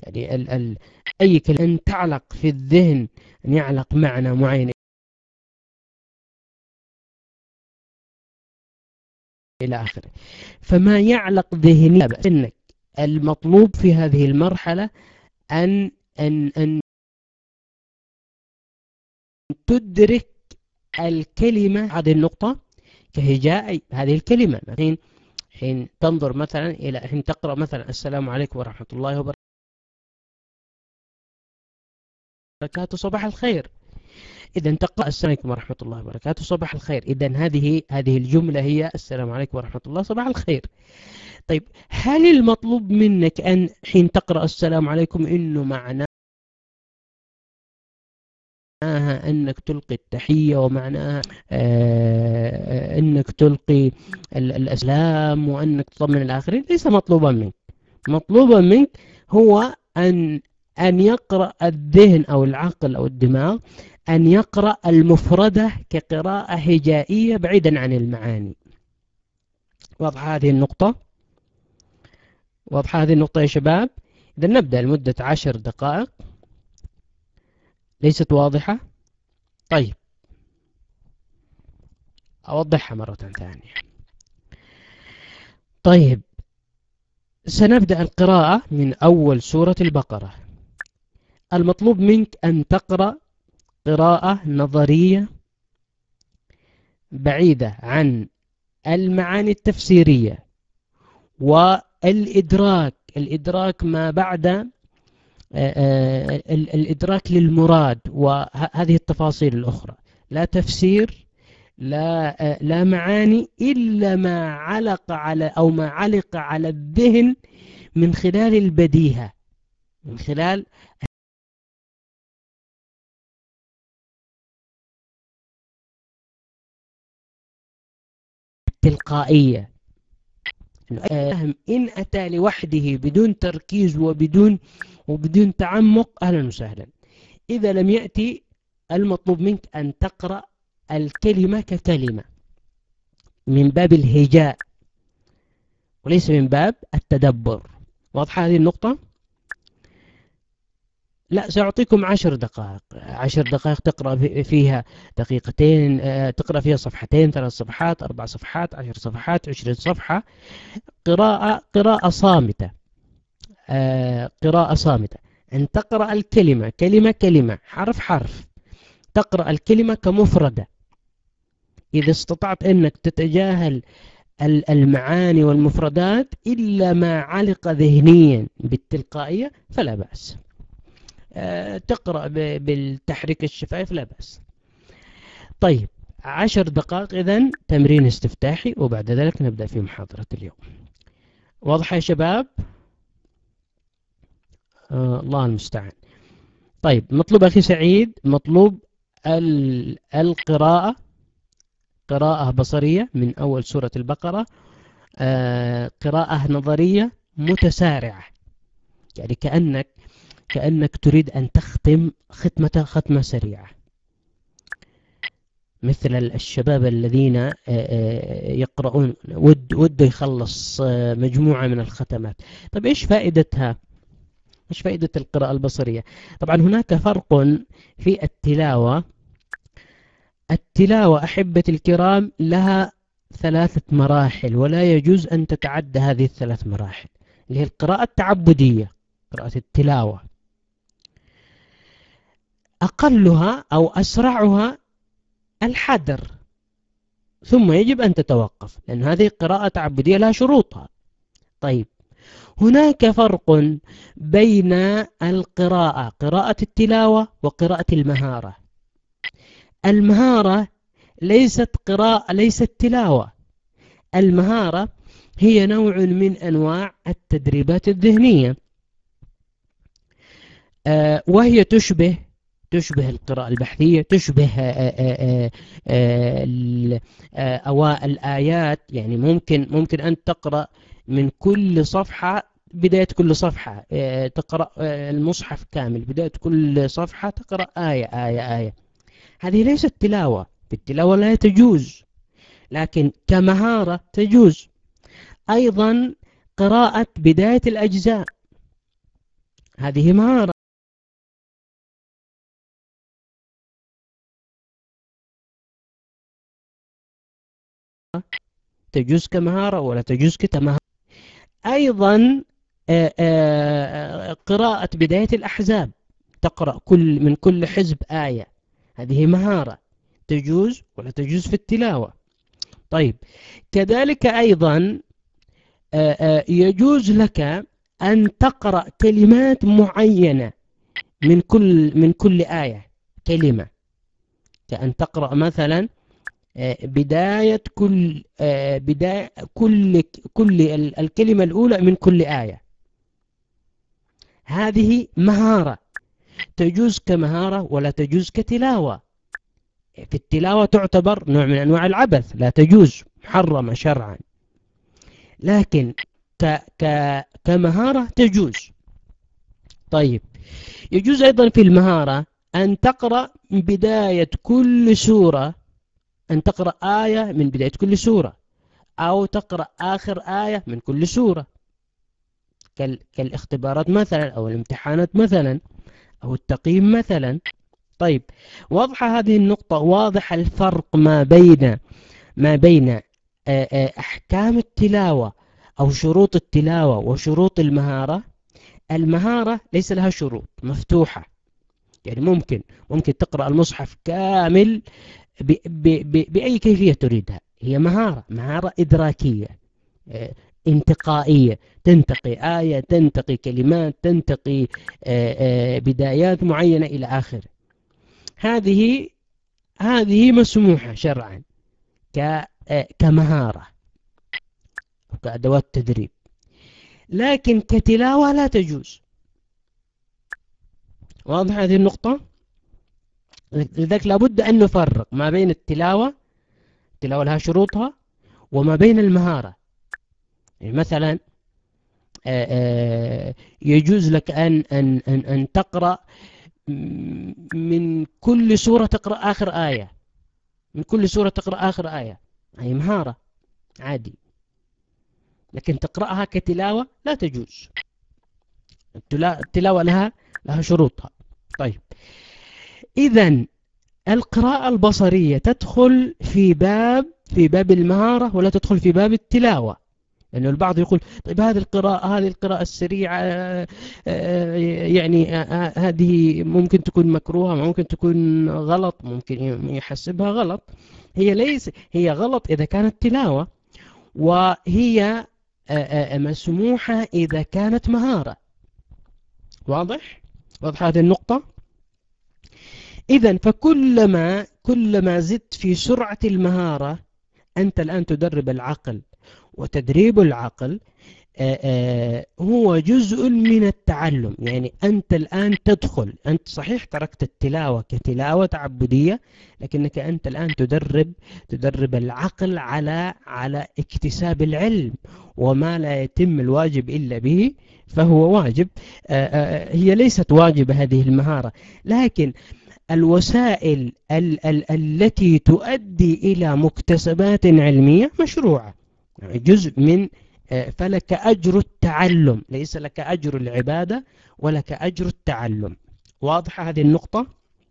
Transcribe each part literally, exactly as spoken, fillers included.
يعني ال ال أي كلمة أن تعلق في الذهن، أن يعلق معنى معين إلى آخره. فما يعلق ذهنيا أنك المطلوب في هذه المرحلة أن أن أن تدرك الكلمة هذه النقطة كهجاء هذه الكلمة. حين حين تنظر مثلا إلى حين تقرأ مثلا السلام عليكم ورحمة الله وبركاته صباح الخير، إذا تقرأ السلام عليكم ورحمة الله وبركاته صباح الخير، إذا هذه هذه الجملة هي السلام عليكم ورحمة الله صباح الخير. طيب هل المطلوب منك أن حين تقرأ السلام عليكم إنه معناه معناها أنك تلقي التحية ومعناها آه أنك تلقي الأسلام وأنك تطمن الآخرين؟ ليس مطلوبا منك. مطلوبا منك هو أن أن يقرأ الذهن أو العقل أو الدماغ أن يقرأ المفردة كقراءة هجائية بعيدا عن المعاني. واضحة هذه النقطة؟ واضحة هذه النقطة يا شباب؟ إذا نبدأ لمدة عشر دقائق. ليست واضحة؟ طيب أوضحها مرة ثانية. طيب سنبدأ القراءة من أول سورة البقرة. المطلوب منك أن تقرأ قراءة نظرية بعيدة عن المعاني التفسيرية والإدراك، الإدراك ما بعد الإدراك للمراد وهذه التفاصيل الأخرى. لا تفسير، لا لا معاني إلا ما علق على أو ما علق على الذهن من خلال البديهة، من خلال التلقائية. إن أتى لوحده بدون تركيز وبدون وبدون تعمق أهلا وسهلا. إذا لم يأتي المطلوب منك أن تقرأ الكلمة ككلمة من باب الهجاء وليس من باب التدبر. واضحة هذه النقطة؟ لا سأعطيكم عشر دقائق، عشر دقائق تقرأ فيها دقيقتين، تقرأ فيها صفحتين، ثلاث صفحات، أربع صفحات، عشر صفحات، عشرين صفحة. قراءة قراءة صامتة، قراءة صامتة. أن تقرأ الكلمة كلمة كلمة، حرف حرف، تقرأ الكلمة كمفردة. إذا استطعت أنك تتجاهل المعاني والمفردات إلا ما علق ذهنيا بالتلقائية فلا بأس. تقرأ بالتحريك الشفايف لا بأس. طيب عشر دقائق إذن تمرين استفتاحي، وبعد ذلك نبدأ في محاضرة اليوم. واضح يا شباب؟ آه الله المستعان. طيب مطلوب أخي سعيد، مطلوب القراءة قراءة بصرية من أول سورة البقرة، آه قراءة نظرية متسارعة، يعني كأنك كأنك تريد أن تختم ختمة ختمة سريعة، مثل الشباب الذين يقرؤون ود وده يخلص مجموعة من الختمات. طيب إيش فائدتها؟ إيش فائدة القراءة البصرية؟ طبعا هناك فرق في التلاوة. التلاوة أحبة الكرام لها ثلاثة مراحل ولا يجوز أن تتعدى هذه الثلاث مراحل، اللي هي القراءة التعبدية، قراءة التلاوة. أقلها أو أسرعها الحذر، ثم يجب أن تتوقف، لأن هذه قراءة تعبدية لها شروطها. طيب هناك فرق بين القراءة قراءة التلاوة وقراءة المهارة. المهارة ليست قراءة ليست تلاوة، المهارة هي نوع من أنواع التدريبات الذهنية، آه وهي تشبه تشبه القراءة البحثية، تشبه أوائل الآيات. يعني ممكن ممكن أن تقرأ من كل صفحة، بداية كل صفحة تقرأ المصحف كامل، بداية كل صفحة تقرأ آية آية آية. هذه ليست تلاوة، بالتلاوة لا تجوز، لكن كمهارة تجوز. أيضا قراءة بداية الأجزاء، هذه مهارة. تجوز كمهارة ولا تجوز كمهارة. أيضا آآ آآ قراءة بداية الأحزاب، تقرأ كل من كل حزب آية، هذه مهارة تجوز ولا تجوز في التلاوة. طيب كذلك أيضا آآ يجوز لك أن تقرأ كلمات معينة من كل من كل آية كلمة، كأن تقرأ مثلا بداية كل بداية كل كل الكلمة الأولى من كل آية، هذه مهارة تجوز كمهارة ولا تجوز كتلاوة. في التلاوة تعتبر نوع من أنواع العبث، لا تجوز، محرمة شرعا، لكن ك ك كمهارة تجوز. طيب يجوز أيضا في المهارة أن تقرأ بداية كل سورة، أن تقرأ آية من بداية كل سورة، أو تقرأ آخر آية من كل سورة، كالاختبارات مثلا، أو الامتحانات مثلا، أو التقييم مثلا. طيب واضحة هذه النقطة؟ واضح الفرق ما بين ما بين أحكام التلاوة أو شروط التلاوة وشروط المهارة. المهارة ليس لها شروط، مفتوحة، يعني ممكن ممكن تقرأ المصحف كامل ب ب ب بأي كيفية تريدها، هي مهارة مهارة إدراكية انتقائية، تنتقي آية، تنتقي كلمات، تنتقي بدايات معينة إلى آخره. هذه هذه مسموحة شرعا كمهارة كأدوات تدريب، لكن كتلاوة لا تجوز. واضح هذه النقطة؟ لذلك لابد أن نفرق ما بين التلاوة، التلاوة لها شروطها، وما بين المهارة. يعني مثلا يجوز لك أن, أن, أن, أن تقرأ من كل سورة تقرأ آخر آية، من كل سورة تقرأ آخر آية، هي مهارة عادي، لكن تقرأها كتلاوة لا تجوز. التلاوة لها لها شروطها. طيب إذن القراءة البصرية تدخل في باب في باب المهارة ولا تدخل في باب التلاوة؟ لأنه البعض يقول طيب هذه القراءة هذه القراءة السريعة يعني هذه ممكن تكون مكروهة، ممكن تكون غلط، ممكن يحسبها غلط. هي ليس هي غلط إذا كانت تلاوة، وهي مسموحة إذا كانت مهارة. واضح؟ واضح هذه النقطة؟ إذن فكلما كلما زدت في سرعة المهارة، أنت الآن تدرب العقل، وتدريب العقل آآ آآ هو جزء من التعلم. يعني أنت الآن تدخل، أنت صحيح تركت التلاوة كتلاوة تعبدية، لكنك أنت الآن تدرب تدرب العقل على على اكتساب العلم، وما لا يتم الواجب إلا به فهو واجب. آآ هي ليست واجب هذه المهارة، لكن الوسائل ال ال التي تؤدي إلى مكتسبات علمية مشروعة، جزء من، فلك أجر التعلم، ليس لك أجر العبادة ولك أجر التعلم. واضحة هذه النقطة؟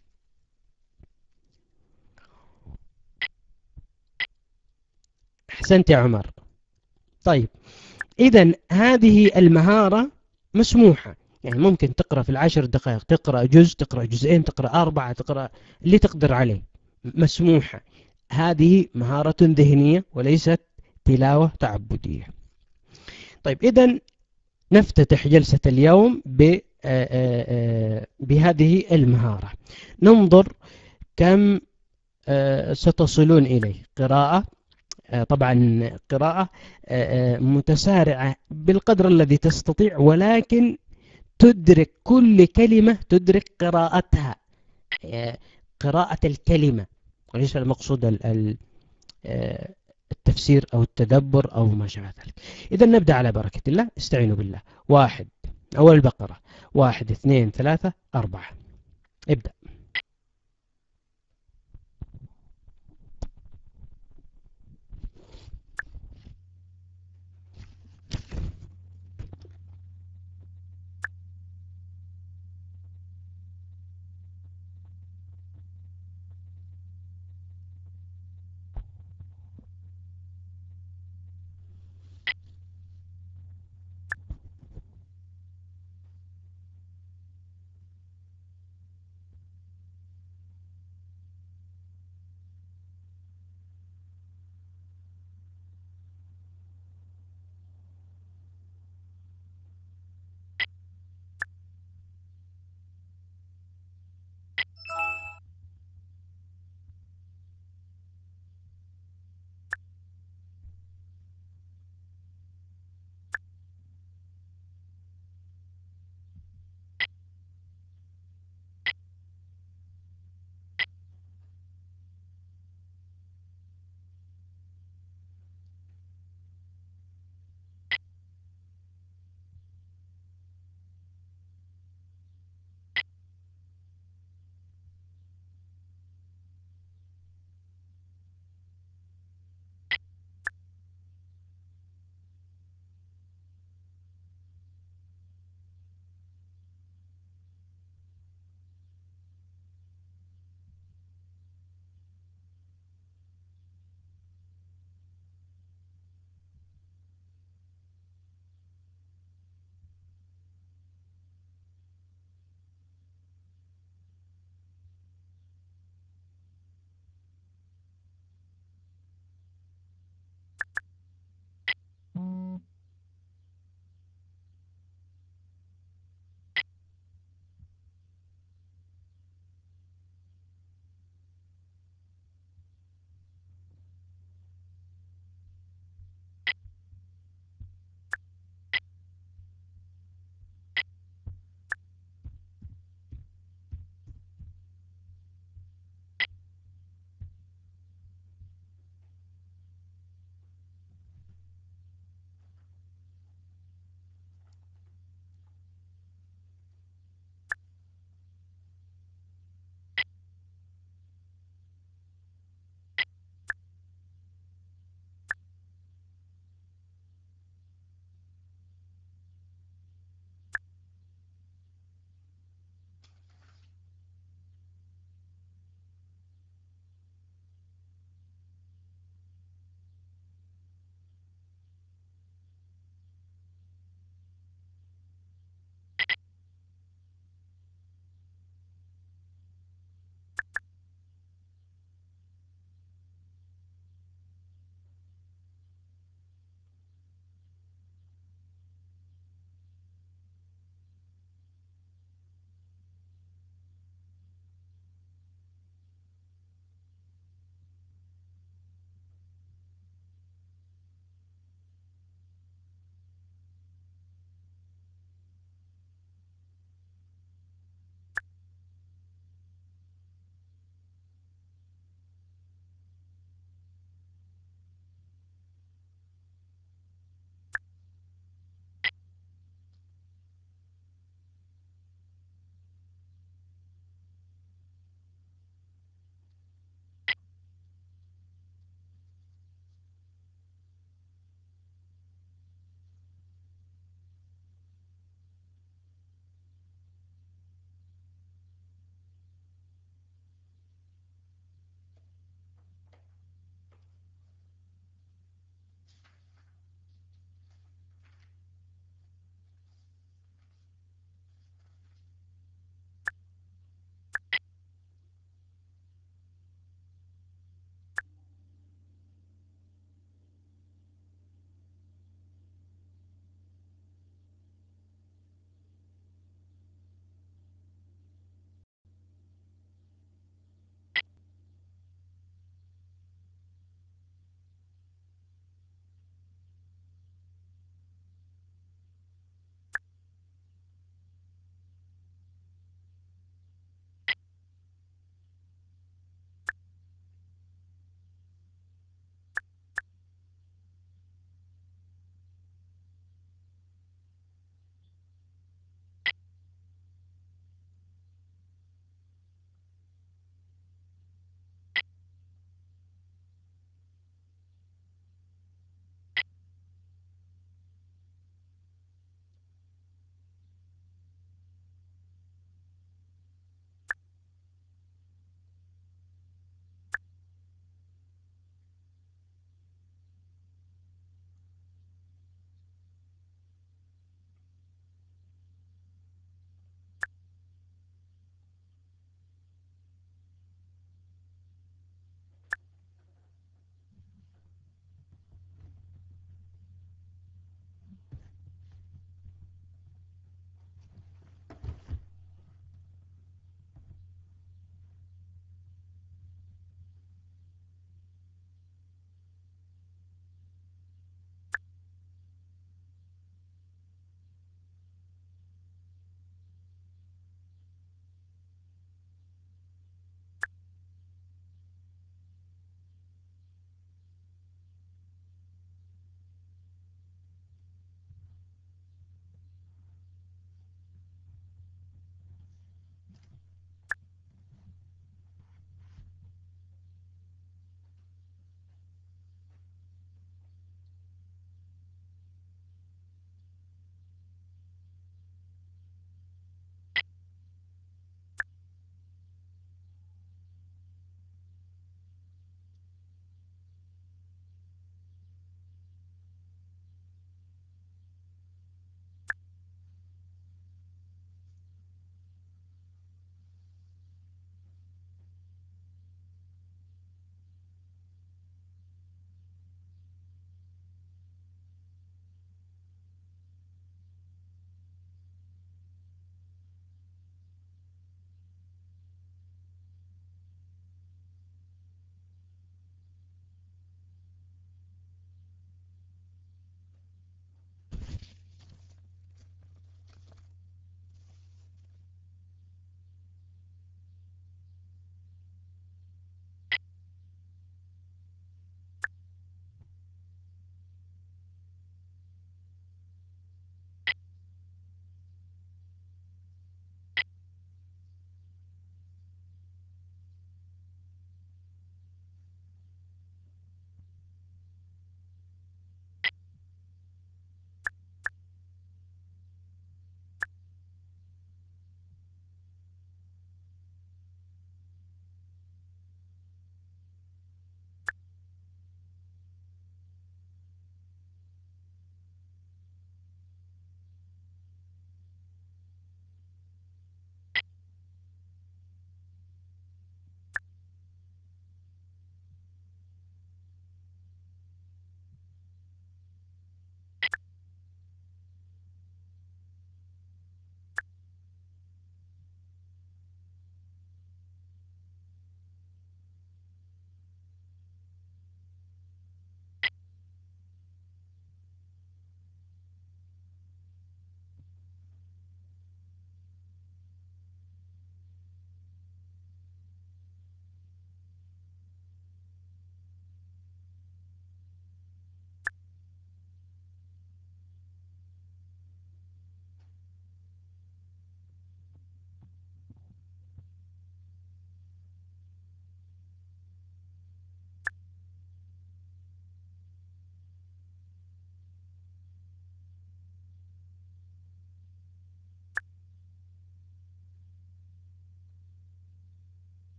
أحسنت يا عمر. طيب إذن هذه المهارة مسموحة، يعني ممكن تقرأ في العشر دقائق، تقرأ جزء، تقرأ جزئين، تقرأ أربعة، تقرأ اللي تقدر عليه، مسموحة. هذه مهارة ذهنية وليست تلاوة تعبدية. طيب إذن نفتتح جلسة اليوم ب بهذه المهارة. ننظر كم ستصلون إليه. قراءة، طبعا قراءة متسارعة بالقدر الذي تستطيع، ولكن تدرك كل كلمة، تدرك قراءتها، قراءة الكلمة، وليس المقصود التفسير أو التدبر أو ما شابه ذلك. إذا نبدأ على بركة الله. استعينوا بالله. واحد، أول البقرة، واحد اثنين ثلاثة أربعة، ابدأ.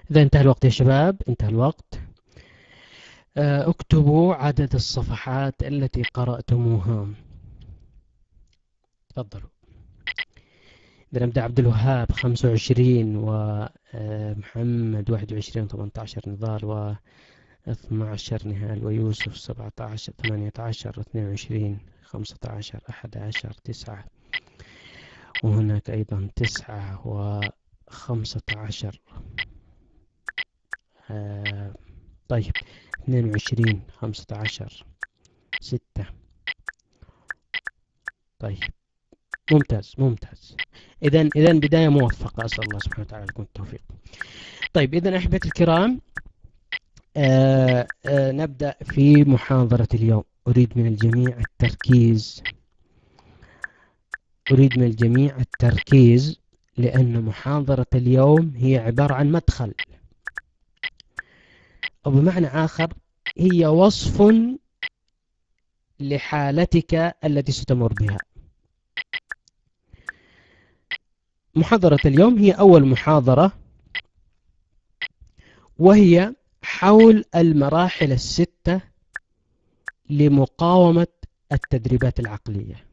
إذا انتهى الوقت يا شباب، انتهى الوقت. آه، اكتبوا عدد الصفحات التي قرأتموها. تفضلوا. بنبدأ عبد الوهاب خمسة وعشرين، ومحمد واحد وعشرين، ثمانية عشر نضال، و اثني عشر نهال، ويوسف سبعة عشر، ثمانية عشر، اثنين وعشرين، خمسة عشر، أحد عشر، تسعة، وهناك أيضا تسعة وخمسة عشر. آه طيب اثنين وعشرين، خمسة عشر، ستة. طيب ممتاز ممتاز. إذا إذا بداية موفقة، أسأل الله سبحانه وتعالى لكم التوفيق. طيب إذا أحبتي الكرام، آه آه نبدأ في محاضرة اليوم. أريد من الجميع التركيز، أريد من الجميع التركيز، لأن محاضرة اليوم هي عبارة عن مدخل، أو بمعنى آخر هي وصف لحالتك التي ستمر بها. محاضرة اليوم هي أول محاضرة، وهي حول المراحل الستة لمقاومة التدريبات العقلية.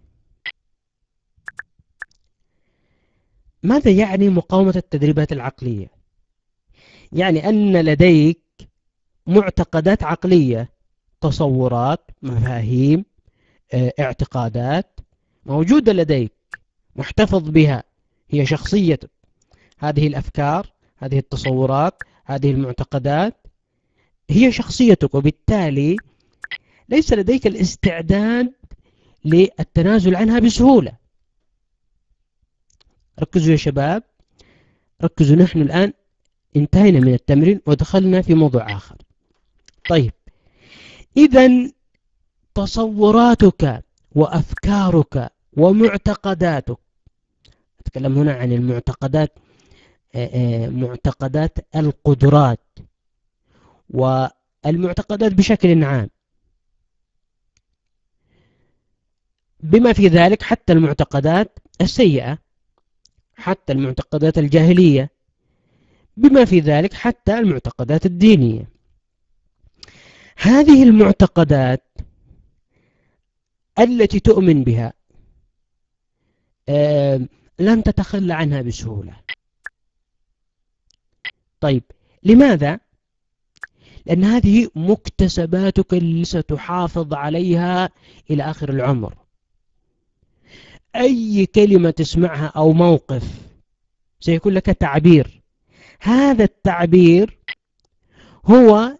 ماذا يعني مقاومة التدريبات العقلية؟ يعني أن لديك معتقدات عقلية، تصورات، مفاهيم، اعتقادات موجودة لديك، محتفظ بها، هي شخصيتك. هذه الأفكار، هذه التصورات، هذه المعتقدات هي شخصيتك، وبالتالي ليس لديك الاستعداد للتنازل عنها بسهولة. ركزوا يا شباب، ركزوا. نحن الآن انتهينا من التمرين ودخلنا في موضوع آخر. طيب إذن تصوراتك وأفكارك ومعتقداتك، أتكلم هنا عن المعتقدات، معتقدات القدرات والمعتقدات بشكل عام، بما في ذلك حتى المعتقدات السيئة، حتى المعتقدات الجاهلية، بما في ذلك حتى المعتقدات الدينية. هذه المعتقدات التي تؤمن بها لن تتخلى عنها بسهولة. طيب لماذا؟ لأن هذه مكتسباتك اللي ستحافظ عليها إلى آخر العمر. أي كلمة تسمعها أو موقف سيكون لك تعبير، هذا التعبير هو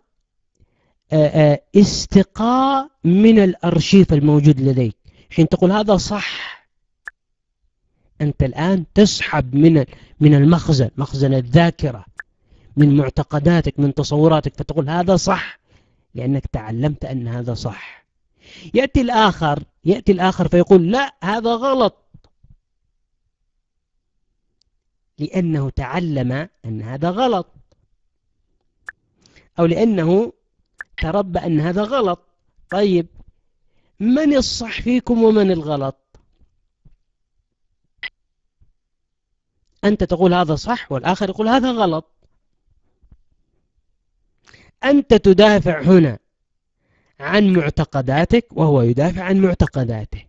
استقاء من الأرشيف الموجود لديك. حين تقول هذا صح، أنت الآن تسحب من من المخزن، مخزن الذاكرة، من معتقداتك، من تصوراتك، فتقول هذا صح لأنك تعلمت أن هذا صح. يأتي الآخر يأتي الآخر فيقول لا هذا غلط، لأنه تعلم أن هذا غلط، أو لأنه تربى أن هذا غلط. طيب من الصح فيكم ومن الغلط؟ أنت تقول هذا صح والآخر يقول هذا غلط. أنت تدافع هنا عن معتقداتك وهو يدافع عن معتقداته.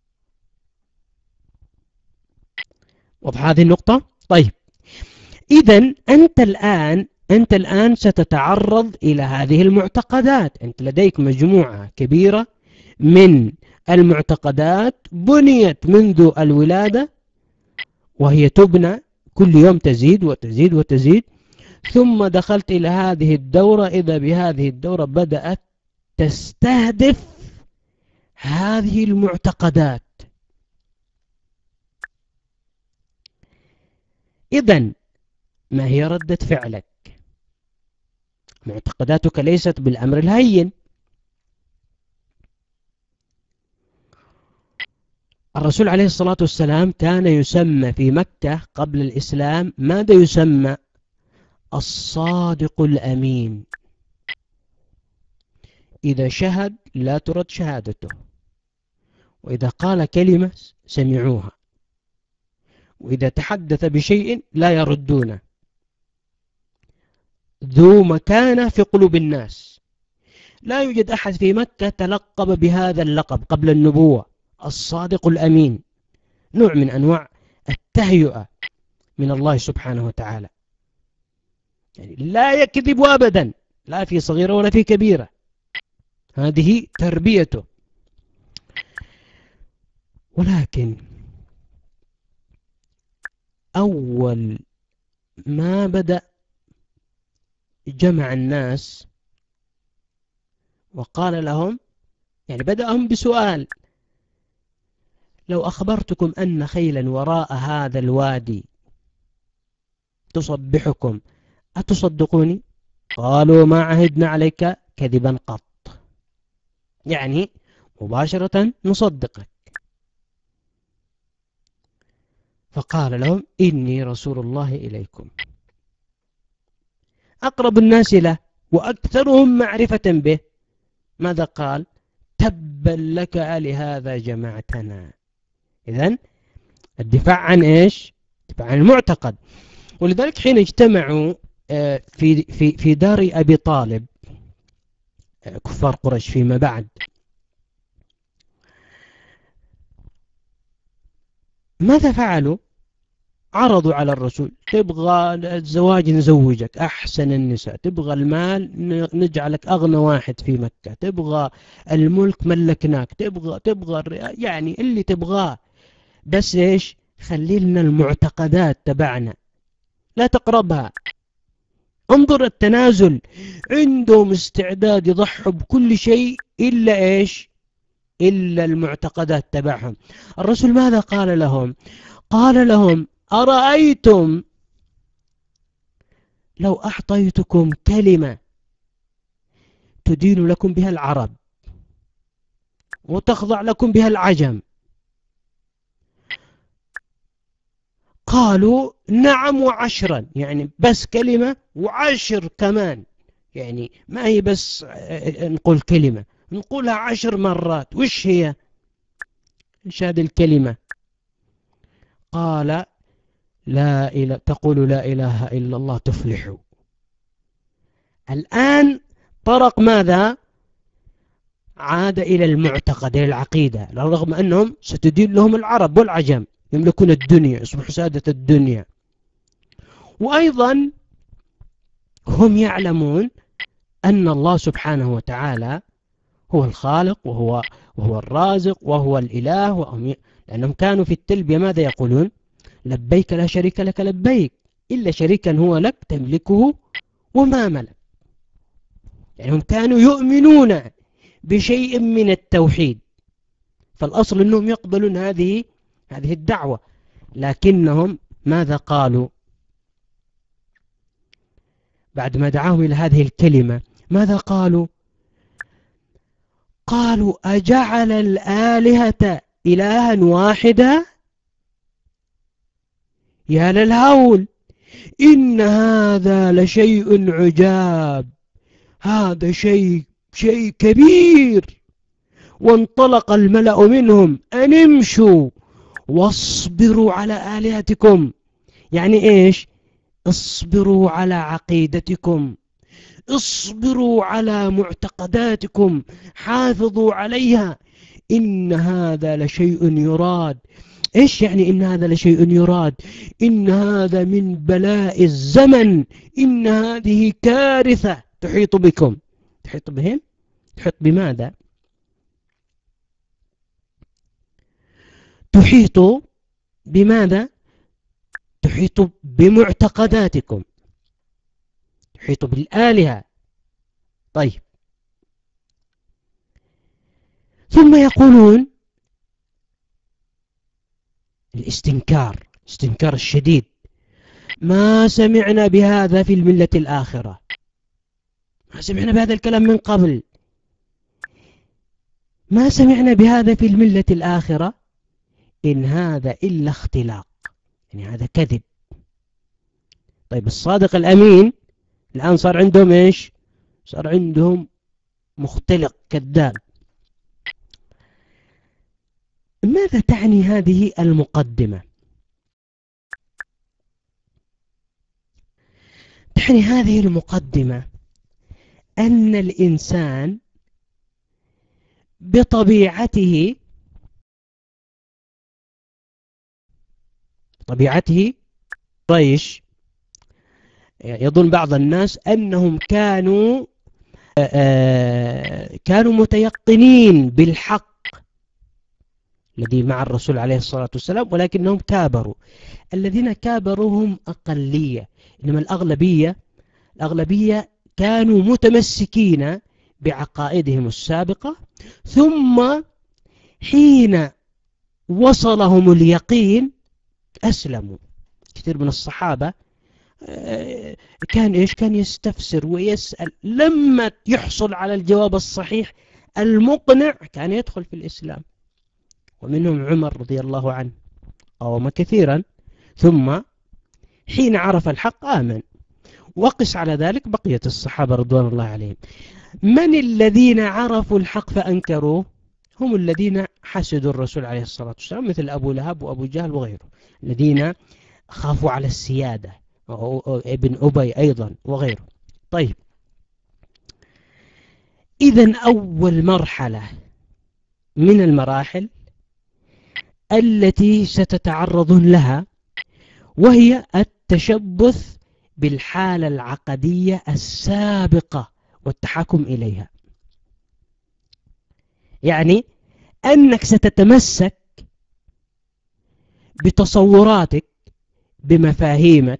واضح هذه النقطة؟ طيب إذن أنت الآن أنت الآن ستتعرض إلى هذه المعتقدات. أنت لديك مجموعة كبيرة من المعتقدات بنيت منذ الولادة، وهي تبنى كل يوم، تزيد وتزيد وتزيد، ثم دخلت إلى هذه الدورة. إذا بهذه الدورة بدأت تستهدف هذه المعتقدات. إذن ما هي ردة فعلك؟ معتقداتك ليست بالأمر الهين. الرسول عليه الصلاة والسلام كان يسمى في مكة قبل الإسلام ماذا يسمى؟ الصادق الأمين. إذا شهد لا ترد شهادته، وإذا قال كلمة سمعوها، وإذا تحدث بشيء لا يردونه. ذو مكانة في قلوب الناس. لا يوجد أحد في مكة تلقب بهذا اللقب قبل النبوة، الصادق الأمين، نوع من أنواع التهيئة من الله سبحانه وتعالى، يعني لا يكذب أبدا، لا في صغيرة ولا في كبيرة، هذه تربيته. ولكن أول ما بدأ جمع الناس وقال لهم، يعني بدأهم بسؤال: لو أخبرتكم أن خيلا وراء هذا الوادي تصبحكم أتصدقوني؟ قالوا ما عهدنا عليك كذبا قط، يعني مباشرة نصدقك. فقال لهم إني رسول الله إليكم. أقرب الناس له وأكثرهم معرفة به ماذا قال؟ تبا لك لهذا جمعتنا. إذن الدفاع عن إيش؟ الدفاع عن المعتقد. ولذلك حين اجتمعوا في في في دار أبي طالب كفار قريش فيما بعد، ماذا فعلوا؟ عرضوا على الرسول: تبغى الزواج نزوجك أحسن النساء، تبغى المال نجعلك أغنى واحد في مكة، تبغى الملك ملكناك، تبغى تبغى يعني اللي تبغاه، بس إيش؟ خلي لنا المعتقدات تبعنا لا تقربها. انظر التنازل، عندهم استعداد يضحوا بكل شيء إلا إيش؟ إلا المعتقدات تبعهم. الرسول ماذا قال لهم؟ قال لهم: أرأيتم لو أعطيتكم كلمة تدين لكم بها العرب وتخضع لكم بها العجم؟ قالوا: نعم وعشرا، يعني بس كلمة وعشر كمان، يعني ما هي بس نقول كلمة، نقولها عشر مرات. وش هي؟ إيش هذه الكلمة؟ قال: لا إله تقول لا إله إلا الله تفلحوا. الآن طرق ماذا؟ عاد إلى المعتقد، إلى العقيدة، رغم أنهم ستدين لهم العرب والعجم، يملكون الدنيا، يصبحوا سادة الدنيا. وأيضا هم يعلمون أن الله سبحانه وتعالى هو الخالق وهو وهو الرازق وهو الإله، وهم لأنهم كانوا في التلبية ماذا يقولون؟ لبيك لا شريك لك لبيك، إلا شريكا هو لك تملكه وما ملك. يعني هم كانوا يؤمنون بشيء من التوحيد، فالأصل أنهم يقبلون هذه هذه الدعوة. لكنهم ماذا قالوا بعد ما دعاهم إلى هذه الكلمة؟ ماذا قالوا؟ قالوا: أجعل الآلهة إلها واحدا؟ يا للهول، إن هذا لشيء عجاب، هذا شيء شيء كبير. وانطلق الملأ منهم أن امشوا واصبروا على آلهتكم. يعني إيش؟ اصبروا على عقيدتكم، اصبروا على معتقداتكم، حافظوا عليها، إن هذا لشيء يراد. إيش يعني إن هذا لشيء يراد؟ إن هذا من بلاء الزمن، إن هذه كارثة تحيط بكم. تحيط بهم؟ تحيط بماذا؟ تحيط بماذا؟ تحيط بمعتقداتكم، تحيط بالآلهة. طيب، ثم يقولون الاستنكار، الاستنكار الشديد: ما سمعنا بهذا في الملة الآخرة، ما سمعنا بهذا الكلام من قبل، ما سمعنا بهذا في الملة الآخرة، إن هذا إلا اختلاق، يعني هذا كذب. طيب الصادق الأمين الآن صار عندهم إيش؟ صار عندهم مختلق كذاب. ماذا تعني هذه المقدمة؟ يعني هذه المقدمة أن الإنسان بطبيعته طبيعته قريش يظن بعض الناس أنهم كانوا كانوا متيقنين بالحق الذي مع الرسول عليه الصلاة والسلام، ولكنهم كابروا. الذين كابروا هم أقلية، إنما الأغلبية الأغلبية كانوا متمسكين بعقائدهم السابقة، ثم حين وصلهم اليقين أسلموا. كثير من الصحابة كان إيش كان يستفسر ويسأل، لما يحصل على الجواب الصحيح المقنع كان يدخل في الإسلام، ومنهم عمر رضي الله عنه قاوم كثيرا، ثم حين عرف الحق آمن. وقس على ذلك بقية الصحابة رضوان الله عليهم. من الذين عرفوا الحق فأنكروه؟ هم الذين حسدوا الرسول عليه الصلاة والسلام، مثل أبو لهب وأبو جهل وغيره، الذين خافوا على السيادة، ابن أبي أيضا وغيره. طيب، إذن أول مرحلة من المراحل التي ستتعرضون لها وهي التشبث بالحالة العقدية السابقة والتحاكم إليها. يعني أنك ستتمسك بتصوراتك، بمفاهيمك،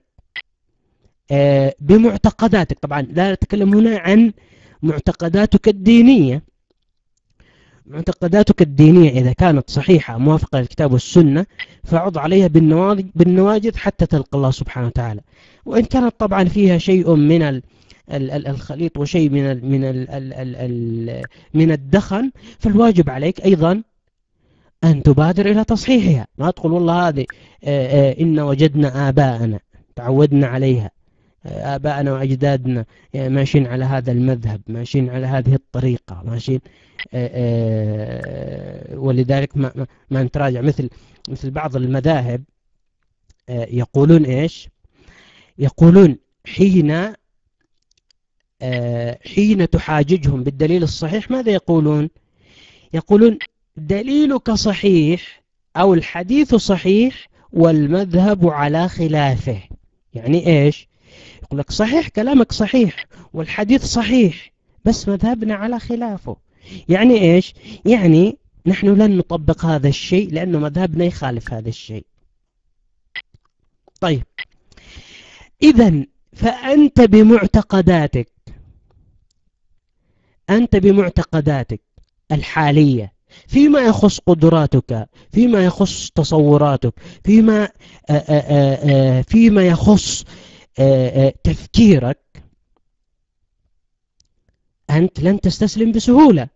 بمعتقداتك. طبعا لا نتكلم هنا عن معتقداتك الدينية. معتقداتك الدينية إذا كانت صحيحة موافقة للكتاب والسنة فعض عليها بالنواجذ حتى تلقى الله سبحانه وتعالى. وإن كانت طبعا فيها شيء من الخليط وشيء من ال من ال ال ال ال من الدخن، فالواجب عليك أيضا أن تبادر إلى تصحيحها. ما تقول والله هذه إن وجدنا آباءنا تعودنا عليها، آباءنا وأجدادنا ماشيين على هذا المذهب، ماشيين على هذه الطريقة، ماشيين ولذلك ما, ما نتراجع. مثل مثل بعض المذاهب يقولون إيش؟ يقولون حين حين تحاججهم بالدليل الصحيح ماذا يقولون؟ يقولون دليلك صحيح أو الحديث صحيح والمذهب على خلافه. يعني إيش؟ يقول لك صحيح كلامك صحيح والحديث صحيح بس مذهبنا على خلافه. يعني إيش؟ يعني نحن لن نطبق هذا الشيء لأنه مذهبنا يخالف هذا الشيء. طيب، إذن فأنت بمعتقداتك أنت بمعتقداتك الحالية فيما يخص قدراتك، فيما يخص تصوراتك، فيما آآ آآ فيما يخص آآ تفكيرك، أنت لن تستسلم بسهولة.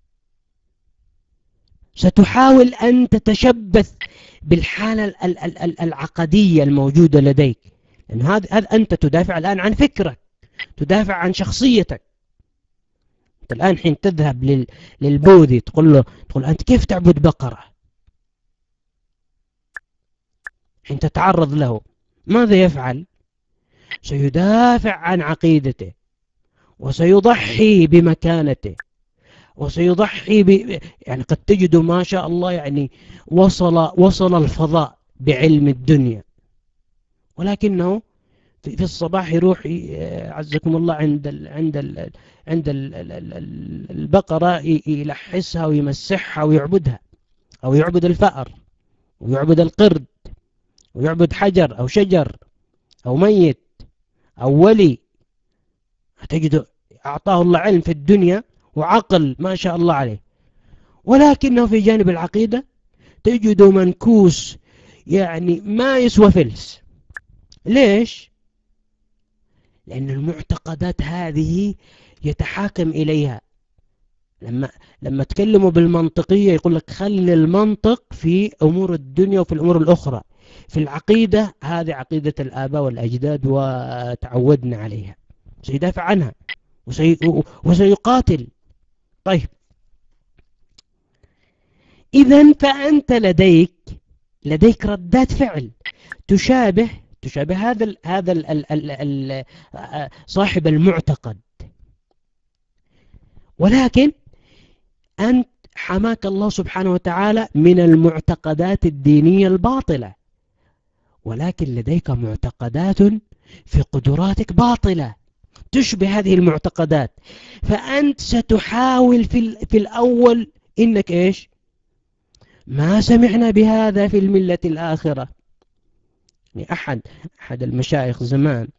ستحاول أن تتشبث بالحالة العقدية الموجودة لديك، لأن هذا أنت تدافع الآن عن فكرك، تدافع عن شخصيتك. أنت الآن حين تذهب للبوذي تقول له تقول أنت كيف تعبد بقرة؟ حين تتعرض له ماذا يفعل؟ سيدافع عن عقيدته، وسيضحي بمكانته، وسيضحي ب... يعني قد تجد ما شاء الله يعني وصل وصل الفضاء بعلم الدنيا، ولكنه في الصباح يروح عزكم الله عند ال عند ال عند ال البقرة يلحسها ويمسحها ويعبدها، أو يعبد الفأر ويعبد القرد ويعبد حجر أو شجر أو ميت أو ولي. تجد أعطاه الله علم في الدنيا وعقل ما شاء الله عليه، ولكنه في جانب العقيدة تجد منكوس يعني ما يسوى فلس. ليش؟ لأن المعتقدات هذه يتحاكم إليها. لما لما تكلموا بالمنطقية يقول لك خلي المنطق في أمور الدنيا وفي الأمور الأخرى. في العقيدة هذه عقيدة الآباء والأجداد وتعودنا عليها، سيدافع عنها وسي... وسيقاتل. طيب، إذن فأنت لديك لديك ردات فعل تشابه تشابه هذا ال هذا ال ال ال ال صاحب المعتقد. ولكن أنت حماك الله سبحانه وتعالى من المعتقدات الدينية الباطلة، ولكن لديك معتقدات في قدراتك باطلة تشبه هذه المعتقدات، فأنت ستحاول في, في الأول إنك إيش؟ ما سمعنا بهذا في الملة الآخرة. يعني أحد أحد المشايخ زمان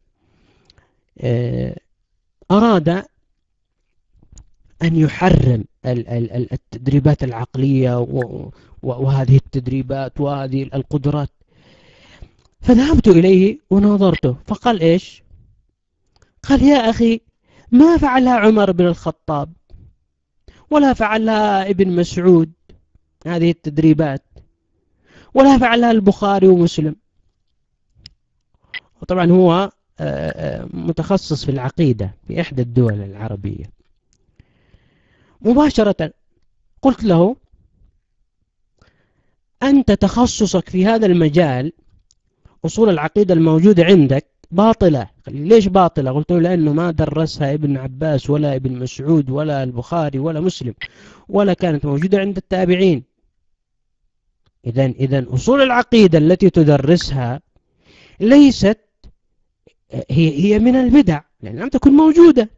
أراد أن يحرم التدريبات العقلية وهذه التدريبات وهذه القدرات، فذهبت إليه وناظرته فقال إيش؟ قال يا أخي ما فعلها عمر بن الخطاب ولا فعلها ابن مسعود هذه التدريبات، ولا فعلها البخاري ومسلم. وطبعا هو متخصص في العقيدة في إحدى الدول العربية. مباشرة قلت له أنت تخصصك في هذا المجال أصول العقيدة الموجودة عندك باطلة. ليش باطلة؟ قلت له لأنه ما درسها ابن عباس ولا ابن مسعود ولا البخاري ولا مسلم، ولا كانت موجودة عند التابعين. إذن إذن أصول العقيدة التي تدرسها ليست هي هي من البدع لأن لم تكن موجودة.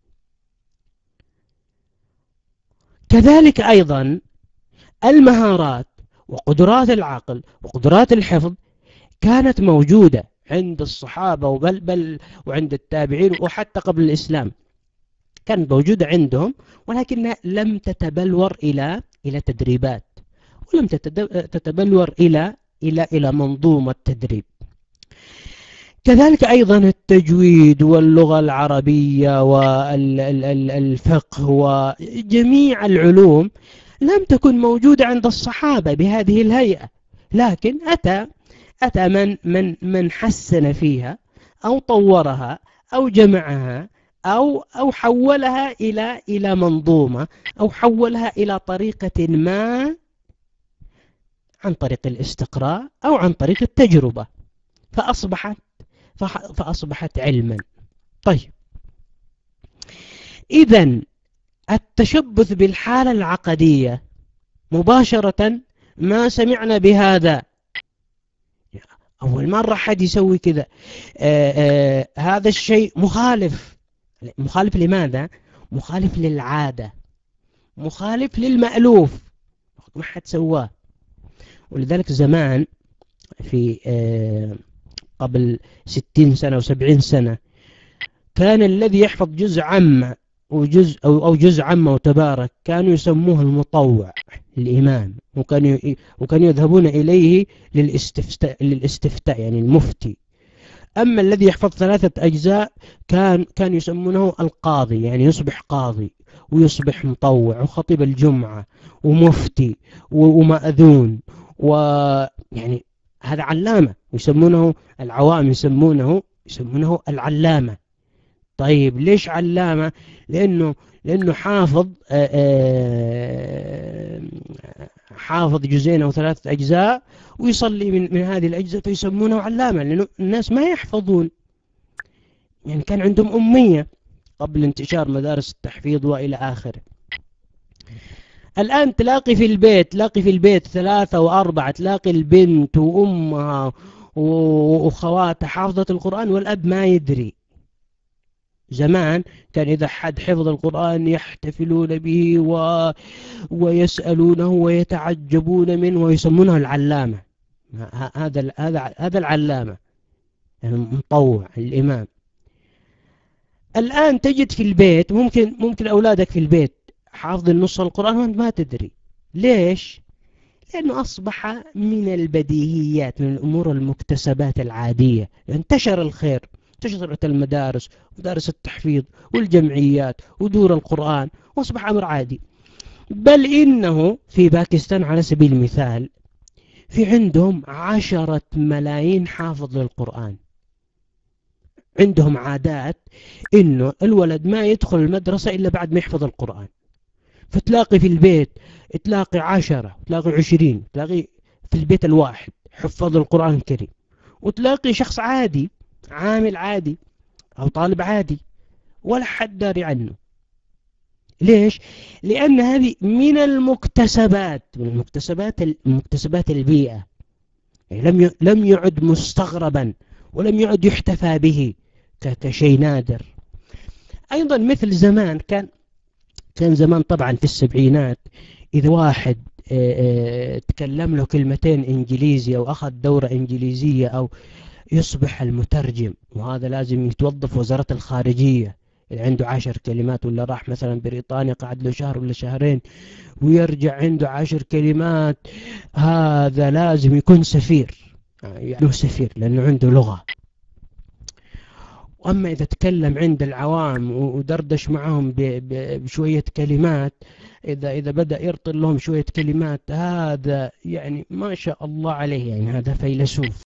كذلك أيضا المهارات وقدرات العقل وقدرات الحفظ كانت موجودة عند الصحابة وبل بل وعند التابعين وحتى قبل الإسلام كانت موجودة عندهم، ولكنها لم تتبلور إلى إلى تدريبات، ولم تتبلور إلى إلى إلى منظومة تدريب. كذلك أيضا التجويد واللغة العربية والفقه وجميع العلوم لم تكن موجودة عند الصحابة بهذه الهيئة، لكن أتى أتى من من من حسن فيها أو طورها أو جمعها أو أو حولها إلى إلى منظومة أو حولها إلى طريقة ما عن طريق الاستقراء أو عن طريق التجربة، فأصبحت فأصبحت علما. طيب إذن التشبث بالحالة العقدية مباشرة ما سمعنا بهذا، أول مرة حد يسوي كذا. هذا الشيء مخالف. مخالف لماذا؟ مخالف للعادة، مخالف للمألوف، ما حد سواه. ولذلك زمان في آه قبل ستين سنة وسبعين سنة كان الذي يحفظ جزء عامة وجزء أو أو جزء عامة وتبارك كانوا يسموه المطوع الإمام، وكانوا وكانوا يذهبون إليه للاستفتاء للاستفتاء يعني المفتي. أما الذي يحفظ ثلاثة أجزاء كان كان يسمونه القاضي، يعني يصبح قاضي ويصبح مطوع وخطيب الجمعة ومفتي ومأذون، ويعني هذا علامة، يسمونه العوام يسمونه يسمونه العلامة. طيب ليش علامة؟ لأنه لأنه حافظ آآ آآ حافظ جزئين أو ثلاثة أجزاء ويصلي من من هذه الأجزاء فيسمونه علامة، لأنه الناس ما يحفظون، يعني كان عندهم أمية قبل انتشار مدارس التحفيظ وإلى آخره. الآن تلاقي في البيت تلاقي في البيت ثلاثة وأربعة، تلاقي البنت وأمها وأخواتها حافظة القرآن والأب ما يدري. زمان كان إذا حد حفظ القرآن يحتفلون به و... ويسألونه ويتعجبون منه ويسمونه العلامة. هذا هذا هذا العلامة يعني مطوع الإمام. الآن تجد في البيت ممكن ممكن أولادك في البيت حافظ النص القرآن وأنت ما تدري. ليش؟ لأنه أصبح من البديهيات، من الأمور المكتسبات العادية. انتشر الخير، انتشرت المدارس مدارس التحفيظ والجمعيات ودور القرآن، وأصبح أمر عادي. بل إنه في باكستان على سبيل المثال في عندهم عشرة ملايين حافظ للقرآن. عندهم عادات إنه الولد ما يدخل المدرسة إلا بعد ما يحفظ القرآن، فتلاقي في البيت تلاقي عشرة، تلاقي عشرين، تلاقي في البيت الواحد حفظ القرآن الكريم، وتلاقي شخص عادي، عامل عادي أو طالب عادي، ولا حد داري عنه. ليش؟ لأن هذه من المكتسبات، من المكتسبات المكتسبات البيئة، يعني لم لم يعد مستغربا ولم يعد يحتفى به كشيء نادر. أيضا مثل زمان، كان كان زمان طبعا في السبعينات إذا واحد تكلم له كلمتين إنجليزي أو أخذ دورة إنجليزية أو يصبح المترجم، وهذا لازم يتوظف وزارة الخارجية، اللي عنده عشر كلمات، ولا راح مثلا بريطانيا قعد له شهر ولا شهرين ويرجع عنده عشر كلمات، هذا لازم يكون سفير، يعني سفير لأنه عنده لغة. وأما إذا تكلم عند العوام ودردش معهم بشوية كلمات، إذا إذا بدأ يرطل لهم شوية كلمات، هذا يعني ما شاء الله عليه، يعني هذا فيلسوف.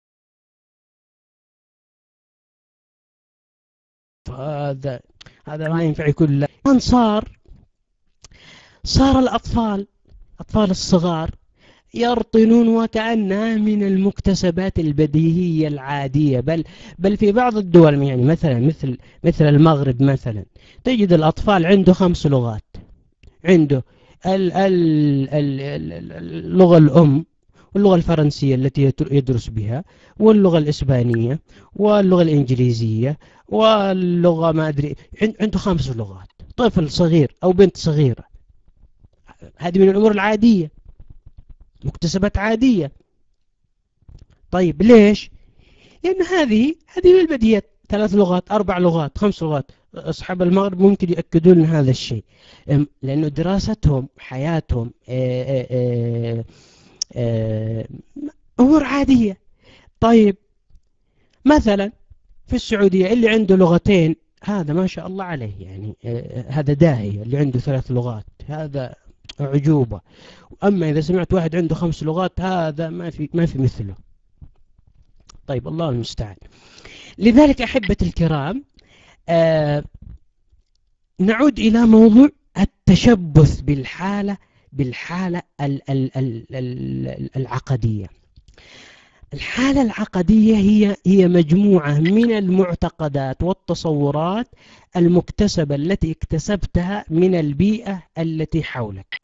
هذا هذا ما ينفع يكون. الآن صار صار الأطفال أطفال الصغار يرطنون وكأنها من المكتسبات البديهية العادية، بل بل في بعض الدول، يعني مثلا مثل مثل المغرب مثلا، تجد الأطفال عنده خمس لغات. عنده ال ال ال اللغة الأم، واللغة الفرنسية التي يدرس بها، واللغة الإسبانية، واللغة الإنجليزية، واللغة ما أدري، عنده خمس لغات. طفل صغير أو بنت صغيرة، هذه من الأمور العادية، مكتسبات عادية. طيب ليش؟ لأن هذه هذه من البديهيات، ثلاث لغات، أربع لغات، خمس لغات. أصحاب المغرب ممكن يأكدون هذا الشيء، لأنه دراستهم، حياتهم آآ آآ آآ أمور عادية. طيب مثلا في السعودية اللي عنده لغتين، هذا ما شاء الله عليه، يعني هذا داهية. اللي عنده ثلاث لغات هذا عجوبة. أما إذا سمعت واحد عنده خمس لغات، هذا ما في ما في مثله. طيب الله المستعان. لذلك أحبتي الكرام، آه نعود إلى موضوع التشبث بالحالة بالحالة ال ال ال ال العقدية. الحالة العقدية هي هي مجموعة من المعتقدات والتصورات المكتسبة التي اكتسبتها من البيئة التي حولك.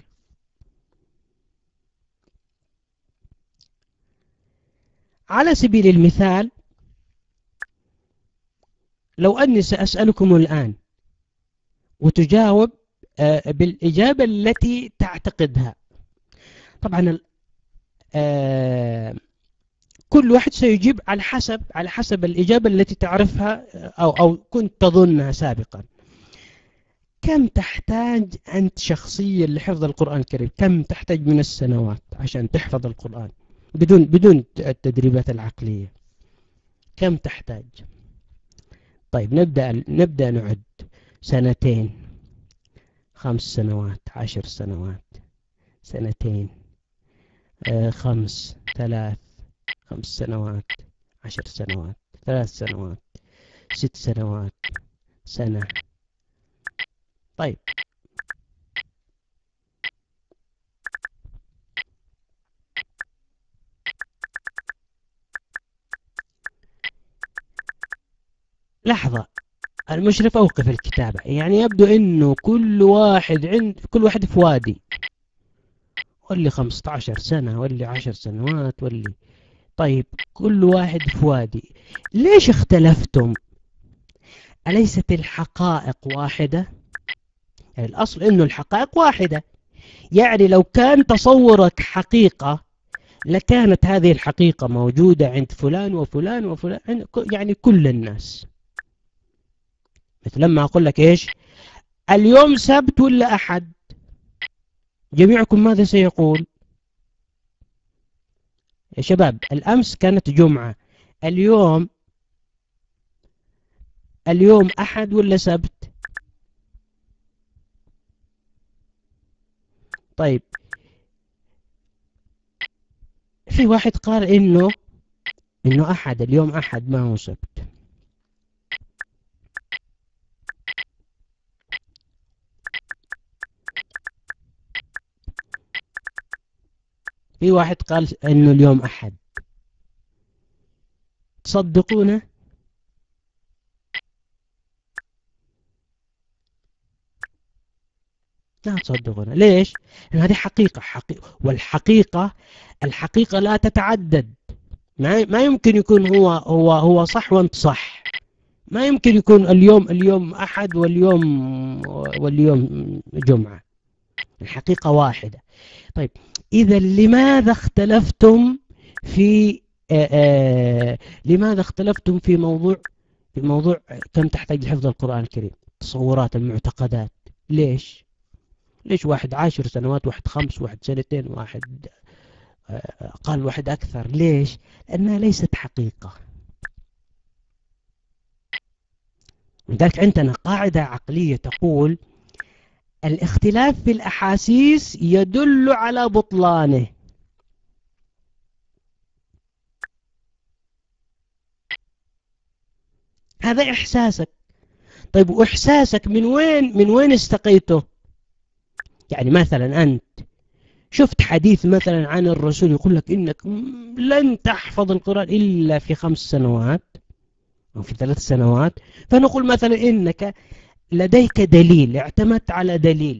على سبيل المثال، لو أني سأسألكم الآن وتجاوب بالإجابة التي تعتقدها، طبعا كل واحد سيجيب على حسب على حسب الإجابة التي تعرفها أو أو كنت تظنها سابقا. كم تحتاج أنت شخصيا لحفظ القرآن الكريم؟ كم تحتاج من السنوات عشان تحفظ القرآن بدون بدون التدريبات العقلية؟ كم تحتاج؟ طيب نبدأ نبدأ نعد. سنتين، خمس سنوات، عشر سنوات، سنتين، آه خمس، ثلاث، خمس سنوات، عشر سنوات، ثلاث سنوات، ست سنوات، سنة. طيب لحظة، المشرف أوقف الكتابة. يعني يبدو أنه كل واحد عند كل واحد في وادي، واللي خمسة عشر سنة، واللي عشر سنوات، واللي. طيب كل واحد في وادي، ليش اختلفتم؟ أليست الحقائق واحدة؟ يعني الأصل أنه الحقائق واحدة. يعني لو كان تصورك حقيقة، لكانت هذه الحقيقة موجودة عند فلان وفلان وفلان، يعني كل الناس. مثل لما أقول لك إيش اليوم، سبت ولا أحد؟ جميعكم ماذا سيقول؟ يا شباب الأمس كانت جمعة، اليوم اليوم أحد ولا سبت؟ طيب في واحد قال إنه إنه أحد، اليوم أحد ما هو سبت. في واحد قال إنه اليوم أحد. تصدقونه؟ لا تصدقونه. ليش؟ لأن هذه حقيقة حقيقة والحقيقة الحقيقة لا تتعدد. ما ما يمكن يكون هو هو هو صح وانت صح. ما يمكن يكون اليوم اليوم أحد واليوم واليوم جمعة. الحقيقة واحدة. طيب إذا لماذا اختلفتم في آآ آآ لماذا اختلفتم في موضوع في موضوع كم تحتاج لحفظ القرآن الكريم؟ تصورات، المعتقدات. ليش؟ ليش واحد عشر سنوات، واحد خمس، واحد سنتين، واحد أقل، واحد أكثر؟ ليش؟ لأنها ليست حقيقة. لذلك عندنا قاعدة عقلية تقول الاختلاف في الأحاسيس يدل على بطلانه. هذا إحساسك. طيب وإحساسك من وين من وين استقيته؟ يعني مثلا أنت شفت حديث مثلا عن الرسول يقول لك إنك لن تحفظ القرآن إلا في خمس سنوات أو في ثلاث سنوات، فنقول مثلا إنك لديك دليل، اعتمدت على دليل،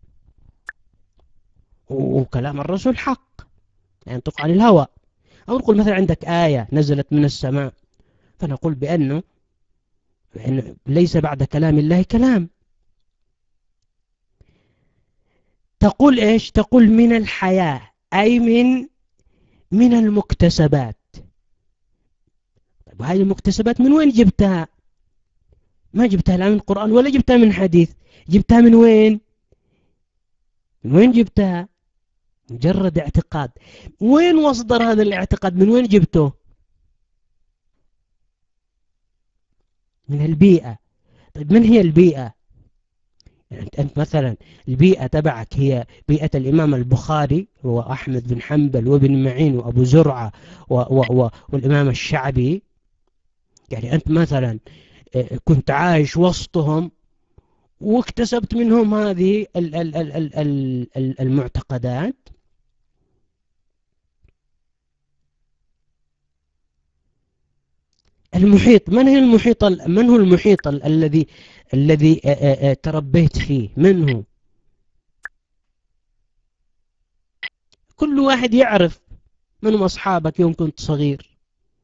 وكلام الرسول حق ينطق عن الهوى. أو نقول مثلا عندك آية نزلت من السماء، فنقول بأنه بأنه ليس بعد كلام الله كلام. تقول إيش؟ تقول من الحياة، أي من من المكتسبات. طيب وهذه المكتسبات من وين جبتها؟ ما جبتها لا من القرآن ولا جبتها من حديث. جبتها من وين؟ من وين جبتها؟ مجرد اعتقاد. وين مصدر هذا الاعتقاد؟ من وين جبته؟ من البيئة. طيب من هي البيئة؟ يعني أنت مثلا البيئة تبعك هي بيئة الإمام البخاري وأحمد بن حنبل وابن معين وأبو زرعة و و و والإمام الشعبي. يعني أنت مثلا كنت عايش وسطهم واكتسبت منهم هذه ال ال ال ال ال المعتقدات. المحيط، من هي المحيط من هو المحيط الذي الذي تربيت فيه؟ من هو؟ كل واحد يعرف من هم أصحابك يوم كنت صغير.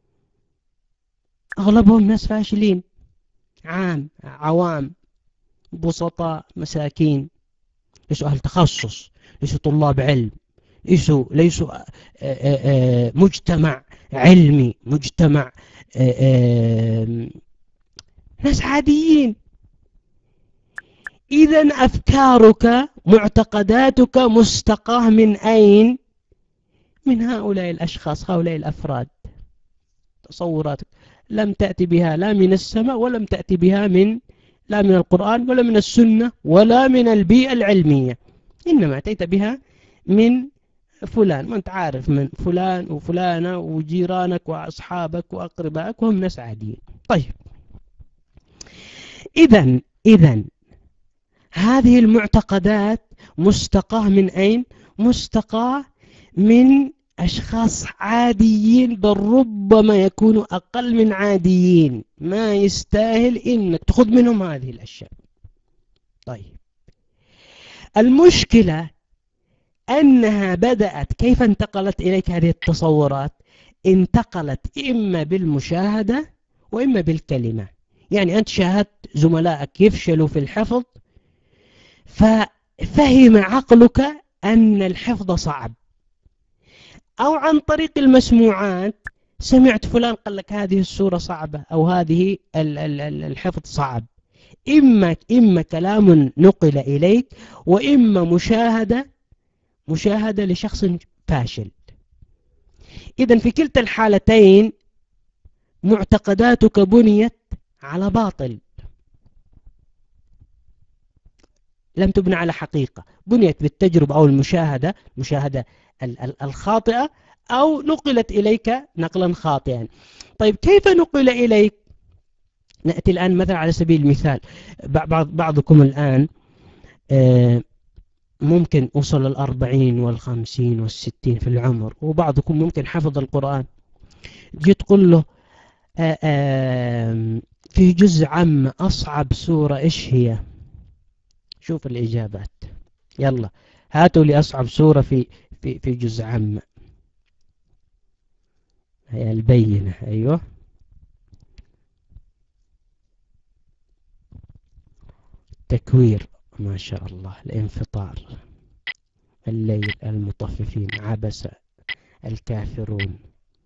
أغلبهم ناس فاشلين، عام عوام، بسطاء، مساكين، ليسوا أهل تخصص، ليسوا طلاب علم، ليسوا ليسوا مجتمع علمي، مجتمع ناس عاديين. إذن أفكارك، معتقداتك مستقاة من أين؟ من هؤلاء الأشخاص، هؤلاء الأفراد. تصوراتك لم تأتي بها لا من السماء، ولم تأتي بها من لا من القرآن ولا من السنة ولا من البيئة العلمية، إنما أتيت بها من فلان، ما أنت عارف من فلان وفلانة وجيرانك وأصحابك وأقربائك وهم ناس عاديين. طيب إذن إذن هذه المعتقدات مستقاة من أين؟ مستقاة من أشخاص عاديين، بل ربما يكونوا أقل من عاديين، ما يستاهل إنك تأخذ منهم هذه الأشياء. طيب المشكلة أنها بدأت، كيف انتقلت إليك هذه التصورات؟ انتقلت إما بالمشاهدة وإما بالكلمة. يعني أنت شاهدت زملائك يفشلوا في الحفظ، ففهم عقلك أن الحفظ صعب، أو عن طريق المسموعات سمعت فلان قال لك هذه السورة صعبة أو هذه الحفظ صعب. إما إما كلام نقل إليك، وإما مشاهدة مشاهدة لشخص فاشل. إذن في كلتا الحالتين معتقداتك بنيت على باطل، لم تبنى على حقيقة، بنيت بالتجربة أو المشاهدة، مشاهدة الخاطئة، أو نقلت إليك نقلا خاطئا. طيب كيف نقل إليك؟ نأتي الآن مثلا على سبيل المثال، بعض بعضكم الآن ممكن وصل الأربعين والخمسين والستين في العمر، وبعضكم ممكن حفظ القرآن. جيت تقول له آه، آم، في جزء عام أصعب سورة إيش هي؟ شوف الإجابات، يلا هاتوا لي أصعب سورة في في في جزء عام. هي البينة، أيوه. تكوير، ما شاء الله. الانفطار، الليل، المطففين، عبس، الكافرون.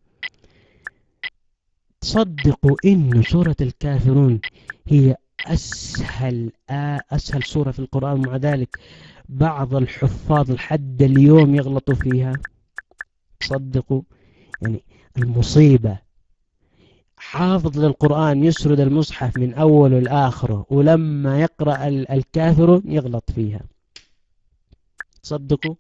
تصدقوا إن سورة الكافرون هي أسهل آه أسهل سورة في القرآن، ومع ذلك بعض الحفاظ لحد اليوم يغلطوا فيها. تصدقوا يعني المصيبة، حافظ للقرآن يسرد المصحف من أوله لآخره، ولما يقرأ الكافرون يغلط فيها. تصدقوا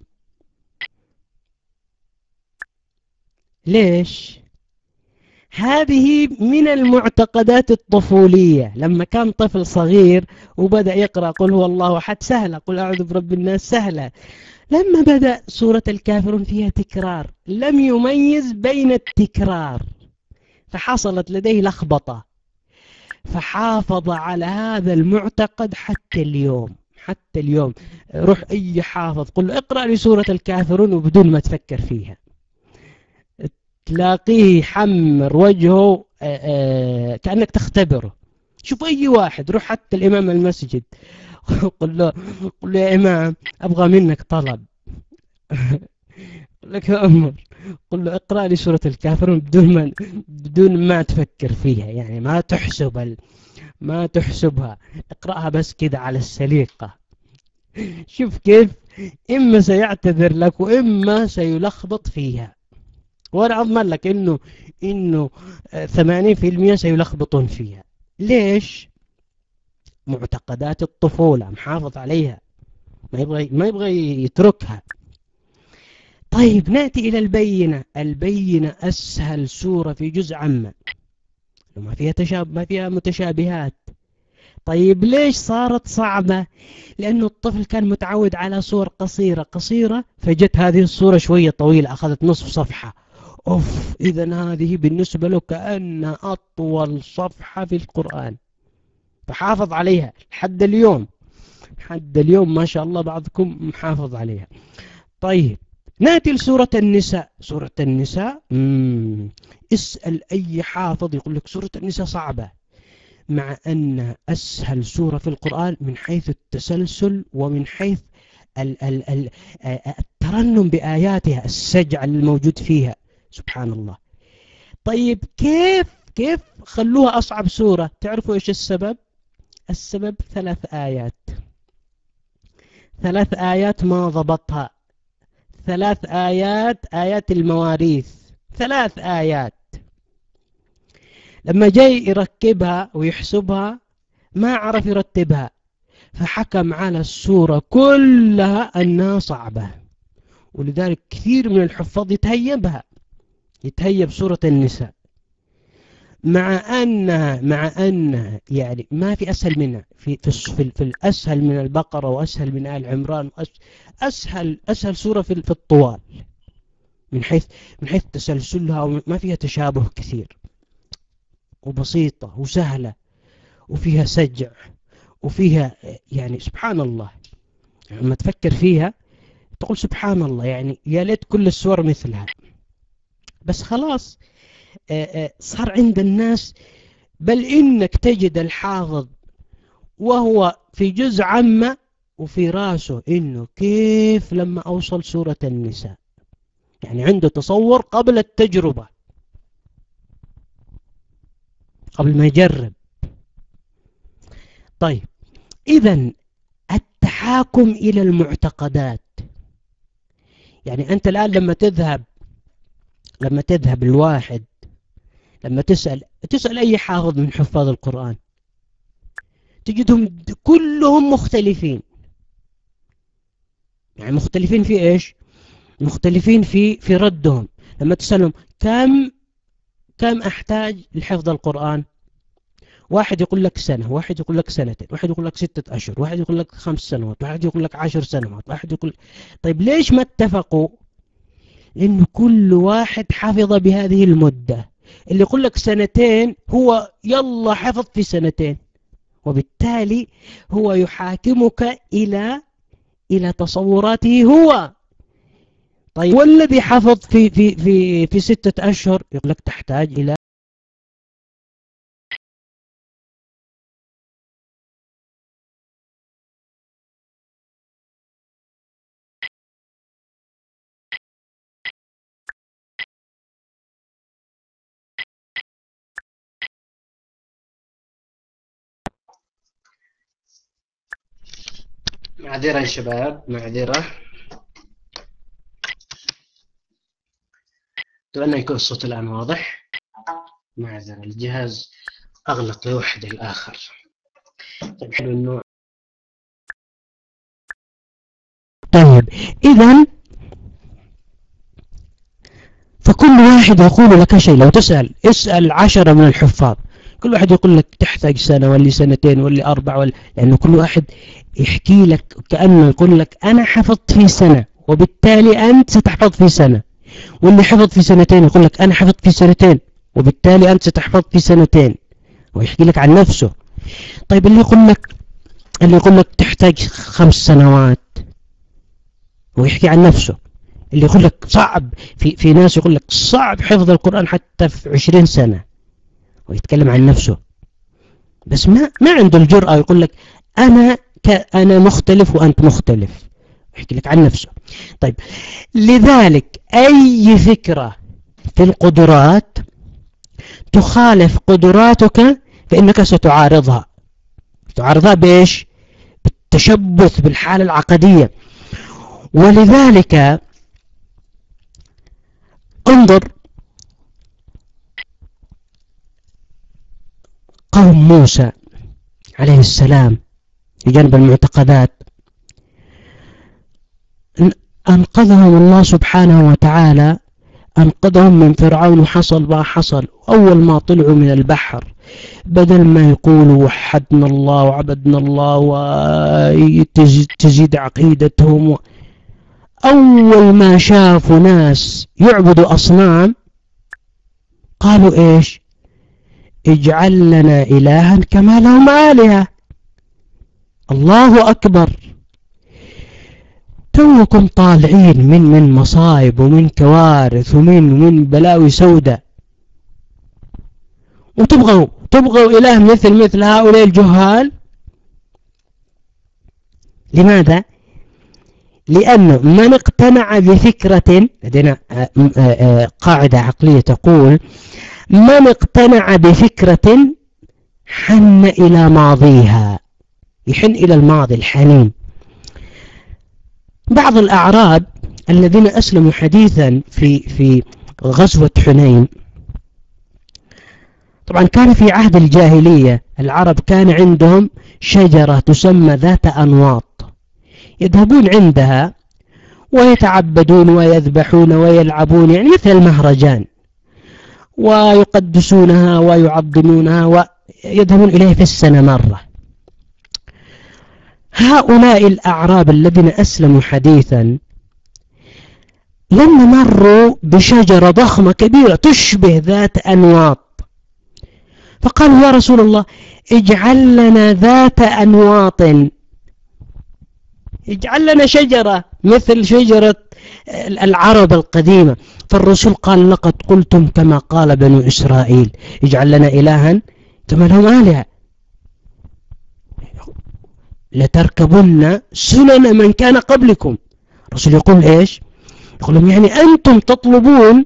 ليش؟ هذه من المعتقدات الطفولية. لما كان طفل صغير وبدأ يقرأ قل هو الله أحد سهلة، قل أعوذ برب الناس سهلة. لما بدأ سورة الكافرون فيها تكرار، لم يميز بين التكرار، فحصلت لديه لخبطة، فحافظ على هذا المعتقد حتى اليوم. حتى اليوم روح أي حافظ قل له اقرأ لي سورة الكافرون وبدون ما تفكر فيها، تلاقيه يحمر وجهه آآ آآ كأنك تختبره. شوف أي واحد، روح حتى الإمام المسجد قل له قل له يا إمام أبغى منك طلب قل لك يا أمر، قل له اقرأ لي سورة الكافرون بدون ما بدون ما تفكر فيها، يعني ما تحسب ال... ما تحسبها، اقرأها بس كده على السليقة. شوف كيف، إما سيعتذر لك وإما سيلخبط فيها، وأنا أضمن لك إنه إنه ثمانين في المئة سيلخبطون فيها. ليش؟ معتقدات الطفولة محافظ عليها، ما يبغى ما يبغى يتركها. طيب نأتي إلى البينة. البينة أسهل سورة في جزء عامة، ما فيها تشاب ما فيها متشابهات. طيب ليش صارت صعبة؟ لأنه الطفل كان متعود على صور قصيرة قصيرة، فجت هذه الصورة شوية طويلة أخذت نصف صفحة. أوف، إذن هذه بالنسبة له كأنها أطول صفحة في القرآن، فحافظ عليها لحد اليوم. حد اليوم ما شاء الله بعضكم محافظ عليها. طيب نأتي لسورة النساء. سورة النساء مم. اسأل أي حافظ يقول لك سورة النساء صعبة، مع أن أسهل سورة في القرآن من حيث التسلسل ومن حيث ال ال ال الترنم بآياتها، السجع الموجود فيها، سبحان الله. طيب كيف كيف خلوها أصعب سورة؟ تعرفوا إيش السبب؟ السبب ثلاث آيات. ثلاث آيات ما ضبطها. ثلاث آيات، آيات المواريث، ثلاث آيات. لما جاي يركبها ويحسبها ما عرف يرتبها، فحكم على السورة كلها أنها صعبة. ولذلك كثير من الحفاظ يتهيبها، يتهيب سورة النساء، مع أنها مع أنها يعني ما في أسهل منها في في, في, في الأسهل من البقرة وأسهل من آل عمران، أسهل أسهل سورة في, في الطوال من حيث من حيث تسلسلها، وما فيها تشابه كثير، وبسيطة وسهلة وفيها سجع وفيها يعني سبحان الله. لما تفكر فيها تقول سبحان الله، يعني يا ليت كل السور مثلها. بس خلاص صار عند الناس، بل إنك تجد الحافظ وهو في جزء عامة وفي راسه إنه كيف لما أوصل سورة النساء، يعني عنده تصور قبل التجربة، قبل ما يجرب. طيب إذن التحاكم إلى المعتقدات، يعني أنت الآن لما تذهب لما تذهب الواحد لما تسأل تسأل أي حافظ من حفاظ القرآن تجدهم كلهم مختلفين. يعني مختلفين في إيش؟ مختلفين في في ردهم. لما تسألهم كم كم أحتاج لحفظ القرآن، واحد يقول لك سنة، واحد يقول لك سنتين، واحد يقول لك ستة أشهر، واحد يقول لك خمس سنوات، واحد يقول لك عشر سنوات، واحد يقول. طيب ليش ما اتفقوا؟ لأنه كل واحد حفظ بهذه المدة، اللي يقول لك سنتين هو يلا حفظ في سنتين، وبالتالي هو يحاكمك إلى إلى تصوراته هو. طيب والذي حفظ في في في في ستة أشهر يقول لك تحتاج إلى معذرة يا شباب، معذرة. أتمنى يكون الصوت الآن واضح. معذرة، الجهاز أغلق لوحده الآخر. طيب حلو إنه طيب إذا فكل واحد يقول لك شيء. لو تسأل اسأل عشرة من الحفاظ، كل واحد يقول لك تحتاج سنة واللي سنتين واللي أربع واللي، لأنه كل واحد يحكي لك كأنه يقول لك أنا حفظت في سنة وبالتالي أنت ستحفظ في سنة، واللي حفظ في سنتين يقول لك أنا حفظت في سنتين وبالتالي أنت ستحفظ في سنتين، ويحكي لك عن نفسه. طيب اللي يقول لك اللي يقول لك تحتاج خمس سنوات ويحكي عن نفسه. اللي يقول لك صعب، في في ناس يقول لك صعب حفظ القرآن حتى في عشرين سنة ويتكلم عن نفسه، بس ما ما عنده الجرأة يقول لك أنا أنا مختلف وأنت مختلف، يحكي لك عن نفسه. طيب لذلك أي فكرة في القدرات تخالف قدراتك فإنك ستعارضها. تعارضها بإيش؟ بالتشبث بالحالة العقدية. ولذلك انظر قوم موسى عليه السلام بجانب المعتقدات، أنقذهم الله سبحانه وتعالى، أنقذهم من فرعون وحصل ما حصل. أول ما طلعوا من البحر بدل ما يقولوا وحدنا الله وعبدنا الله وتزيد عقيدتهم، أول ما شافوا ناس يعبدوا أصنام قالوا إيش؟ اجعل لنا إلها كما لهم آلهة. الله أكبر. توكم طالعين من من مصايب ومن كوارث ومن من بلاوي سوداء، وتبغوا تبغوا إله مثل مثل هؤلاء الجهال. لماذا؟ لأنه من اقتنع بفكرة، لدينا قاعدة عقلية تقول من اقتنع بفكرة حن إلى ماضيها، يحن إلى الماضي الحنين. بعض الأعراب الذين أسلموا حديثا في في غزوة حنين، طبعا كان في عهد الجاهلية العرب كان عندهم شجرة تسمى ذات أنواط، يذهبون عندها ويتعبدون ويذبحون ويلعبون، يعني مثل المهرجان، ويقدسونها ويعظمونها ويذهبون إليه في السنة مرة. هؤلاء الأعراب الذين أسلموا حديثا لما مروا بشجرة ضخمة كبيرة تشبه ذات أنواط، فقالوا يا رسول الله اجعل لنا ذات أنواط، اجعل لنا شجرة مثل شجرة العرب القديمة. فالرسول قال لقد قلتم كما قال بنو إسرائيل اجعل لنا إلها كما لهم آلهة، لتركبن سنن من كان قبلكم. الرسول يقول إيش؟ يقول لهم يعني أنتم تطلبون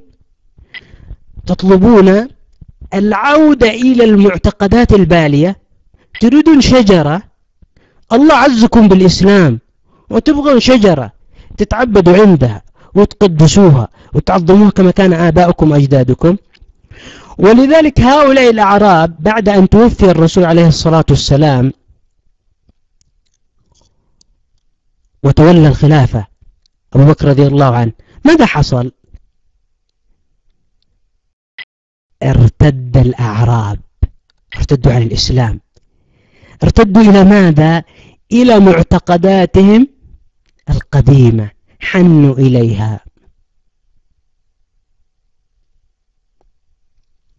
تطلبون العودة إلى المعتقدات البالية، تريدون شجرة، الله عزكم بالإسلام وتبغون شجرة تتعبدوا عندها وتقدسوها وتعظموها كما كان آباؤكم وأجدادكم. ولذلك هؤلاء الأعراب بعد أن توفي الرسول عليه الصلاة والسلام وتولى الخلافة أبو بكر رضي الله عنه، ماذا حصل؟ ارتد الأعراب، ارتدوا عن الإسلام، ارتدوا إلى ماذا؟ إلى معتقداتهم القديمة، حنوا إليها.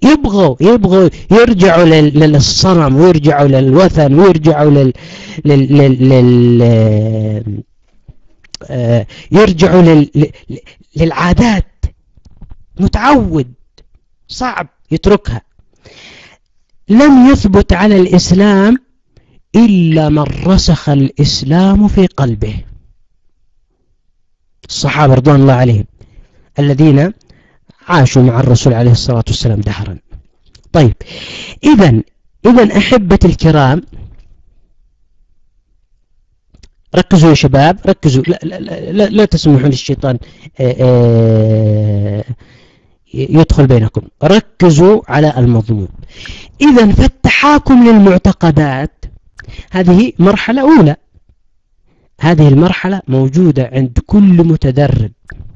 يبغوا يبغوا يرجعوا لل- للصنم، ويرجعوا للوثن، ويرجعوا لل, لل... لل... لل... آه، يرجعوا لل... لل- للعادات. متعود، صعب يتركها. لم يثبت على الإسلام إلا من رسخ الإسلام في قلبه. الصحابة رضوان الله عليهم الذين عاشوا مع الرسول عليه الصلاة والسلام دهرا. طيب، إذن إذن أحبتي الكرام، ركزوا يا شباب، ركزوا، لا, لا, لا, لا, لا تسمحوا للشيطان آآ آآ يدخل بينكم. ركزوا على المضمون. إذن فالتحاكم للمعتقدات هذه مرحلة أولى. هذه المرحلة موجودة عند كل متدرب.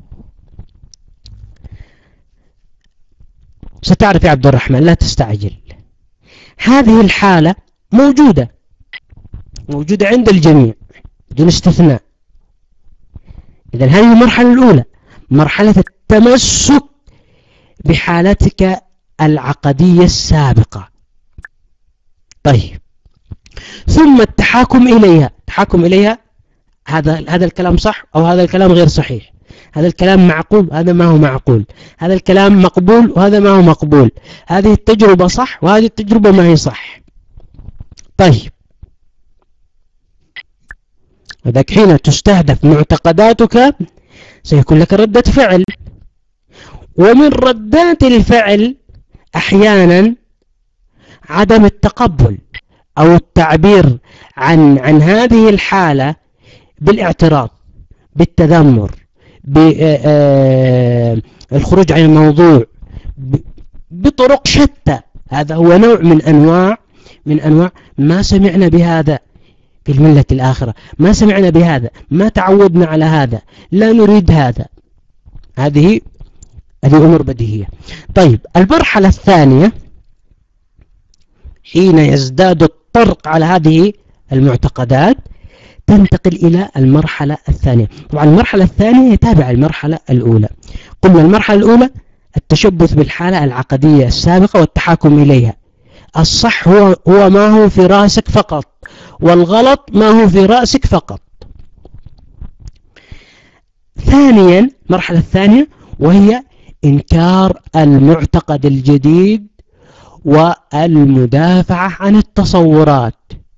ستعرف يا عبد الرحمن، لا تستعجل. هذه الحالة موجودة موجودة عند الجميع بدون استثناء. إذن هذه المرحلة الأولى، مرحلة التمسك بحالتك العقدية السابقة. طيب، ثم التحاكم إليها. التحاكم إليها، هذا هذا الكلام صح أو هذا الكلام غير صحيح، هذا الكلام معقول هذا ما هو معقول، هذا الكلام مقبول وهذا ما هو مقبول، هذه التجربة صح وهذه التجربة ما هي صح. طيب، وذاك حين تستهدف معتقداتك سيكون لك ردة فعل، ومن ردات الفعل أحيانا عدم التقبل أو التعبير عن عن هذه الحالة بالاعتراض، بالتذمر، بالخروج عن الموضوع، بطرق شتى. هذا هو نوع من أنواع من أنواع ما سمعنا بهذا في الملة الآخرة، ما سمعنا بهذا، ما تعودنا على هذا، لا نريد هذا. هذه هذه أمور بديهية. طيب، المرحلة الثانية حين يزداد الطرق على هذه المعتقدات تنتقل إلى المرحلة الثانية. طبعا المرحلة الثانية تابعة المرحلة الأولى. قلنا المرحلة الأولى التشبث بالحالة العقدية السابقة والتحاكم إليها. الصح هو, هو ما هو في رأسك فقط، والغلط ما هو في رأسك فقط. ثانيا، المرحلة الثانية وهي إنكار المعتقد الجديد والمدافعة عن التصورات.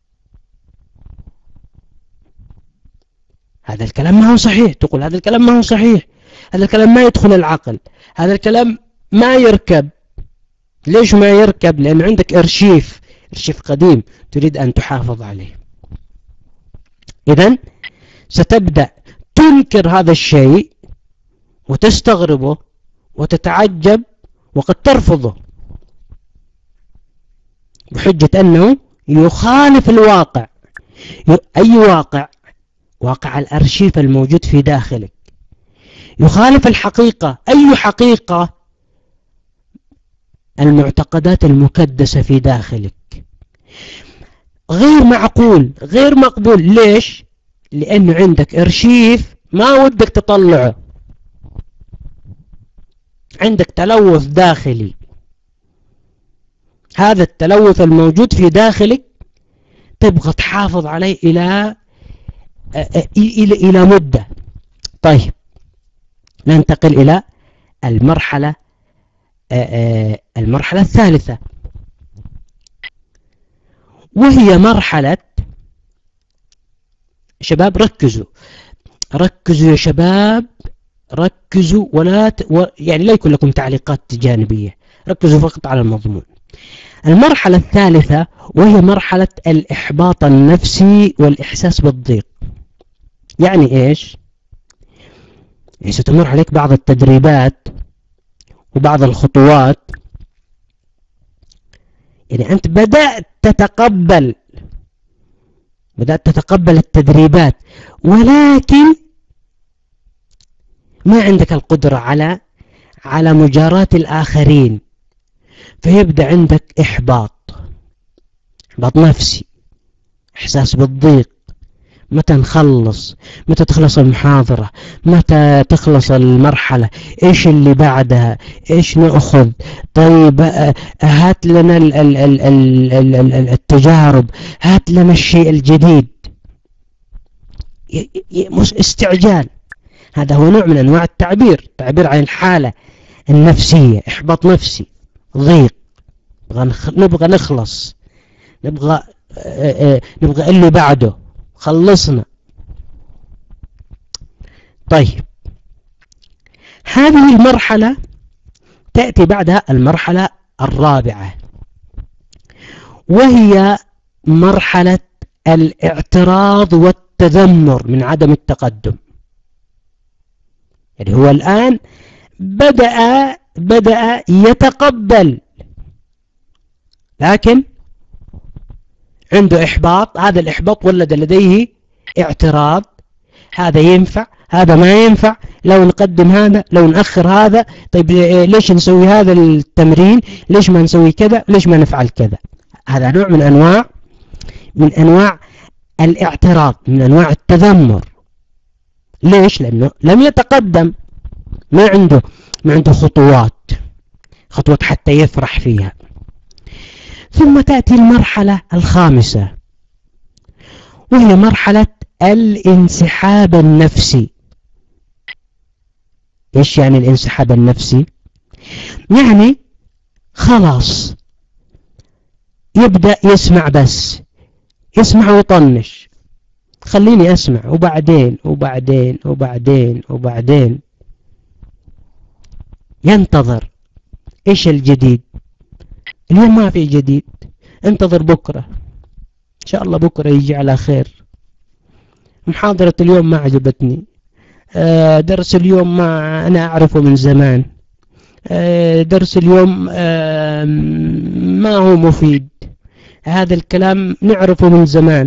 هذا الكلام ما هو صحيح، تقول هذا الكلام ما هو صحيح، هذا الكلام ما يدخل العقل، هذا الكلام ما يركب. ليش ما يركب؟ لأن عندك إرشيف إرشيف قديم تريد أن تحافظ عليه. إذن ستبدأ تنكر هذا الشيء وتستغربه وتتعجب وقد ترفضه بحجة أنه يخالف الواقع. أي واقع؟ واقع الأرشيف الموجود في داخلك. يخالف الحقيقة. أي حقيقة؟ المعتقدات المكدسة في داخلك. غير معقول، غير مقبول. ليش؟ لأنه عندك أرشيف ما ودك تطلعه، عندك تلوث داخلي. هذا التلوث الموجود في داخلك تبغى تحافظ عليه إلى إلى إلى مدة. طيب، ننتقل إلى المرحلة المرحلة الثالثة، وهي مرحلة، شباب ركزوا ركزوا يا شباب، ركزوا ولا ت... و... يعني لا يكون لكم تعليقات جانبية، ركزوا فقط على المضمون. المرحلة الثالثة وهي مرحلة الإحباط النفسي والإحساس بالضيق. يعني إيش؟ يعني ستمر عليك بعض التدريبات وبعض الخطوات، يعني أنت بدأت تتقبل بدأت تتقبل التدريبات، ولكن ما عندك القدرة على على مجاراة الآخرين، فيبدأ عندك إحباط إحباط نفسي، إحساس بالضيق، متى نخلص؟ متى تخلص المحاضرة؟ متى تخلص المرحلة؟ إيش اللي بعدها؟ إيش نأخذ؟ طيب هات لنا ال ال ال ال ال ال التجارب، هات لنا الشيء الجديد. استعجال، هذا هو نوع من أنواع التعبير، تعبير عن الحالة النفسية، إحباط نفسي، ضيق، نبغى نخلص، نبغى نبغى اللي بعده، خلصنا. طيب هذه المرحلة تأتي بعدها المرحلة الرابعة، وهي مرحلة الاعتراض والتذمر من عدم التقدم. يعني هو الآن بدأ بدأ يتقبل، لكن عنده إحباط. هذا الإحباط ولد لديه اعتراض، هذا ينفع، هذا ما ينفع، لو نقدم هذا، لو نأخر هذا، طيب ليش نسوي هذا التمرين، ليش ما نسوي كذا، ليش ما نفعل كذا. هذا نوع من أنواع من أنواع الاعتراض، من أنواع التذمر. ليش؟ لأنه لم يتقدم، ما عنده ما عنده خطوات خطوات حتى يفرح فيها. ثم تأتي المرحلة الخامسة، وهي مرحلة الانسحاب النفسي. إيش يعني الانسحاب النفسي؟ يعني خلاص يبدأ يسمع، بس يسمع ويطنش، خليني أسمع وبعدين وبعدين وبعدين وبعدين، ينتظر. إيش الجديد؟ اليوم ما في جديد، انتظر بكرة، إن شاء الله بكرة يجي على خير. محاضرة اليوم ما عجبتني، درس اليوم ما أنا أعرفه من زمان، درس اليوم ما هو مفيد، هذا الكلام نعرفه من زمان.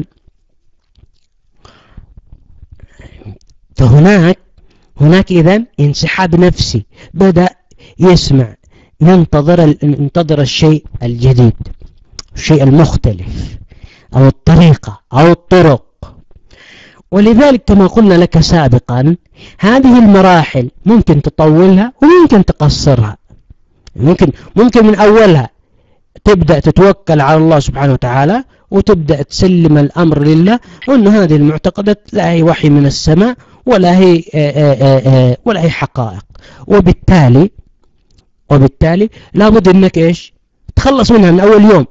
فهناك هناك إذن انسحاب نفسي، بدأ يسمع، ينتظر ينتظر الشيء الجديد، الشيء المختلف، أو الطريقة أو الطرق. ولذلك كما قلنا لك سابقا، هذه المراحل ممكن تطولها وممكن تقصرها. ممكن ممكن من أولها تبدأ تتوكل على الله سبحانه وتعالى، وتبدأ تسلم الأمر لله، وأن هذه المعتقدات لا هي وحي من السماء، ولا هي آآ آآ ولا هي حقائق، وبالتالي وبالتالي لابد انك ايش تخلص منها من اول يوم.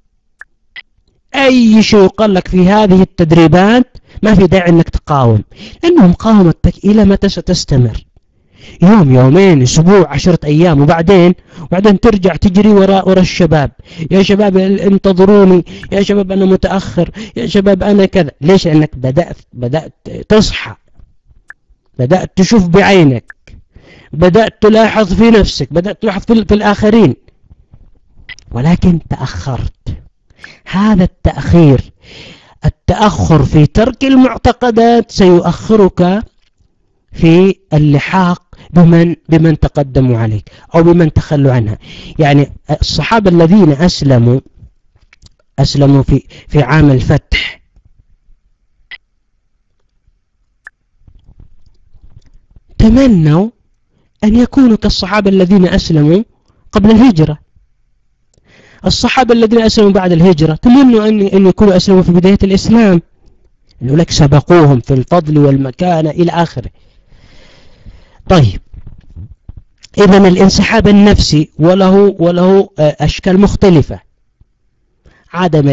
اي شيء يقال لك في هذه التدريبات ما في داعي انك تقاوم، لانه مقاومتك الى متى ستستمر؟ يوم، يومين، اسبوع، عشرة ايام، وبعدين وبعدين ترجع تجري وراء وراء الشباب. يا شباب انتظروني، يا شباب انا متأخر، يا شباب انا كذا. ليش؟ لانك بدأت بدأت تصحى، بدأت تشوف بعينك، بدأت تلاحظ في نفسك، بدأت تلاحظ في, في الآخرين، ولكن تأخرت. هذا التأخير، التأخر في ترك المعتقدات سيؤخرك في اللحاق بمن بمن تقدموا عليك أو بمن تخلوا عنها. يعني الصحابة الذين أسلموا أسلموا في في عام الفتح، تمنوا أن يكونوا كالصحابة الذين أسلموا قبل الهجرة. الصحابة الذين أسلموا بعد الهجرة تمنوا أن يكونوا أسلموا في بداية الإسلام، أنه لك سبقوهم في الفضل والمكانة إلى آخره. طيب، إذن الانسحاب النفسي وله وله أشكال مختلفة. عدم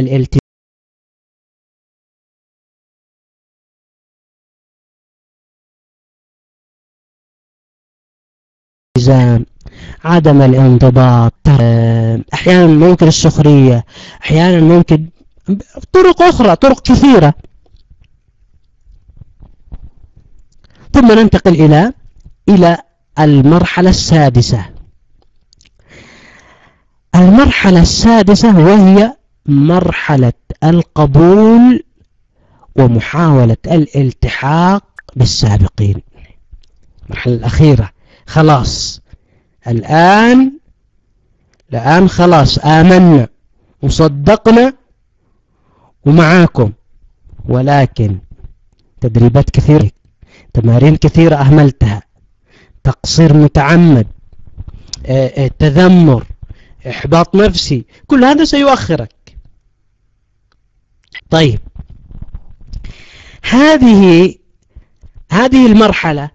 الالتزام، عدم الانضباط، أحيانا ممكن السخرية، أحيانا ممكن طرق أخرى، طرق كثيرة. ثم ننتقل إلى إلى المرحلة السادسة. المرحلة السادسة وهي مرحلة القبول ومحاولة الالتحاق بالسابقين. المرحلة الأخيرة، خلاص الآن الآن خلاص آمنا وصدقنا ومعاكم، ولكن تدريبات كثيرة، تمارين كثيرة أهملتها، تقصير متعمد، تذمر، إحباط نفسي، كل هذا سيؤخرك. طيب هذه هذه المرحلة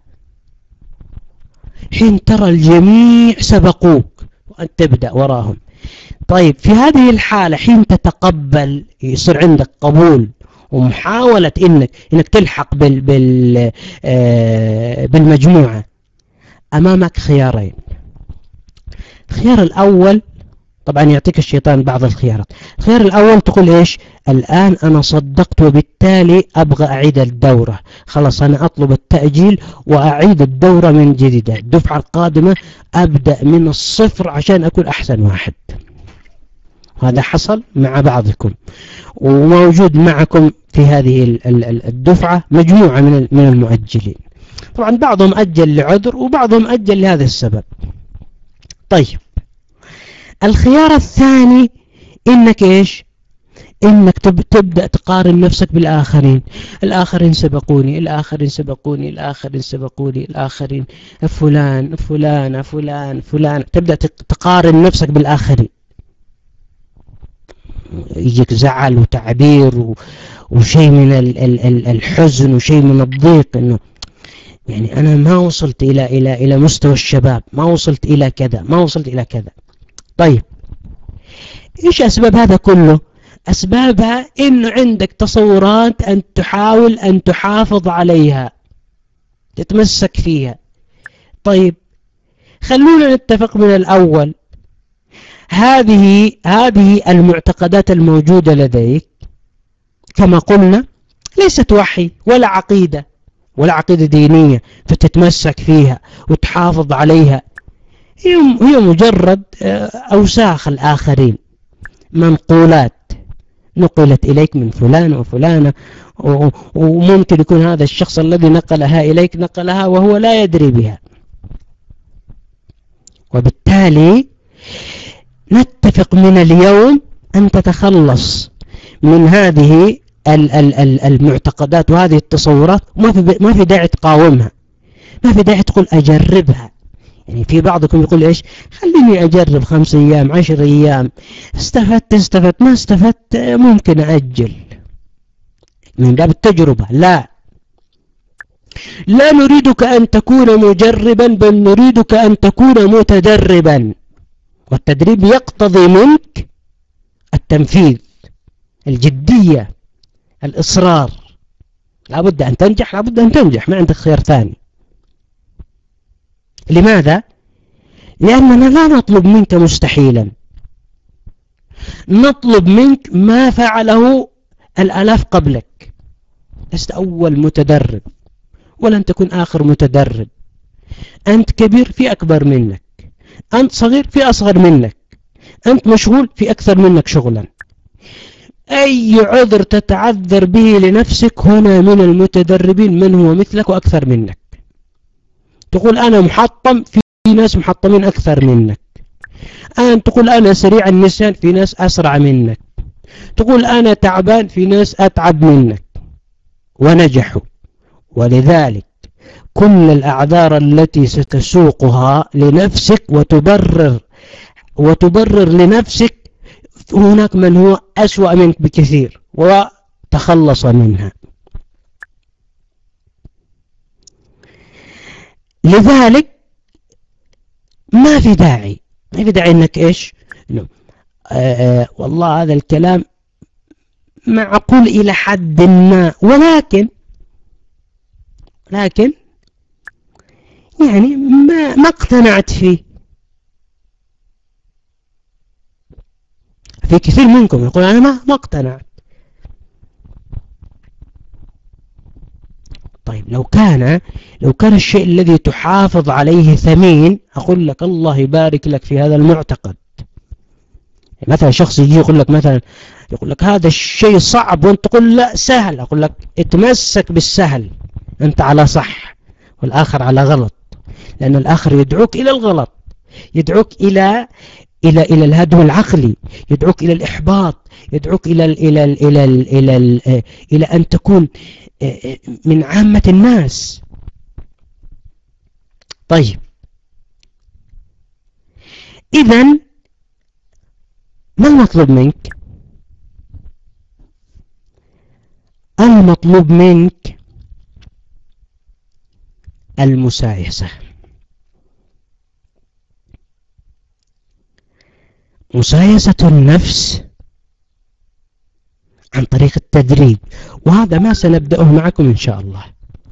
حين ترى الجميع سبقوك وأنت تبدأ وراهم. طيب في هذه الحالة حين تتقبل، يصير عندك قبول ومحاولة إنك إنك تلحق بال بال آه بالمجموعة، أمامك خيارين. الخيار الأول طبعا يعطيك الشيطان بعض الخيارات. الخيار الأول تقول إيش؟ الآن أنا صدقت وبالتالي أبغى أعيد الدورة، خلاص أنا أطلب التأجيل وأعيد الدورة من جديد، الدفعة القادمة أبدأ من الصفر عشان أكون أحسن واحد. هذا حصل مع بعضكم وموجود معكم في هذه الدفعة مجموعة من من المؤجلين. طبعا بعضهم أجل لعذر وبعضهم أجل لهذا السبب. طيب الخيار الثاني إنك إيش؟ إنك تبدأ تقارن نفسك بالآخرين. الآخرين سبقوني، الآخرين سبقوني، الآخرين سبقوني، الآخرين فلان فلان فلان فلان، تبدأ تقارن نفسك بالآخرين. يجيك زعل وتعبير وشيء من الحزن وشيء من الضيق، إنه يعني أنا ما وصلت إلى إلى إلى مستوى الشباب، ما وصلت إلى كذا، ما وصلت إلى كذا. طيب إيش أسباب هذا كله؟ أسبابها إنه عندك تصورات أن تحاول أن تحافظ عليها، تتمسك فيها. طيب خلونا نتفق من الأول، هذه هذه المعتقدات الموجودة لديك كما قلنا ليست وحي ولا عقيدة ولا عقيدة دينية فتتمسك فيها وتحافظ عليها، هي مجرد أوساخ الآخرين، منقولات نقلت إليك من فلان وفلانة، وممكن يكون هذا الشخص الذي نقلها إليك نقلها وهو لا يدري بها. وبالتالي نتفق من اليوم أن تتخلص من هذه المعتقدات وهذه التصورات، وما في ما في داعي تقاومها، ما في داعي تقول أجربها. يعني في بعضكم يقول إيش؟ خليني أجرب خمس أيام عشر أيام، استفدت استفدت ما استفدت ممكن أجل من باب التجربة. لا لا نريدك أن تكون مجربا، بل نريدك أن تكون متدربا، والتدريب يقتضي منك التنفيذ، الجدية، الإصرار. لابد أن تنجح، لابد أن تنجح، ما عندك خيار ثاني. لماذا؟ لأننا لا نطلب منك مستحيلا، نطلب منك ما فعله الآلاف قبلك. لست أول متدرب ولن تكون آخر متدرب، أنت كبير في أكبر منك، أنت صغير في أصغر منك، أنت مشغول في أكثر منك شغلا. أي عذر تتعذر به لنفسك هنا من المتدربين من هو مثلك وأكثر منك. تقول أنا محطم، في ناس محطمين أكثر منك. أنت تقول أنا سريع النسيان، في ناس أسرع منك. تقول أنا تعبان، في ناس أتعب منك ونجحوا. ولذلك كل الأعذار التي ستسوقها لنفسك وتبرر وتبرر لنفسك، هناك من هو أسوأ منك بكثير وتخلص منها. لذلك ما في داعي ما في داعي انك ايش آه آه والله هذا الكلام معقول الى حد ما، ولكن لكن يعني ما ما اقتنعت فيه. في كثير منكم يقول انا ما ما اقتنعت. طيب لو كان لو كان الشيء الذي تحافظ عليه ثمين، أقول لك الله يبارك لك في هذا المعتقد. مثلا شخص يجي يقول لك مثلا يقول لك هذا الشيء صعب وانت تقول لا سهل، أقول لك اتمسك بالسهل، أنت على صح والآخر على غلط، لأن الآخر يدعوك إلى الغلط، يدعوك إلى إلى إلى الهدم العقلي، يدعوك إلى الإحباط، يدعوك إلى ال إلى ال إلى ال إلى ال إلى أن تكون من عامة الناس. طيب، إذن ما المطلوب منك؟ المطلوب منك المسايسة، مسايسة النفس عن طريق التدريب، وهذا ما سنبدأه معكم إن شاء الله.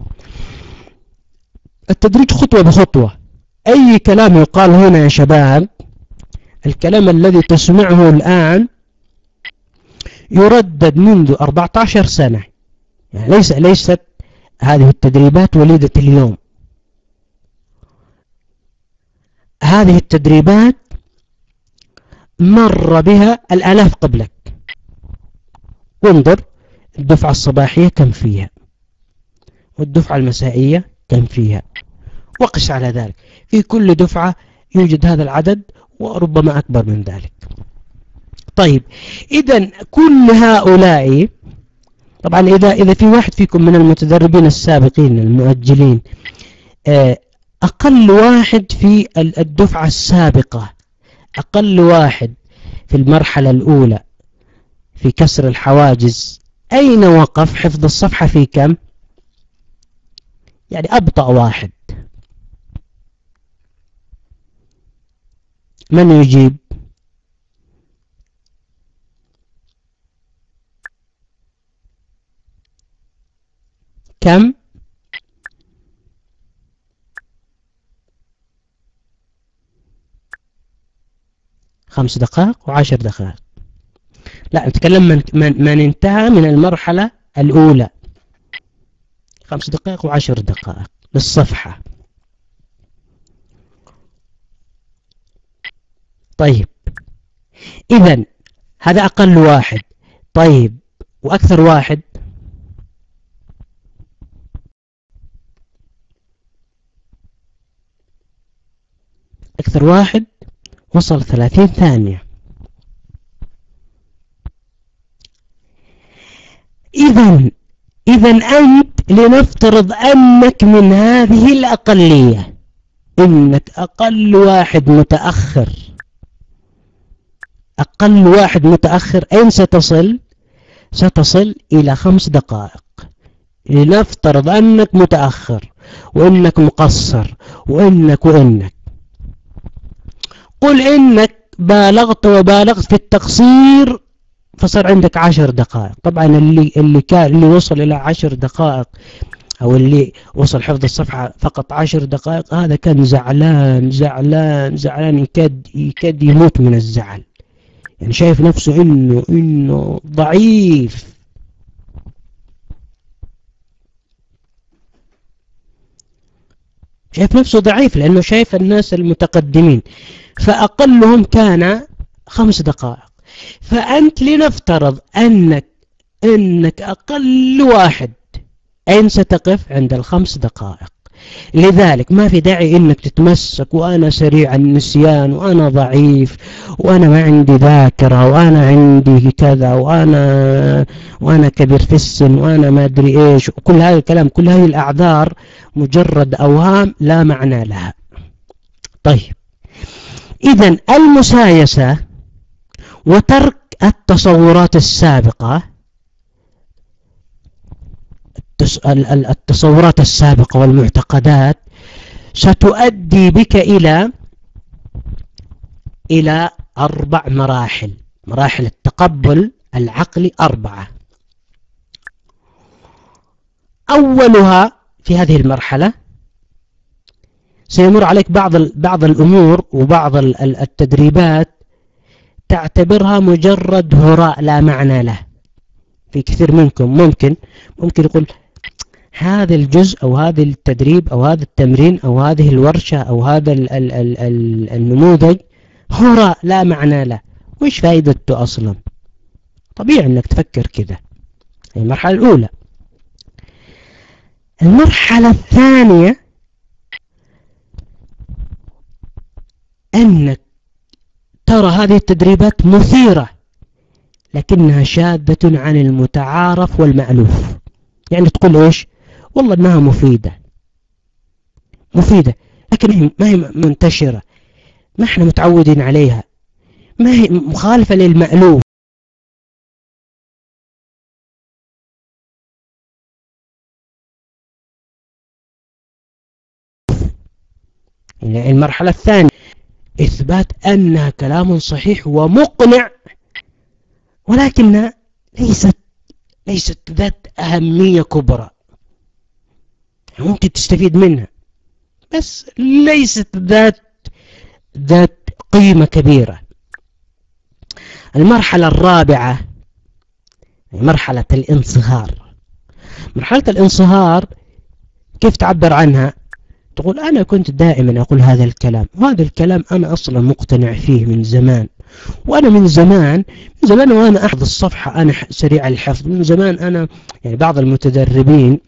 التدريج خطوة بخطوة. أي كلام يقال هنا يا شباب، الكلام الذي تسمعه الآن يردد منذ أربعة عشر سنة، يعني ليس ليست هذه التدريبات وليدة اليوم. هذه التدريبات مر بها الآلاف قبلك. وانظر الدفعة الصباحية كم فيها، والدفعة المسائية كم فيها، وقس على ذلك. في كل دفعة يوجد هذا العدد وربما أكبر من ذلك. طيب، إذن كل هؤلاء طبعا إذا إذا في واحد فيكم من المتدربين السابقين المؤجلين أقل واحد في الدفعة السابقة، أقل واحد في المرحلة الأولى في كسر الحواجز، أين وقف حفظ الصفحة؟ في كم؟ يعني أبطأ واحد، من يجيب؟ كم؟ خمس دقائق وعشر دقائق. لا، نتكلم من, من, من انتهى من المرحلة الأولى، خمس دقائق وعشر دقائق للصفحة. طيب، إذن هذا أقل واحد. طيب، وأكثر واحد؟ أكثر واحد وصل ثلاثين ثانية. إذن إذن أنت لنفترض أنك من هذه الأقلية، إنك أقل واحد متأخر، أقل واحد متأخر. أين ستصل؟ ستصل إلى خمس دقائق. لنفترض أنك متأخر وإنك مقصر وإنك وإنك قل إنك بالغت وبالغت في التقصير فصار عندك عشر دقائق. طبعا اللي اللي كان اللي وصل إلى عشر دقائق أو اللي وصل حفظ الصفحة فقط عشر دقائق، هذا كان زعلان زعلان زعلان، يكاد يكاد يموت من الزعل، يعني شايف نفسه إنه إنه ضعيف. شايف نفسه ضعيف لأنه شايف الناس المتقدمين، فأقلهم كان خمس دقائق. فأنت لنفترض أنك أنك أقل واحد، أين ستقف؟ عند الخمس دقائق. لذلك ما في داعي أنك تتمسك وأنا سريع النسيان وأنا ضعيف وأنا ما عندي ذاكرة وأنا عندي كذا وأنا وأنا كبير في السن وأنا ما أدري إيش، وكل هذا الكلام، كل هذه الأعذار مجرد أوهام لا معنى لها. طيب، إذن المسايسة وترك التصورات السابقة، التصورات السابقة والمعتقدات ستؤدي بك إلى إلى أربع مراحل. مراحل التقبل العقلي أربعة. أولها في هذه المرحلة سيمر عليك بعض بعض الأمور وبعض التدريبات تعتبرها مجرد هراء لا معنى له. في كثير منكم ممكن ممكن يقول هذا الجزء أو هذا التدريب أو هذا التمرين أو هذه الورشة أو هذا ال ال ال ال النموذج هراء لا معنى له، وإيش فائدته أصلا؟ طبيعي أنك تفكر كذا. المرحلة الأولى. المرحلة الثانية أنك ترى هذه التدريبات مثيرة لكنها شاذة عن المتعارف والمألوف. يعني تقول إيش؟ والله إنها مفيدة مفيدة لكن ما هي منتشرة، ما إحنا متعودين عليها، ما هي مخالفة للمألوف. يعني المرحلة الثانية إثبات أنها كلام صحيح ومقنع ولكنها ليست ليست ذات أهمية كبرى، ممكن تستفيد منها بس ليست ذات ذات قيمة كبيرة. المرحلة الرابعة مرحلة الانصهار. مرحلة الانصهار كيف تعبر عنها؟ تقول أنا كنت دائما أقول هذا الكلام، وهذا الكلام أنا أصلا مقتنع فيه من زمان، وأنا من زمان من زمان وأنا أحفظ الصفحة، أنا سريع الحفظ من زمان. أنا يعني بعض المتدربين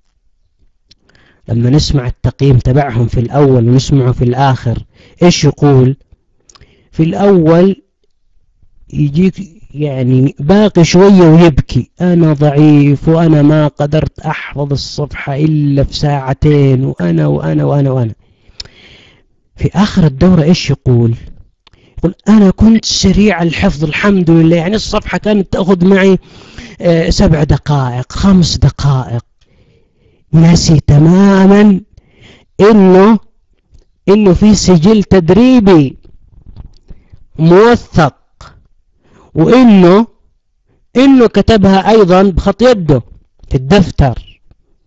لما نسمع التقييم تبعهم في الأول ونسمعه في الآخر إيش يقول؟ في الأول يجيك يعني باقي شوية ويبكي، أنا ضعيف وأنا ما قدرت أحفظ الصفحة إلا في ساعتين وأنا وأنا وأنا وأنا. في آخر الدورة إيش يقول؟ يقول أنا كنت سريع الحفظ الحمد لله، يعني الصفحة كانت تأخذ معي سبع دقائق خمس دقائق. ناسي تماما إنه إنه في سجل تدريبي موثق، وإنه إنه كتبها أيضا بخط يده في الدفتر.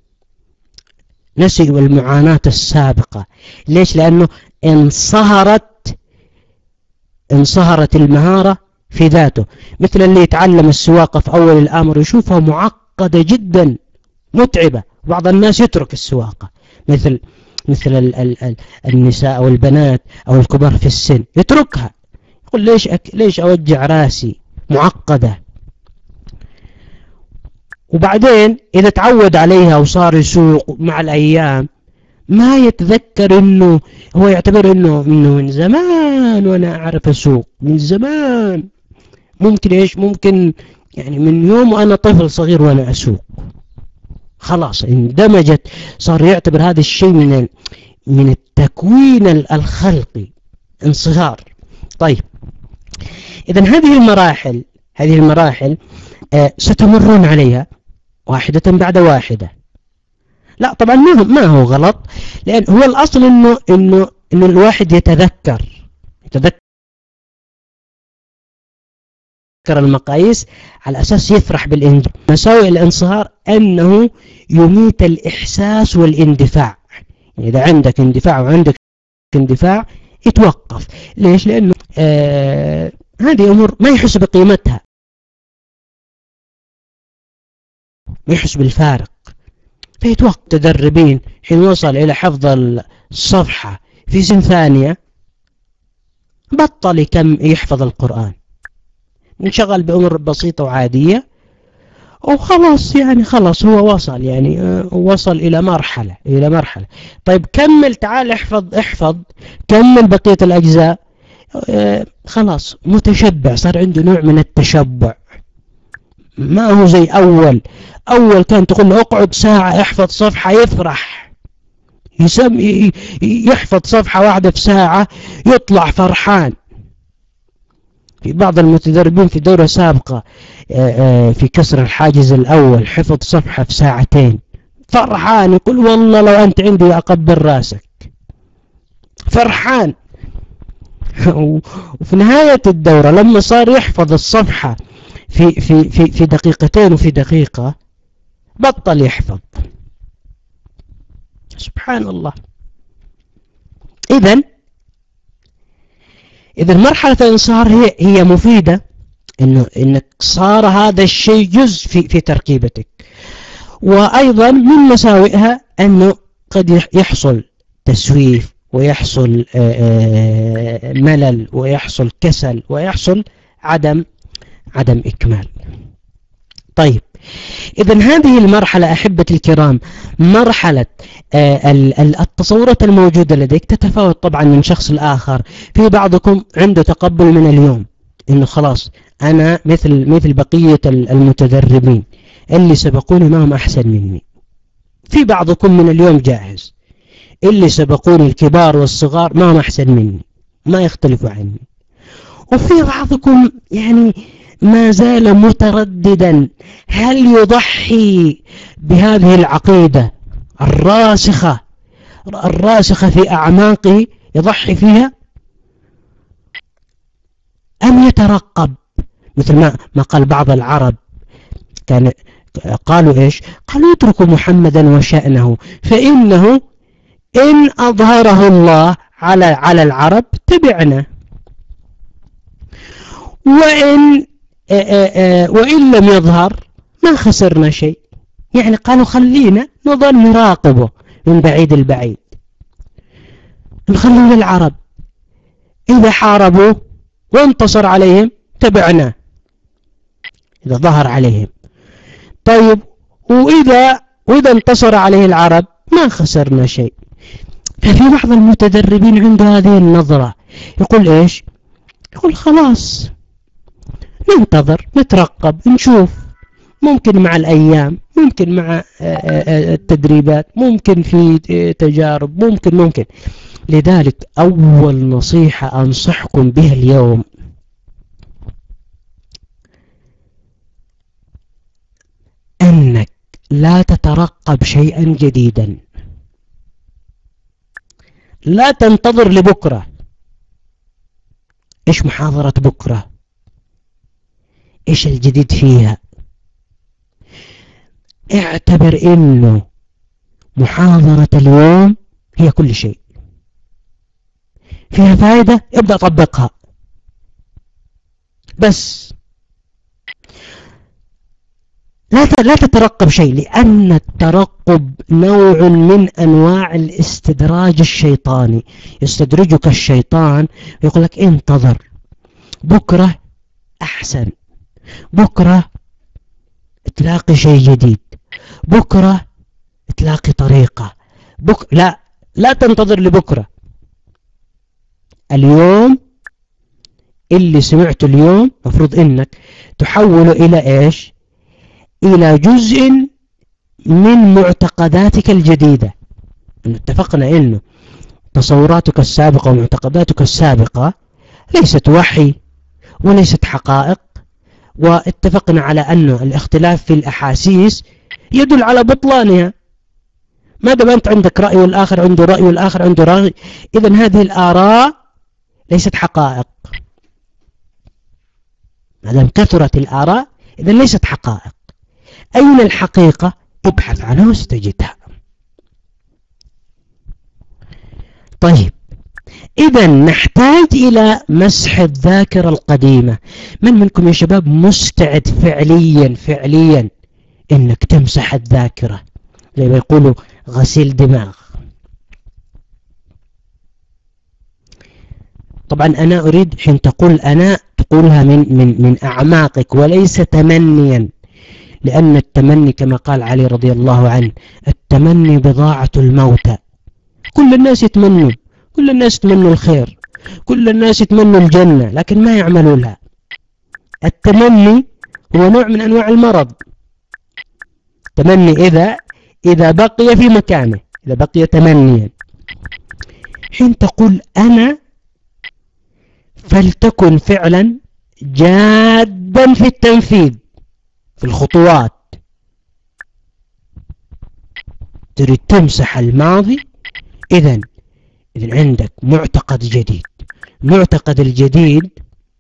نسي المعاناة السابقة. ليش؟ لأنه انصهرت انصهرت المهارة في ذاته. مثل اللي يتعلم السواقة في أول الأمر يشوفها معقدة جدا متعبة، بعض الناس يترك السواقة، مثل مثل ال ال ال النساء أو البنات أو الكبار في السن يتركها، يقول ليش أك ليش أوجع راسي، معقدة. وبعدين إذا تعود عليها وصار يسوق مع الأيام ما يتذكر إنه هو يعتبر إنه إنه من زمان وأنا أعرف أسوق من زمان. ممكن إيش ممكن يعني من يوم وأنا طفل صغير وأنا أسوق، خلاص اندمجت، صار يعتبر هذا الشيء من من التكوين الخلقي، انصهار. طيب إذن هذه المراحل هذه المراحل آه ستمرون عليها واحدة بعد واحدة. لا طبعا ما هو ما هو غلط، لأن هو الأصل إنه إنه إنه الواحد يتذكر يتذكر المقاييس على أساس يفرح بالإنجاز. مساوئ الانصهار أنه يميت الإحساس والاندفاع. يعني إذا عندك اندفاع وعندك اندفاع يتوقف. ليش؟ لأنه آه هذه أمور ما يحس بقيمتها، ما يحس بالفارق فيتوقف. تدربين حين وصل إلى حفظ الصفحة في سن ثانية بطل كم يحفظ القرآن، انشغل بأمور بسيطة وعادية وخلاص. يعني خلاص هو وصل يعني وصل إلى مرحلة إلى مرحلة طيب كمل، تعال احفظ احفظ كمل بقية الأجزاء. آه خلاص متشبع، صار عنده نوع من التشبع. ما هو زي أول أول كان تقول له اقعد ساعة احفظ صفحة يفرح، يسم يحفظ صفحة واحدة في ساعة يطلع فرحان. في بعض المتدربين في دورة سابقة في كسر الحاجز الأول حفظ صفحة في ساعتين فرحان، يقول والله لو أنت عندي أقبل راسك، فرحان. وفي نهاية الدورة لما صار يحفظ الصفحة في في في في دقيقتين وفي دقيقة بطل يحفظ. سبحان الله. إذن إذن مرحلة الانصهار هي هي مفيدة، إنه إنك صار هذا الشيء جزء في في تركيبتك. وأيضا من مساوئها أنه قد يحصل تسويف ويحصل ملل ويحصل كسل ويحصل عدم عدم إكمال. طيب إذا هذه المرحلة أحبتي الكرام، مرحلة التصورات الموجودة لديك تتفاوت طبعا من شخص لآخر. في بعضكم عنده تقبل من اليوم إنه خلاص أنا مثل مثل بقية المتدربين اللي سبقوني ما هم أحسن مني. في بعضكم من اليوم جاهز، اللي سبقوني الكبار والصغار ما هم أحسن مني، ما يختلفوا عني. وفي بعضكم يعني ما زال مترددا هل يضحي بهذه العقيدة الراسخة الراسخة في أعماقه، يضحي فيها، أم يترقب مثل ما ما قال بعض العرب، كان قالوا إيش؟ قالوا اتركوا محمدا وشأنه فإنه إن أظهره الله على على العرب تبعنا، وإن وإن لم يظهر ما خسرنا شيء. يعني قالوا خلينا نظل نراقبه من بعيد البعيد، نخليه للعرب، إذا حاربوا وانتصر عليهم تبعنا إذا ظهر عليهم. طيب وإذا وإذا انتصر عليه العرب ما خسرنا شيء. ففي بعض المتدربين عنده هذه النظرة، يقول إيش؟ يقول خلاص ننتظر نترقب نشوف، ممكن مع الأيام، ممكن مع التدريبات، ممكن في تجارب، ممكن ممكن لذلك أول نصيحة أنصحكم بها اليوم أنك لا تترقب شيئا جديدا، لا تنتظر لبكرة. إيش محاضرة بكرة؟ إيش الجديد فيها؟ اعتبر إنه محاضرة اليوم هي كل شيء، فيها فائدة ابدأ طبقها بس. لا لا تترقب شيء، لأن الترقب نوع من أنواع الاستدراج الشيطاني. يستدرجك الشيطان ويقول لك انتظر بكرة أحسن، بكرة تلاقي شيء جديد، بكرة تلاقي طريقة بك... لا لا تنتظر لبكرة. اليوم اللي سمعته اليوم مفروض انك تحوله الى ايش؟ الى جزء من معتقداتك الجديدة. اتفقنا انه تصوراتك السابقة ومعتقداتك السابقة ليست وحي وليست حقائق، واتفقنا على أن الاختلاف في الأحاسيس يدل على بطلانها. ما دام أنت عندك رأي والآخر عنده رأي والآخر عنده رأي، إذن هذه الآراء ليست حقائق. ما دام كثرت الآراء إذن ليست حقائق. أين الحقيقة؟ ابحث عنها وستجدها. طيب إذا نحتاج إلى مسح الذاكرة القديمة. من منكم يا شباب مستعد فعليا فعليا إنك تمسح الذاكرة، زي ما يقولوا غسيل دماغ؟ طبعا أنا أريد حين تقول أنا تقولها من, من, من أعماقك وليس تمنيا، لأن التمني كما قال علي رضي الله عنه التمني بضاعة الموتى. كل الناس يتمنوا، كل الناس يتمنوا الخير، كل الناس يتمنوا الجنة، لكن ما يعملوا لها. التمني هو نوع من أنواع المرض. تمني إذا إذا بقي في مكانه، إذا بقي تمنيا. حين تقول أنا فلتكن فعلا جادا في التنفيذ، في الخطوات. تريد تمسح الماضي، إذن إذن عندك معتقد جديد. معتقد الجديد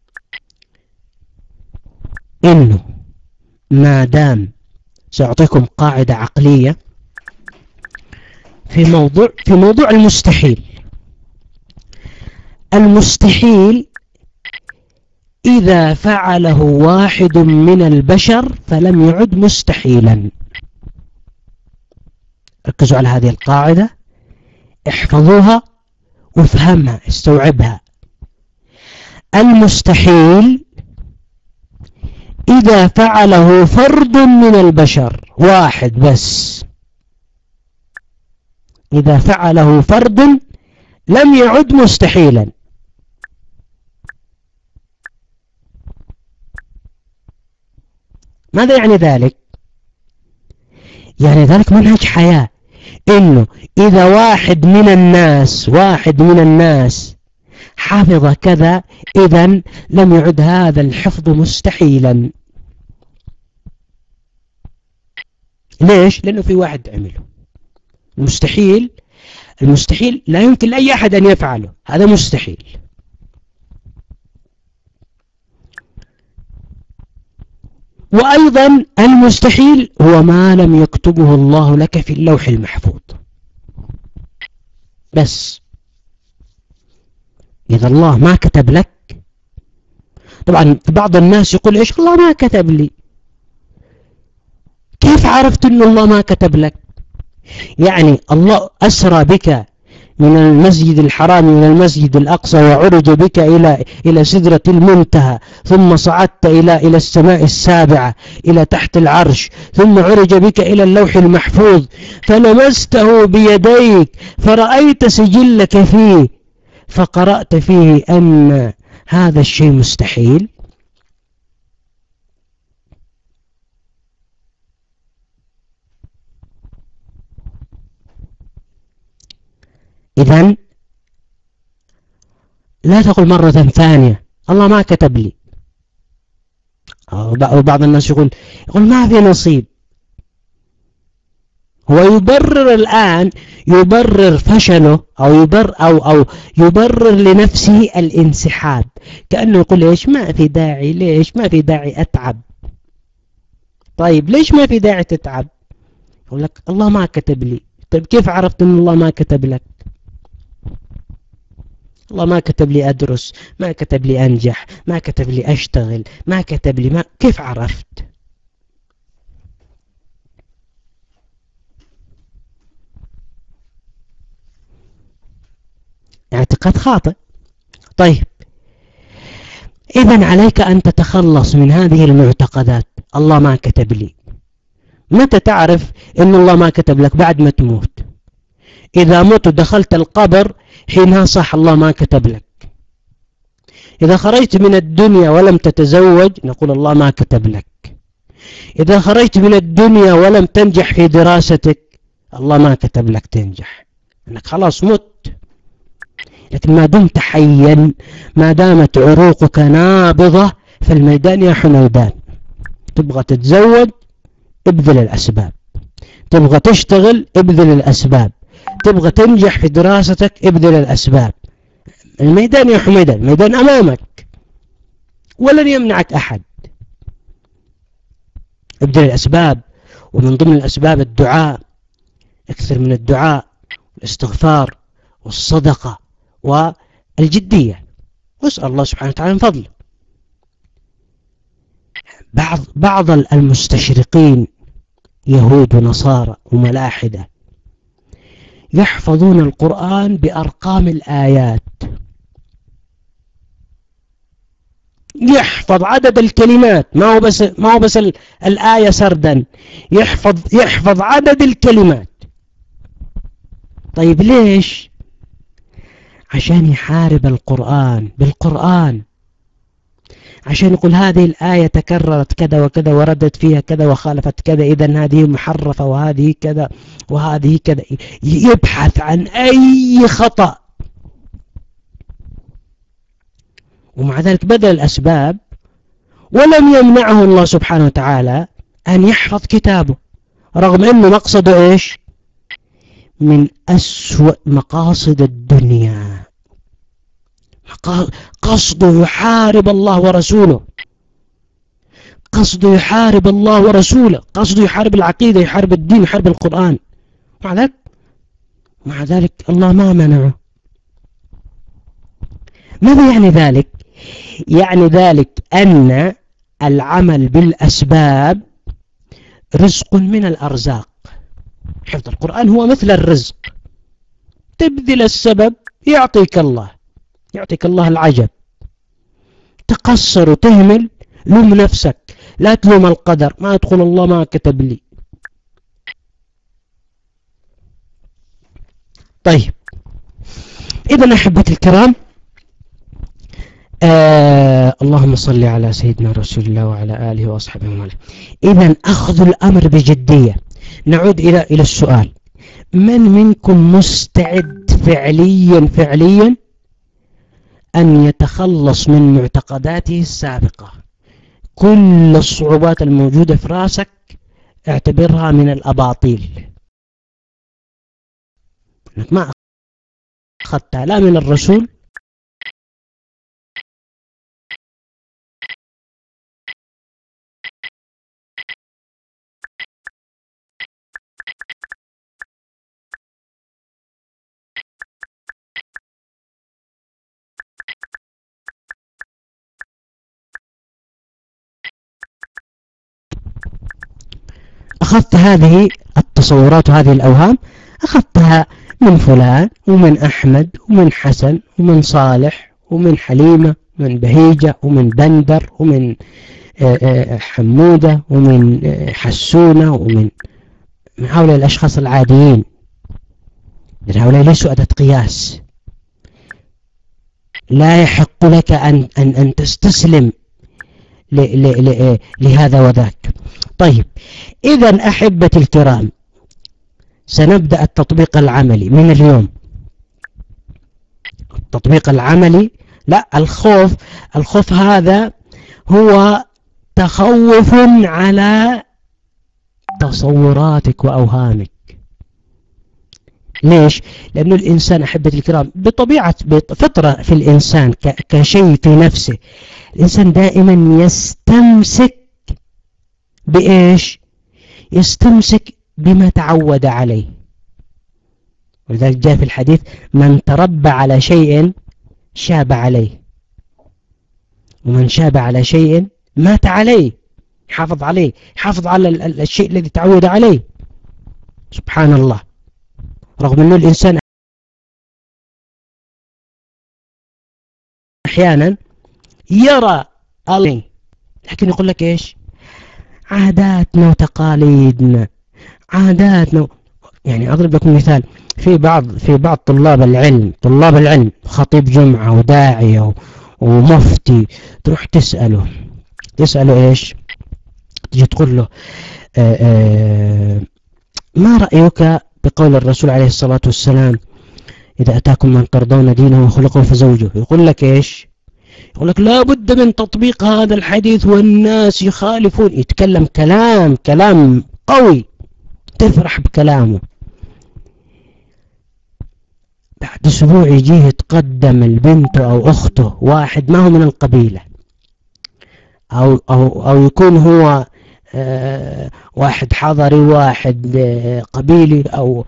إنه ما دام، سأعطيكم قاعدة عقلية في موضوع في موضوع المستحيل. المستحيل إذا فعله واحد من البشر فلم يعد مستحيلا. ركزوا على هذه القاعدة، احفظوها وافهمها، استوعبها. المستحيل إذا فعله فرد من البشر، واحد بس، إذا فعله فرد لم يعد مستحيلا. ماذا يعني ذلك؟ يعني ذلك منهج حياة، إنه إذا واحد من الناس واحد من الناس حافظ كذا، إذن لم يعد هذا الحفظ مستحيلا. ليش؟ لأنه في واحد عمله. المستحيل المستحيل لا يمكن لأي أحد أن يفعله، هذا مستحيل. وأيضا المستحيل هو ما لم يكتبه الله لك في اللوح المحفوظ بس. إذا الله ما كتب لك، طبعا بعض الناس يقول إيش الله ما كتب لي. كيف عرفت أن الله ما كتب لك؟ يعني الله أسرى بك من المسجد الحرام من المسجد الأقصى وعرج بك إلى إلى سدرة المنتهى، ثم صعدت إلى إلى السماء السابعة إلى تحت العرش، ثم عرج بك إلى اللوح المحفوظ فلمسته بيديك فرأيت سجلك فيه فقرأت فيه أن هذا الشيء مستحيل. إذن لا تقل مرة ثانية الله ما كتب لي. وبعض الناس يقول يقول ما في نصيب. هو يبرر الآن، يبرر فشله أو يبرر أو أو يبرر لنفسه الانسحاب، كأنه يقول إيش ما في داعي، ليش ما في داعي أتعب. طيب ليش ما في داعي تتعب؟ يقول لك الله ما كتب لي. طيب كيف عرفت أن الله ما كتب لك؟ الله ما كتب لي أدرس، ما كتب لي أنجح، ما كتب لي أشتغل، ما كتب لي ما كيف عرفت؟ اعتقاد خاطئ. طيب إذن عليك أن تتخلص من هذه المعتقدات. الله ما كتب لي. متى تعرف أن الله ما كتب لك؟ بعد ما تموت. إذا مت ودخلت القبر حينها صح الله ما كتب لك. إذا خرجت من الدنيا ولم تتزوج نقول الله ما كتب لك. إذا خرجت من الدنيا ولم تنجح في دراستك الله ما كتب لك تنجح، أنك خلاص مت. لكن ما دمت حيا، ما دامت عروقك نابضة فالميدان يا حميدان. تبغى تتزوج ابذل الأسباب، تبغى تشتغل ابذل الأسباب، تبغى تنجح في دراستك ابذل الأسباب. الميدان يا حميدان، الميدان أمامك ولن يمنعك أحد. ابذل الأسباب، ومن ضمن الأسباب الدعاء، اكثر من الدعاء والاستغفار والصدقة والجدية، واسأل الله سبحانه وتعالى من فضله. بعض بعض المستشرقين يهود ونصارى وملاحدة يحفظون القرآن بأرقام الآيات، يحفظ عدد الكلمات، ما هو بس ما هو بس الآية سردا، يحفظ يحفظ عدد الكلمات. طيب ليش؟ عشان يحارب القرآن بالقرآن، عشان يقول هذه الآية تكررت كذا وكذا وردت فيها كذا وخالفت كذا، إذن هذه محرفة وهذه كذا وهذه كذا. يبحث عن أي خطأ، ومع ذلك بذل الأسباب ولم يمنعه الله سبحانه وتعالى أن يحفظ كتابه، رغم أنه مقصده إيش؟ من أسوأ مقاصد الدنيا. قصده يحارب الله ورسوله، قصده يحارب الله ورسوله، قصده يحارب العقيدة، يحارب الدين، يحارب القرآن. مع ذلك مع ذلك الله ما منعه. ماذا يعني ذلك؟ يعني ذلك أن العمل بالأسباب رزق من الأرزاق. حفظ القرآن هو مثل الرزق، تبذل السبب يعطيك الله، يعطيك الله العجب. تقصر وتهمل لوم نفسك، لا تلوم القدر، ما يدخل الله ما كتب لي. طيب إذن أحبتي الكرام، آه اللهم صل على سيدنا رسول الله وعلى آله وأصحابه ومن. إذن أخذ الأمر بجدية. نعود إلى إلى السؤال: من منكم مستعد فعليا فعليا أن يتخلص من معتقداته السابقة؟ كل الصعوبات الموجودة في راسك اعتبرها من الأباطيل، أنك ما أخذتها لا من الرسول أخذت هذه التصورات وهذه الأوهام، أخذتها من فلان ومن أحمد ومن حسن ومن صالح ومن حليمة ومن بهيجة ومن بندر ومن حمودة ومن حسونة ومن هؤلاء الأشخاص العاديين. هؤلاء ليسوا أداة قياس. لا يحق لك أن, أن, أن تستسلم ل ل ل لهذا وذاك. طيب إذن أحبتي الكرام، سنبدأ التطبيق العملي من اليوم. التطبيق العملي، لا الخوف، الخوف هذا هو تخوف على تصوراتك وأوهامك. ليش؟ لأن الإنسان أحبتي الكرام بطبيعة فطرة في الإنسان كشيء في نفسه، الإنسان دائما يستمسك بإيش؟ يستمسك بما تعود عليه. ولذلك جاء في الحديث: من تربى على شيء شاب عليه، ومن شاب على شيء مات عليه. حافظ عليه، حافظ على الشيء الذي تعود عليه. سبحان الله. رغم أنه الإنسان أحيانا يرى الله، لكن يقول لك إيش؟ عاداتنا وتقاليدنا، عاداتنا. يعني أضرب لكم مثال: في بعض في بعض طلاب العلم طلاب العلم خطيب جمعة وداعية ومفتي، تروح تسأله تسأله إيش؟ تجي تقول له: آآ آآ ما رأيك بقول الرسول عليه الصلاة والسلام: إذا أتاكم من ترضون دينه وخلقه فزوجه؟ يقول لك إيش؟ يقول لك لا بد من تطبيق هذا الحديث والناس يخالفون. يتكلم كلام كلام قوي، تفرح بكلامه. بعد أسبوع يجيه يتقدم البنت أو أخته واحد ما هو من القبيلة، أو, أو, أو يكون هو آه واحد حضري واحد آه قبيلي، أو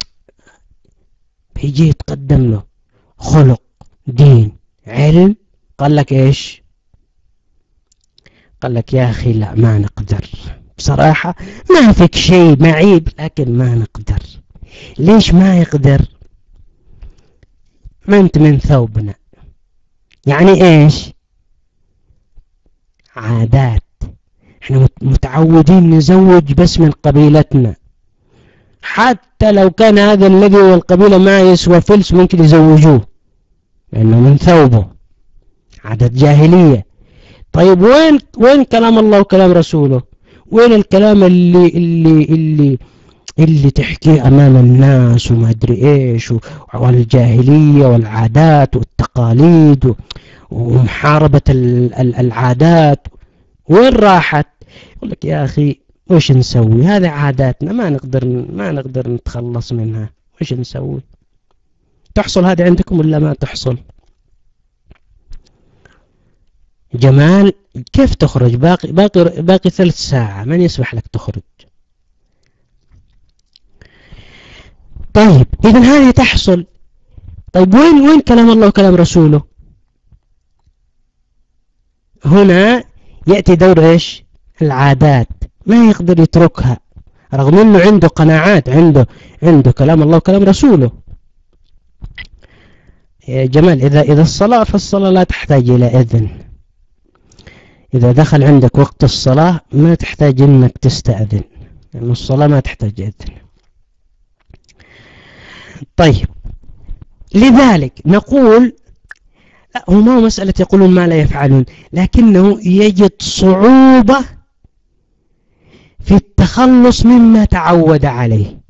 يجيه يتقدم له خلق دين علم. قال لك إيش؟ قال لك: يا أخي لا ما نقدر بصراحة، ما فيك شيء معيب لكن ما نقدر. ليش ما يقدر؟ ما أنت من ثوبنا. يعني إيش؟ عادات. احنا متعودين نزوج بس من قبيلتنا، حتى لو كان هذا الذي هو القبيلة ما يسوى فلس ممكن يزوجوه لأنه من ثوبه. عادات جاهلية. طيب وين وين كلام الله وكلام رسوله؟ وين الكلام اللي اللي اللي اللي تحكيه أمام الناس وما أدري إيش، والجاهلية والعادات والتقاليد ومحاربة العادات؟ وين راحت؟ يقول لك: يا أخي وش نسوي؟ هذه عاداتنا ما نقدر ما نقدر نتخلص منها، وش نسوي؟ تحصل هذه عندكم ولا ما تحصل؟ جمال كيف تخرج؟ باقي باقي باقي ثلث ساعة، من يسمح لك تخرج؟ طيب إذن هذه تحصل. طيب وين وين كلام الله وكلام رسوله؟ هنا يأتي دور إيش؟ العادات. ما يقدر يتركها رغم أنه عنده قناعات، عنده عنده كلام الله وكلام رسوله. يا جمال إذا إذا الصلاة فالصلاة لا تحتاج إلى إذن. إذا دخل عندك وقت الصلاة ما تحتاج إنك تستأذن، لأن يعني الصلاة ما تحتاج إذن. طيب، لذلك نقول لا، هو ما هو مسألة يقولون ما لا يفعلون، لكنه يجد صعوبة في التخلص مما تعود عليه،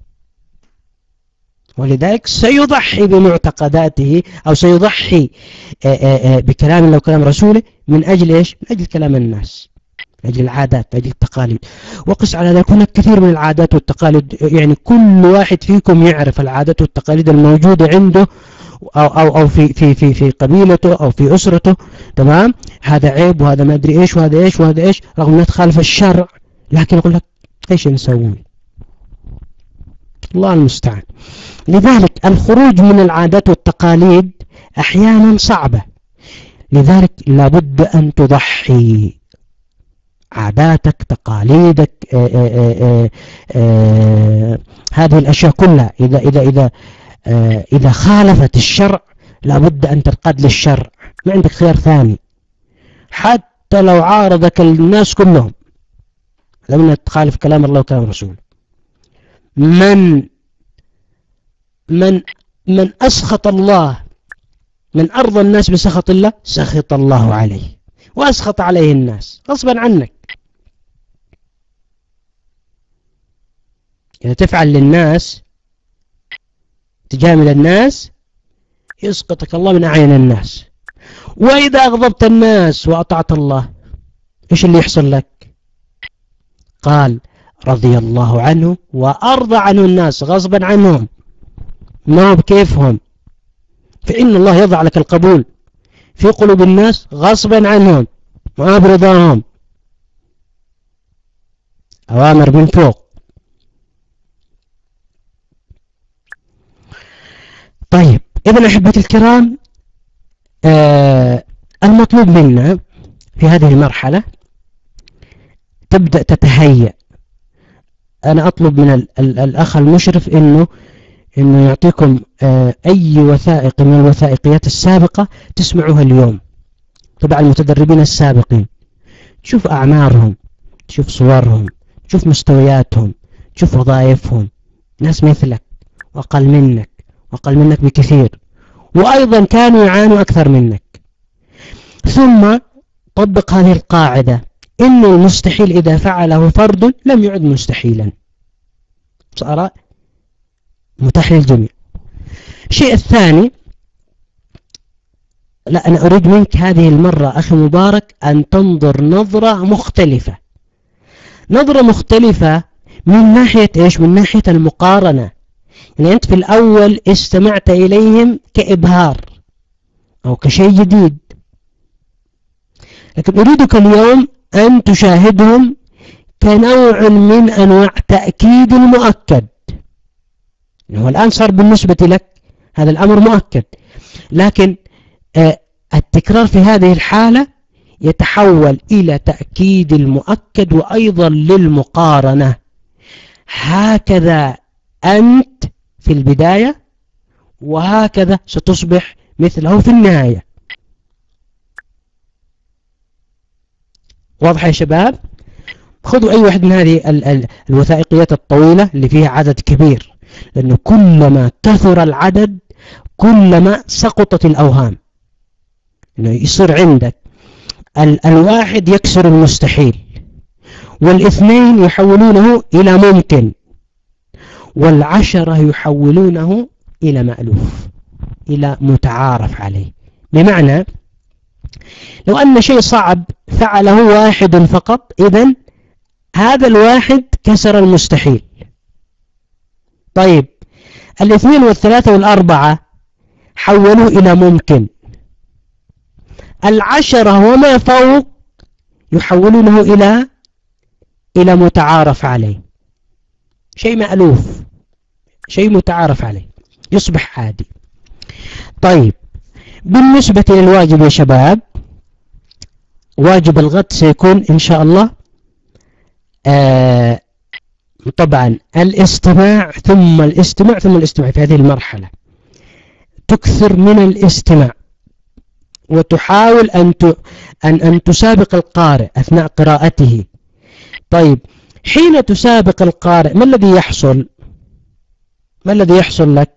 ولذلك سيضحي بمعتقداته أو سيضحي بكلام الله وكلام رسوله من أجل إيش؟ من أجل كلام الناس، من أجل العادات، من أجل التقاليد. وقس على ذلك هناك كثير من العادات والتقاليد، يعني كل واحد فيكم يعرف العادات والتقاليد الموجودة عنده أو, أو, أو في, في, في, في قبيلته أو في أسرته، تمام؟ هذا عيب وهذا ما أدري إيش وهذا إيش وهذا إيش، رغم أنه تخالف الشرع، لكن يقول لك إيش نسوي؟ الله المستعان. لذلك الخروج من العادات والتقاليد أحيانا صعبة، لذلك لابد أن تضحي عاداتك، تقاليدك، آآ آآ آآ هذه الأشياء كلها إذا إذا إذا إذا خالفت الشرع لابد أن تنقاد للشرع، ما عندك خيار ثاني، حتى لو عارضك الناس كلهم لما تخالف كلام الله وكلام رسوله. من من من أسخط الله، من أرضى الناس بسخط الله سخط الله عليه وأسخط عليه الناس غصبا عنك. إذا تفعل للناس، تجامل الناس، يسقطك الله من أعين الناس. وإذا أغضبت الناس وأطعت الله إيش اللي يحصل لك؟ قال رضي الله عنه وأرضى عنه الناس غصبا عنهم، ما بكيفهم، فإن الله يضع لك القبول في قلوب الناس غصبا عنهم ما برضاهم، أوامر من فوق. طيب إذن أحبتي الكرام، آه المطلوب منا في هذه المرحلة تبدأ تتهيأ. أنا أطلب من الأخ المشرف إنه إنه يعطيكم آه أي وثائق من الوثائقيات السابقة تسمعوها اليوم، طبعا المتدربين السابقين، تشوف أعمارهم، تشوف صورهم، تشوف مستوياتهم، تشوف وظائفهم، ناس مثلك وأقل منك وأقل منك بكثير، وأيضا كانوا يعانوا أكثر منك. ثم طبق هذه القاعدة، إن المستحيل إذا فعله فرد لم يعد مستحيلا، صار متاح للجميع. الشيء الثاني، لا أنا أريد منك هذه المرة أخي مبارك أن تنظر نظرة مختلفة، نظرة مختلفة من ناحية إيش؟ من ناحية المقارنة. يعني أنت في الأول استمعت إليهم كإبهار أو كشيء جديد، لكن أريدك اليوم أن تشاهدهم كنوع من أنواع تأكيد المؤكد. هو الآن صار بالنسبة لك هذا الأمر مؤكد، لكن آه التكرار في هذه الحالة يتحول إلى تأكيد المؤكد وأيضا للمقارنة. هكذا أنت في البداية وهكذا ستصبح مثله في النهاية. واضح يا شباب؟ خذوا أي واحد من هذه الوثائقيات الطويلة اللي فيها عدد كبير، لأنه كلما كثر العدد كلما سقطت الأوهام. إنه يصير عندك ال الواحد يكسر المستحيل، والاثنين يحولونه إلى ممكن، والعشرة يحولونه إلى مألوف، إلى متعارف عليه. بمعنى لو أن شيء صعب فعله واحد فقط، إذن هذا الواحد كسر المستحيل. طيب الاثنين والثلاثة والأربعة حولوه إلى ممكن، العشرة وما فوق يحولونه إلى إلى متعارف عليه، شيء مألوف، شيء متعارف عليه، يصبح عادي. طيب بالنسبة للواجب يا شباب، واجب الغد سيكون إن شاء الله آه طبعا الاستماع ثم الاستماع ثم الاستماع. في هذه المرحلة تكثر من الاستماع وتحاول أن أن أن تسابق القارئ أثناء قراءته. طيب حين تسابق القارئ ما الذي يحصل؟ ما الذي يحصل لك؟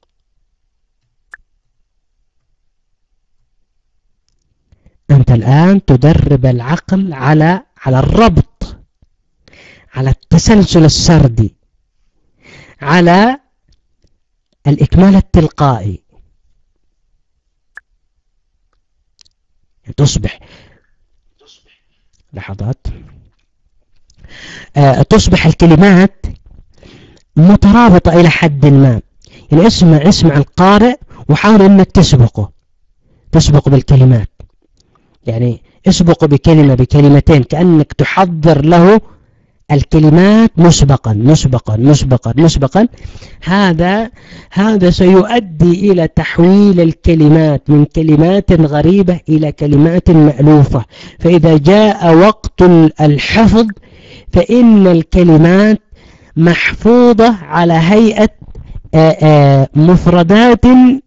أنت الآن تدرب العقل على على الربط، على التسلسل السردي، على الإكمال التلقائي. تصبح لحظات آه تصبح الكلمات مترابطة إلى حد ما. يعني اسمع اسمع القارئ وحاول أنك تسبقه، تسبق بالكلمات. يعني اسبق بكلمة بكلمتين، كأنك تحضر له الكلمات مسبقا مسبقا مسبقا مسبقا. هذا هذا سيؤدي إلى تحويل الكلمات من كلمات غريبة إلى كلمات مألوفة. فإذا جاء وقت الحفظ فإن الكلمات محفوظة على هيئة آآ آآ مفردات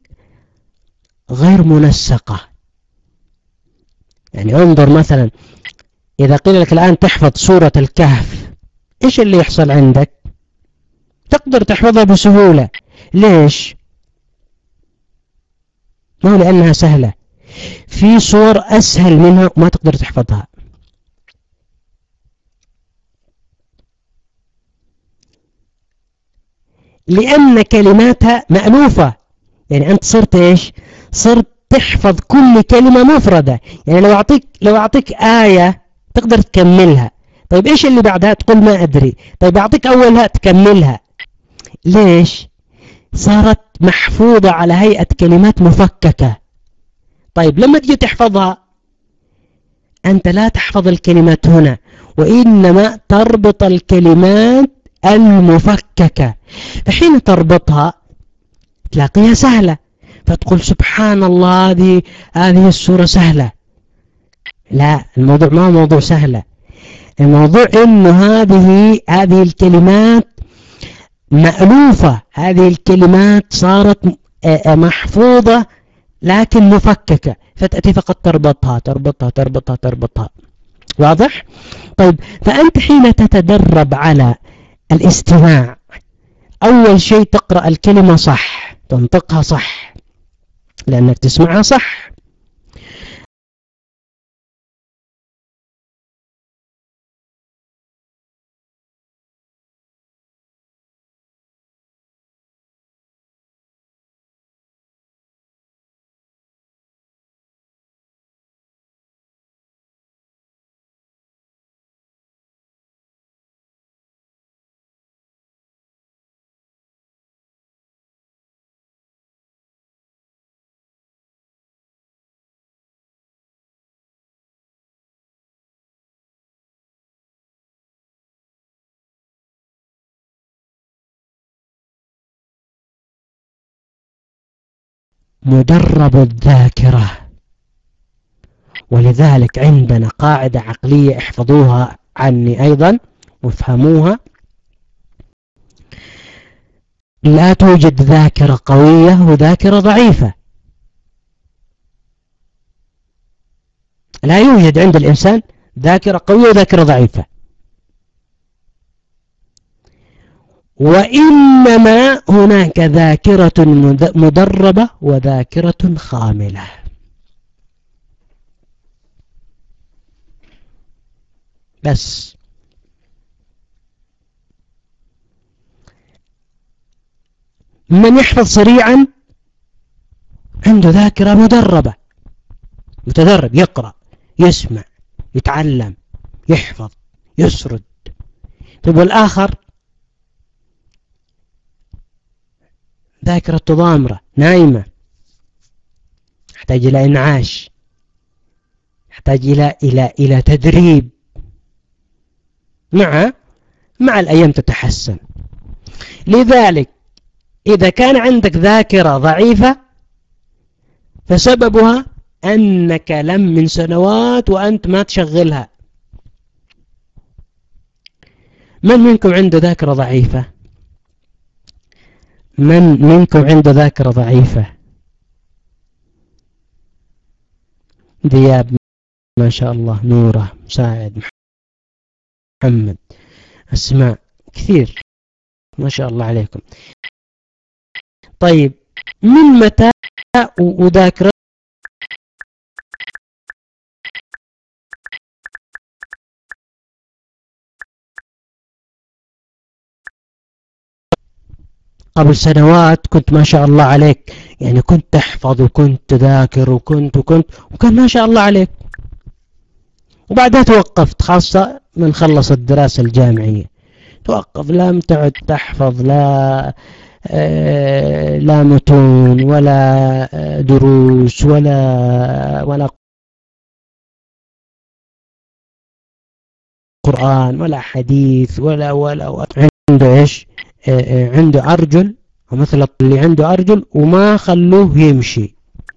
غير منسقة. يعني انظر مثلا، إذا قيل لك الآن تحفظ سورة الكهف، إيش اللي يحصل عندك؟ تقدر تحفظها بسهولة. ليش؟ ما هو لأنها سهلة. في صور أسهل منها وما تقدر تحفظها. لأن كلماتها مألوفة. يعني أنت صرت إيش؟ صرت تحفظ كل كلمة مفردة. يعني لو أعطيك لو أعطيك آية تقدر تكملها. طيب إيش اللي بعدها؟ تقول ما أدري. طيب أعطيك أولها تكملها. ليش؟ صارت محفوظة على هيئة كلمات مفككة. طيب لما تجي تحفظها أنت لا تحفظ الكلمات هنا، وإنما تربط الكلمات المفككة. فحين تربطها تلاقيها سهلة، فتقول سبحان الله هذه هذه السورة سهلة. لا، الموضوع ما هو موضوع سهلة. الموضوع إنه هذه هذه الكلمات مألوفة. هذه الكلمات صارت محفوظة لكن مفككة، فتأتي فقط تربطها تربطها تربطها تربطها. واضح؟ طيب فأنت حين تتدرب على الاستماع، أول شيء تقرأ الكلمة صح، تنطقها صح لأنك تسمعها صح. مدرب الذاكرة. ولذلك عندنا قاعدة عقلية احفظوها عني أيضا وافهموها: لا توجد ذاكرة قوية وذاكرة ضعيفة. لا يوجد عند الإنسان ذاكرة قوية وذاكرة ضعيفة، وإنما هناك ذاكرة مدربة وذاكرة خاملة. بس من يحفظ سريعا عنده ذاكرة مدربة، متدرب، يقرأ يسمع يتعلم يحفظ يسرد. طيب والآخر ذاكرة ضامرة نايمة، يحتاج إلى إنعاش، يحتاج إلى إلى إلى تدريب. مع مع الأيام تتحسن. لذلك إذا كان عندك ذاكرة ضعيفة فسببها أنك لم من سنوات وأنت ما تشغلها. من منكم عنده ذاكرة ضعيفة؟ من منكم عنده ذاكرة ضعيفة؟ ذياب ما شاء الله، نورة، مساعد، محمد، أسماء، كثير ما شاء الله عليكم. طيب من متى وذاكرة قبل سنوات كنت ما شاء الله عليك، يعني كنت تحفظ وكنت تذاكر وكنت وكنت وكان ما شاء الله عليك، وبعدها توقفت، خاصة من خلص الدراسة الجامعية توقف، لم تعد تحفظ لا آه لا متون ولا آه دروس ولا ولا قرآن ولا حديث ولا ولا, ولا. عنده ايش؟ آه آه عنده أرجل، ومثل اللي عنده أرجل وما خلوه يمشي.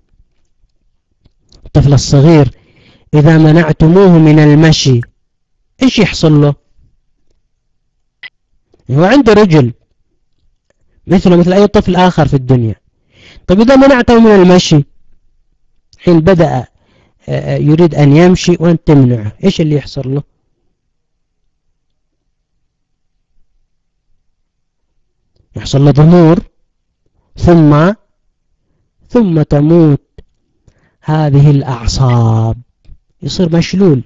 الطفل الصغير إذا منعتموه من المشي إيش يحصل له؟ هو عنده رجل مثله مثل أي طفل آخر في الدنيا. طيب إذا منعته من المشي، حين بدأ يريد أن يمشي وأنت تمنعه، إيش اللي يحصل له؟ يحصل له ضمور، ثم ثم تموت هذه الأعصاب، يصير مشلول.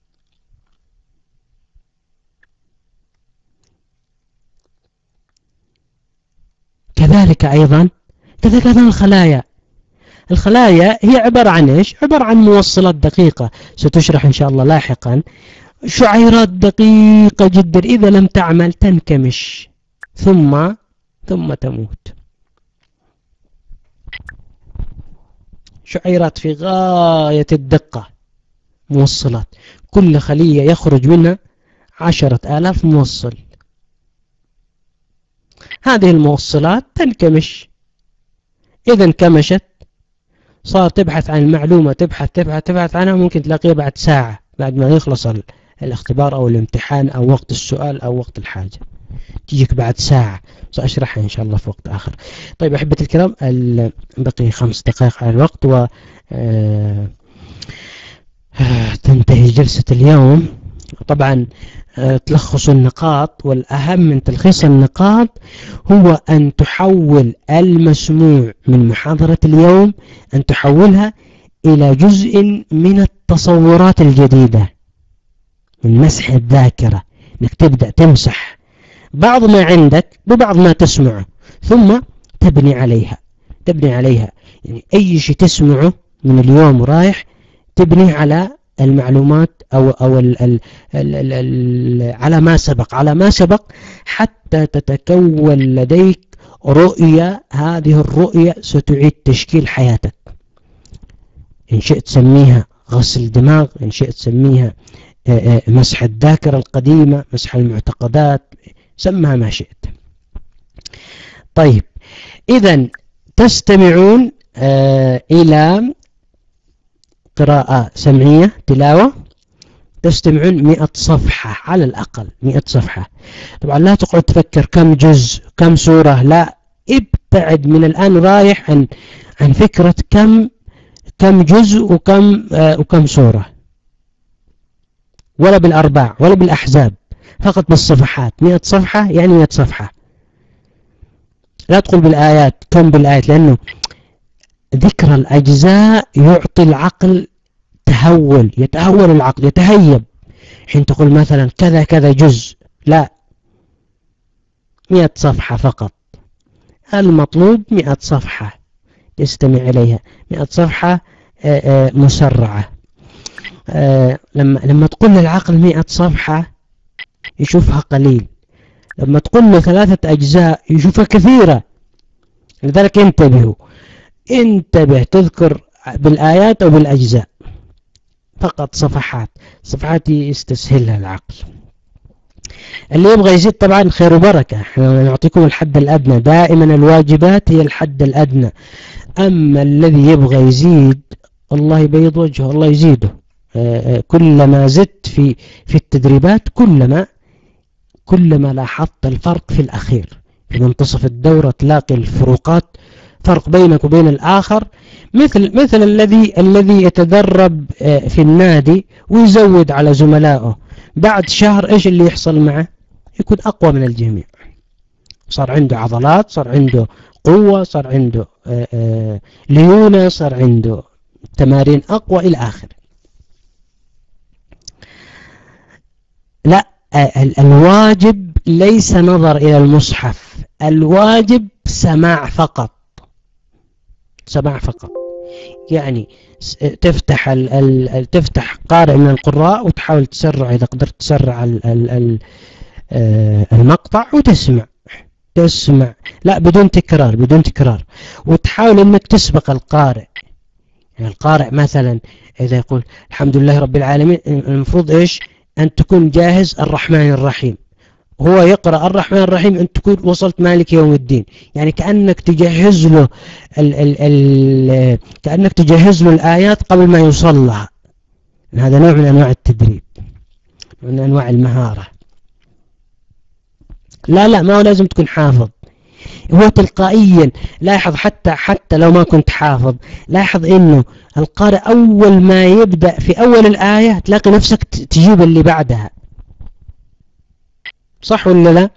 كذلك أيضا كذلك أيضا الخلايا. الخلايا هي عبارة عن إيش؟ عبارة عن موصلات دقيقة ستشرح إن شاء الله لاحقا، شعيرات دقيقة جدا إذا لم تعمل تنكمش ثم ثم تموت. شعيرات في غاية الدقة، موصلات، كل خلية يخرج منها عشرة آلاف موصل. هذه الموصلات تنكمش، إذا انكمشت صار تبحث عن المعلومة، تبحث تبحث تبحث عنها، ممكن تلاقيها بعد ساعة بعد ما يخلص الاختبار أو الامتحان أو وقت السؤال أو وقت الحاجة، تجيك بعد ساعة. سأشرحها إن شاء الله في وقت آخر. طيب أحبتي الكرام، بقي خمس دقائق على الوقت و تنتهي جلسة اليوم. طبعا تلخص النقاط، والأهم من تلخيص النقاط هو أن تحول المسموع من محاضرة اليوم، أن تحولها إلى جزء من التصورات الجديدة، من مسح الذاكرة، أنك تبدأ تمسح بعض ما عندك ببعض ما تسمعه، ثم تبني عليها تبني عليها يعني أي شيء تسمعه من اليوم رايح تبني على المعلومات أو أو ال ال ال ال ال على ما سبق على ما سبق حتى تتكون لديك رؤية. هذه الرؤية ستعيد تشكيل حياتك، إن شئت تسميها غسل دماغ، إن شئت تسميها مسح الذاكرة القديمة، مسح المعتقدات، سمها ما شئت. طيب إذن تستمعون إلى قراءة سمعية، تلاوة، تستمعون مئة صفحة على الأقل، مئة صفحة. طبعا لا تقعد تفكر كم جزء كم سورة، لا، ابتعد من الآن رايح عن عن فكرة كم كم جزء وكم آه وكم سورة، ولا بالأرباع ولا بالأحزاب، فقط بالصفحات. مئة صفحة يعني مئة صفحة. لا تقول بالآيات، كم بالآيات، لأنه ذكر الأجزاء يعطي العقل تهول، يتهول العقل، يتهيب حين تقول مثلا كذا كذا جزء، لا، مئة صفحة فقط. المطلوب مئة صفحة تستمع إليها، مئة صفحة مسرعة. لما لما تقول للعقل مئة صفحة يشوفها قليل، لما تقول له ثلاثة أجزاء يشوفها كثيرة. لذلك انتبهوا، انتبه تذكر بالآيات أو بالأجزاء، فقط صفحات صفحات يستسهلها العقل. اللي يبغى يزيد طبعا خير وبركة، احنا نعطيكم الحد الأدنى، دائما الواجبات هي الحد الأدنى. أما الذي يبغى يزيد الله يبيض وجهه، الله يزيده. كلما زدت في في التدريبات كلما كلما لاحظت الفرق في الأخير، في منتصف الدورة تلاقي الفروقات فرق بينك وبين الآخر مثل مثل الذي الذي يتدرب في النادي ويزود على زملائه، بعد شهر إيش اللي يحصل معه؟ يكون أقوى من الجميع، صار عنده عضلات، صار عنده قوة، صار عنده ليونة، صار عنده تمارين أقوى إلى آخره. لا، الواجب ليس نظر إلى المصحف، الواجب سماع فقط، سماع فقط. يعني تفتح ال ال تفتح قارئ من القراء وتحاول تسرع، إذا قدرت تسرع ال ال المقطع وتسمع تسمع لا بدون تكرار، بدون تكرار، وتحاول انك تسبق القارئ. يعني القارئ مثلا إذا يقول الحمد لله رب العالمين، المفروض إيش؟ أن تكون جاهز الرحمن الرحيم، هو يقرأ الرحمن الرحيم أن تكون وصلت مالك يوم الدين. يعني كأنك تجهز له ال ال ال كأنك تجهز له الآيات قبل ما يوصل لها. هذا نوع من أنواع التدريب، من أنواع المهارة. لا لا ما هو لازم تكون حافظ، هو تلقائيا. لاحظ حتى حتى لو ما كنت حافظ، لاحظ انه القارئ اول ما يبدأ في اول الآية تلاقي نفسك تجيب اللي بعدها، صح ولا لا؟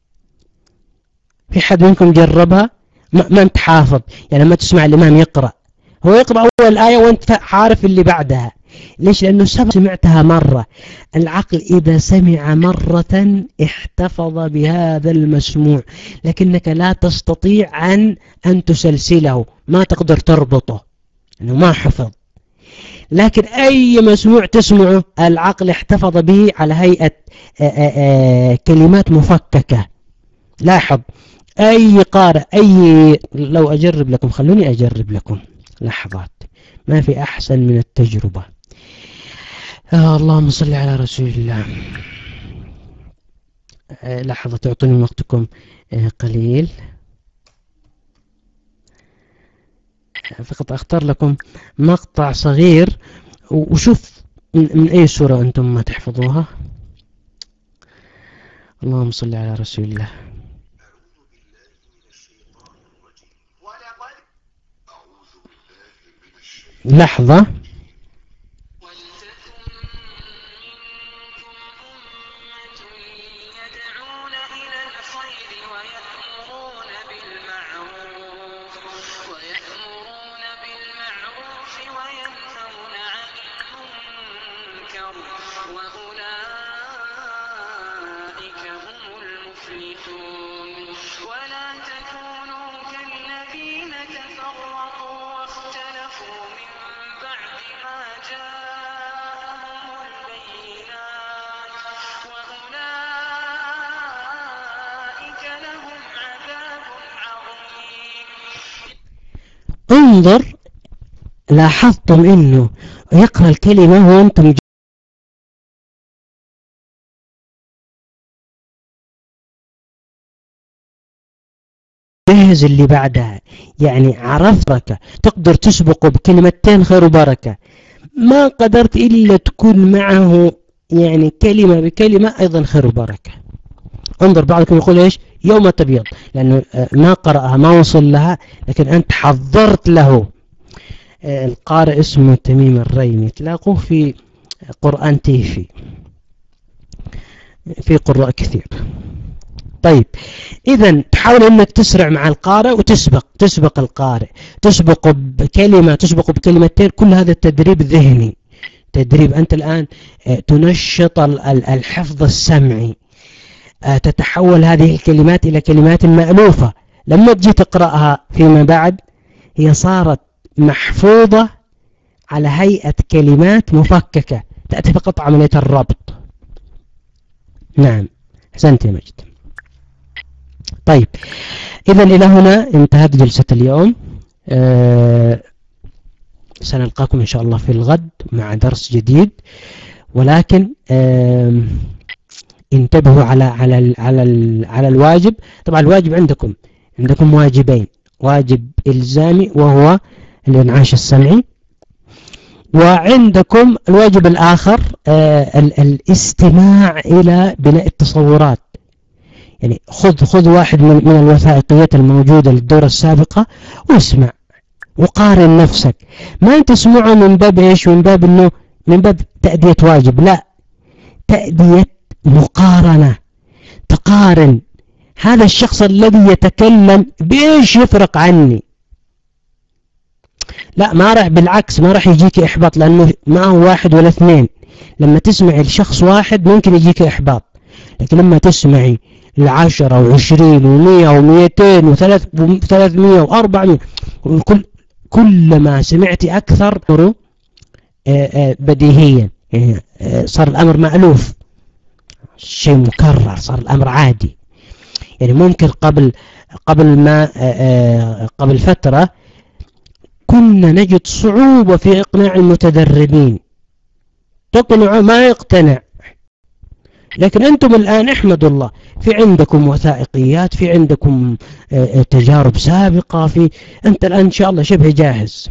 في حد منكم جربها؟ ما, ما انت حافظ، يعني لما تسمع الامام يقرأ، هو يقرأ اول الآية وانت عارف اللي بعدها. ليش؟ لأنه سمعتها مرة. العقل إذا سمع مرة احتفظ بهذا المسموع، لكنك لا تستطيع أن أن تسلسله، ما تقدر تربطه لأنه ما حفظ. لكن أي مسموع تسمعه العقل احتفظ به على هيئة آآ آآ كلمات مفككة. لاحظ أي قارئ، أي لو أجرب لكم، خلوني أجرب لكم لحظات، ما في أحسن من التجربة. آه اللهم صل على رسول الله. آه لحظة تعطوني وقتكم آه قليل، فقط أختار لكم مقطع صغير وشوف من, من أي سورة أنتم ما تحفظوها. اللهم صل على رسول الله. لحظة. انظر، لاحظتم انه يقرأ الكلمة وانتم جهز اللي بعدها. يعني عرفت بركة، تقدر تسبقه بكلمتين خير وبركة. ما قدرت إلا تكون معه يعني كلمة بكلمة أيضا خير وبركة. انظر، بعضكم يقول إيش؟ يوم تبيض، لأنه ما قرأها ما وصل لها، لكن أنت حضرت له. القارئ اسمه تميم الريمي، تلاقوه في قرآن تيفي، في قراء كثير. طيب إذا تحاول أنك تسرع مع القارئ وتسبق تسبق القارئ، تسبق بكلمة، تسبق بكلمتين. كل هذا التدريب ذهني، تدريب. أنت الآن تنشط الحفظ السمعي، تتحول هذه الكلمات إلى كلمات مألوفة. لما تجي تقرأها فيما بعد هي صارت محفوظة على هيئة كلمات مفككة، تأتي فقط عملية الربط. نعم، أحسنت يا مجد. طيب إذا إلى هنا انتهت جلسة اليوم. أه سنلقاكم إن شاء الله في الغد مع درس جديد، ولكن أه انتبهوا على على على على الواجب. طبعا الواجب عندكم عندكم واجبين، واجب إلزامي وهو الإنعاش السمعي، وعندكم الواجب الآخر أه الاستماع إلى بناء التصورات. يعني خذ خذ واحد من, من الوثائقيات الموجودة للدورة السابقة واسمع وقارن نفسك. ما تسمعه من باب ايش؟ من باب انه من باب تأدية واجب، لا، تأدية مقارنة. تقارن هذا الشخص الذي يتكلم بإيش يفرق عني. لا، ما راح، بالعكس ما راح يجيك إحباط، لأنه ما هو واحد ولا اثنين. لما تسمعي الشخص واحد ممكن يجيك إحباط، لكن لما تسمعي العشرة وعشرين ومية وميتين وثلاثمية وأربعمية، كل كل ما سمعتي أكثر بديهيا صار الأمر مألوف، شيء مكرر، صار الأمر عادي. يعني ممكن قبل قبل ما قبل فترة كنا نجد صعوبة في إقناع المتدربين، تقنع ما يقتنع. لكن أنتم الآن احمدوا الله، في عندكم وثائقيات، في عندكم تجارب سابقة، في أنت الآن إن شاء الله شبه جاهز.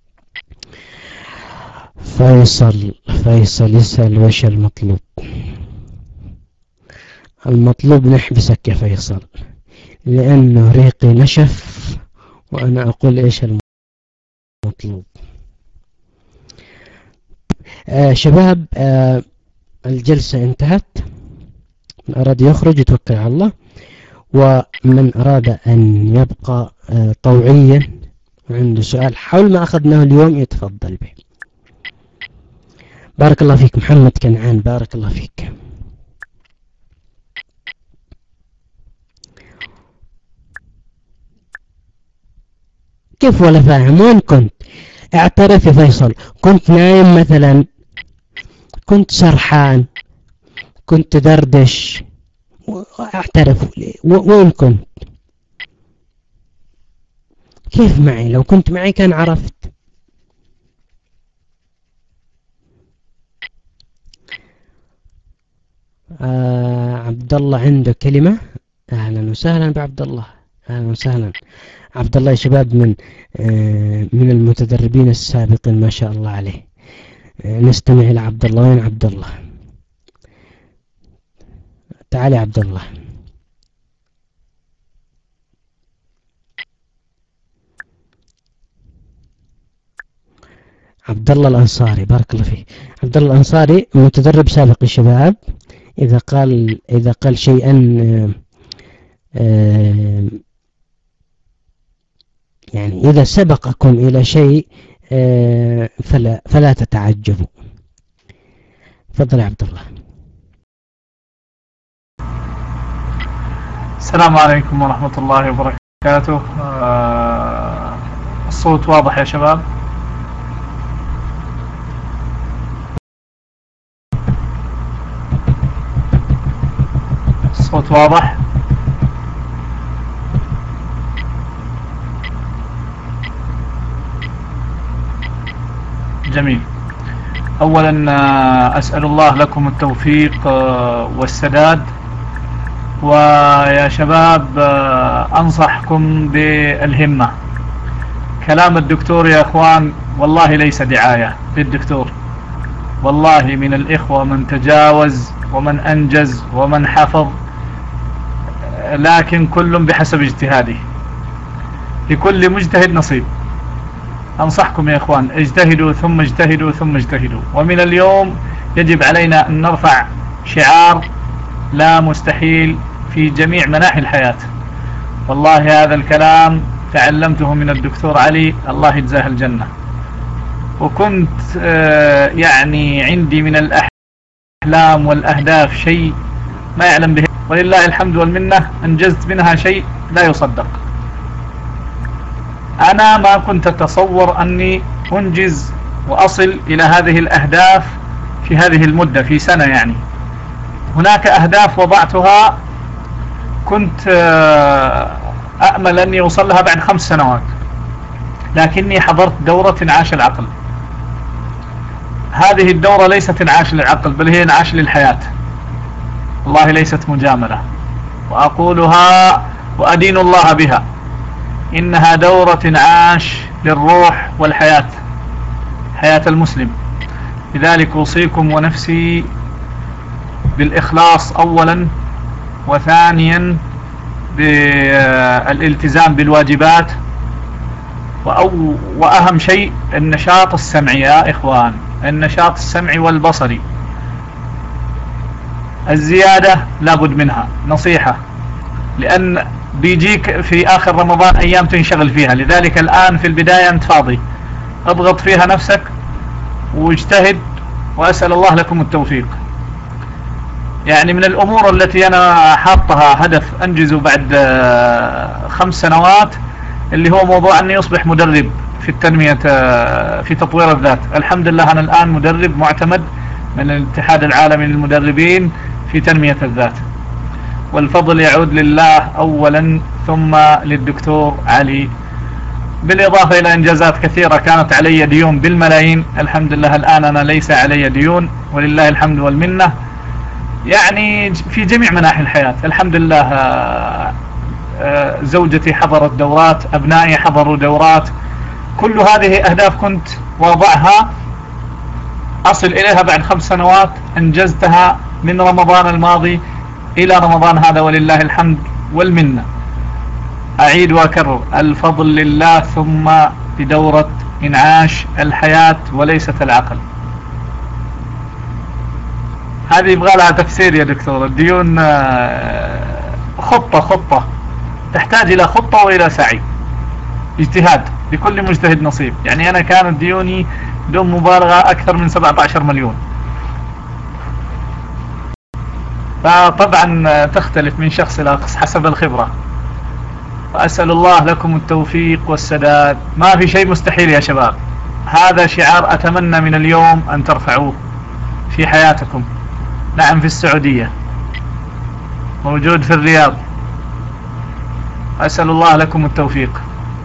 فيصل فيصل يسأل وش المطلوب؟ المطلوب نحبسك يا فيصل، لأنه ريقي نشف وأنا أقول إيش المطلوب. آه شباب، آه الجلسة انتهت. من أراد يخرج يتوكل على الله، ومن أراد أن يبقى آه طوعيا وعنده سؤال حول ما أخذناه اليوم يتفضل به. بارك الله فيك محمد كنعان، بارك الله فيك. كيف ولا فاهم؟ وين كنت؟ اعترف يا فيصل، كنت نايم مثلا، كنت سرحان، كنت دردش، اعترف. وين كنت؟ كيف معي؟ لو كنت معي كان عرفت. آه عبد الله عنده كلمة. اهلا وسهلا بعبد الله، اهلا وسهلا عبد الله يا شباب، من آه من المتدربين السابقين ما شاء الله عليه. آه نستمع إلى عبد الله. وين عبد الله؟ تعال يا عبد الله. عبد الله الأنصاري، بارك الله فيه. عبد الله الأنصاري متدرب سابق يا شباب. إذا قال إذا قال شيئا آه آه يعني إذا سبقكم إلى شيء آه فلا فلا تتعجبوا. تفضل يا عبد الله. السلام عليكم ورحمة الله وبركاته. آه الصوت واضح يا شباب؟ الصوت واضح؟ جميل. أولا أسأل الله لكم التوفيق والسداد. ويا شباب أنصحكم بالهمة. كلام الدكتور يا أخوان والله ليس دعاية للدكتور، والله من الإخوة من تجاوز ومن أنجز ومن حفظ، لكن كل بحسب اجتهاده، لكل مجتهد نصيب. أنصحكم يا أخوان اجتهدوا ثم اجتهدوا ثم اجتهدوا. ومن اليوم يجب علينا أن نرفع شعار لا مستحيل في جميع مناحي الحياة. والله هذا الكلام تعلمته من الدكتور علي، الله يجزاه الجنة. وكنت يعني عندي من الأحلام والأهداف شيء ما يعلم به، ولله الحمد والمنة أنجزت منها شيء لا يصدق. أنا ما كنت أتصور أني أنجز وأصل إلى هذه الأهداف في هذه المدة، في سنة يعني. هناك أهداف وضعتها كنت أأمل أني أوصل لها بعد خمس سنوات، لكني حضرت دورة انعاش العقل. هذه الدورة ليست انعاش للعقل، بل هي انعاش للحياة. والله ليست مجاملة، وأقولها وأدين الله بها. إنها دورة انعاش للروح والحياة، حياة المسلم. لذلك أوصيكم ونفسي بالإخلاص أولا، وثانيا بالالتزام بالواجبات، وأو وأهم شيء النشاط السمعي يا إخوان، النشاط السمعي والبصري. الزيادة لابد منها، نصيحة، لأن بيجيك في آخر رمضان أيام تنشغل فيها، لذلك الآن في البداية أنت فاضي، اضغط فيها نفسك واجتهد، وأسأل الله لكم التوفيق. يعني من الأمور التي أنا حاطها هدف أنجزه بعد خمس سنوات اللي هو موضوع أني أصبح مدرب في التنمية في تطوير الذات. الحمد لله أنا الآن مدرب معتمد من الاتحاد العالمي للمدربين في تنمية الذات، والفضل يعود لله أولا ثم للدكتور علي، بالإضافة إلى إنجازات كثيرة كانت علي ديون بالملايين. الحمد لله الآن أنا ليس علي ديون ولله الحمد والمنة، يعني في جميع مناحي الحياة الحمد لله. زوجتي حضرت دورات، أبنائي حضروا دورات، كل هذه أهداف كنت واضعها أصل إليها بعد خمس سنوات، أنجزتها من رمضان الماضي إلى رمضان هذا ولله الحمد والمنة. أعيد وأكرر، الفضل لله ثم بدورة إنعاش الحياة وليست العقل. هذه يبغى لها تفسير يا دكتور. الديون خطة خطة تحتاج إلى خطة وإلى سعي، اجتهاد، لكل مجتهد نصيب. يعني أنا كانت ديوني بدون مبالغة أكثر من سبعة عشر مليون، فطبعا تختلف من شخص إلى شخص حسب الخبرة. وأسأل الله لكم التوفيق والسداد. ما في شيء مستحيل يا شباب، هذا شعار أتمنى من اليوم أن ترفعوه في حياتكم. نعم، في السعودية، موجود في الرياض. أسأل الله لكم التوفيق.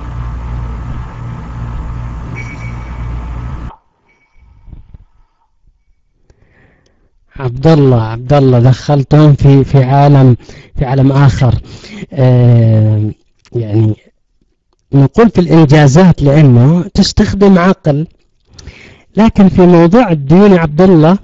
عبد الله عبد الله دخلتهم في في عالم في عالم آخر. آه يعني نقول في الإنجازات لأنه تستخدم عقل، لكن في موضوع الديون يا عبد الله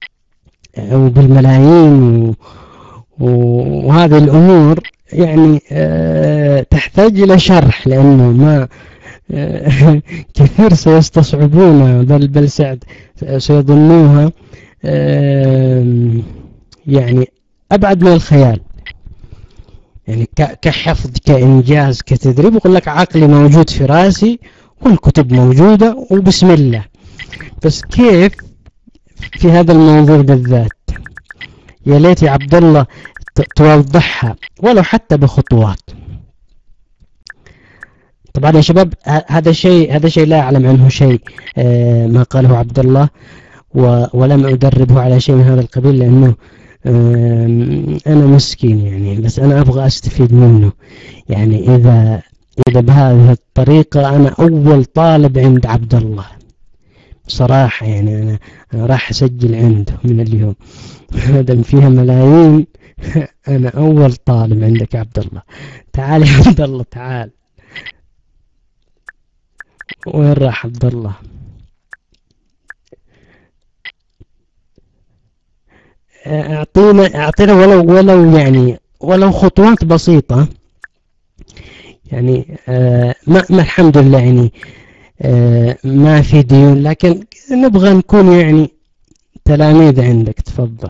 وبالملايين وهذه الأمور يعني أه تحتاج إلى شرح، لأنه ما أه كثير سيستصعبونها، بل بل سعد سيظنوها أه يعني أبعد من الخيال. يعني كحفظ، كإنجاز، كتدريب. يقول لك عقلي موجود في راسي والكتب موجودة وبسم الله. بس كيف في هذا الموضوع بالذات؟ يا ليت يا عبد الله توضحها ولو حتى بخطوات. طبعا يا شباب هذا شيء هذا شيء لا أعلم عنه شيء آه ما قاله عبد الله، ولم أدربه على شيء من هذا القبيل، لأنه آه أنا مسكين يعني، بس أنا أبغى أستفيد منه. يعني إذا إذا بهذه الطريقة أنا أول طالب عند عبد الله بصراحة. يعني أنا, أنا راح أسجل عنده من اليوم، هذا فيها ملايين. أنا أول طالب عندك يا عبد الله. تعال يا عبد الله، تعال. وين راح عبد الله؟ أعطينا أعطينا ولو ولو يعني ولو خطوات بسيطة. يعني آه ما, ما الحمد لله يعني آه ما في ديون، لكن نبغى نكون يعني تلاميذ عندك. تفضل.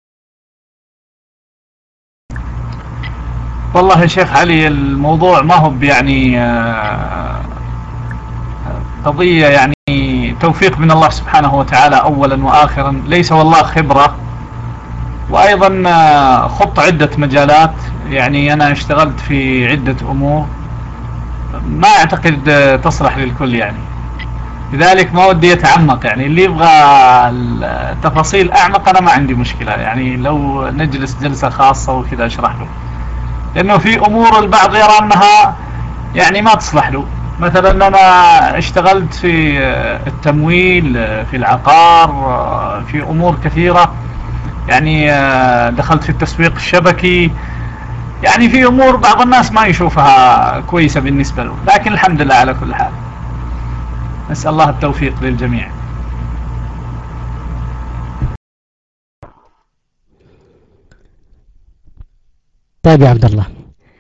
والله يا شيخ علي، الموضوع ما هو يعني قضية يعني توفيق من الله سبحانه وتعالى أولا وآخرا، ليس والله خبرة. وأيضا خط عدة مجالات، يعني أنا اشتغلت في عدة أمور ما أعتقد تصلح للكل يعني، لذلك ما ودي يتعمق. يعني اللي يبغى التفاصيل أعمق أنا ما عندي مشكلة، يعني لو نجلس جلسة خاصة وكذا أشرح له، لأنه في أمور البعض يرى أنها يعني ما تصلح له. مثلا أنا اشتغلت في التمويل، في العقار، في أمور كثيرة، يعني دخلت في التسويق الشبكي، يعني في أمور بعض الناس ما يشوفها كويسة بالنسبة له، لكن الحمد لله على كل حال. نسأل الله التوفيق للجميع. طيب يا عبد الله،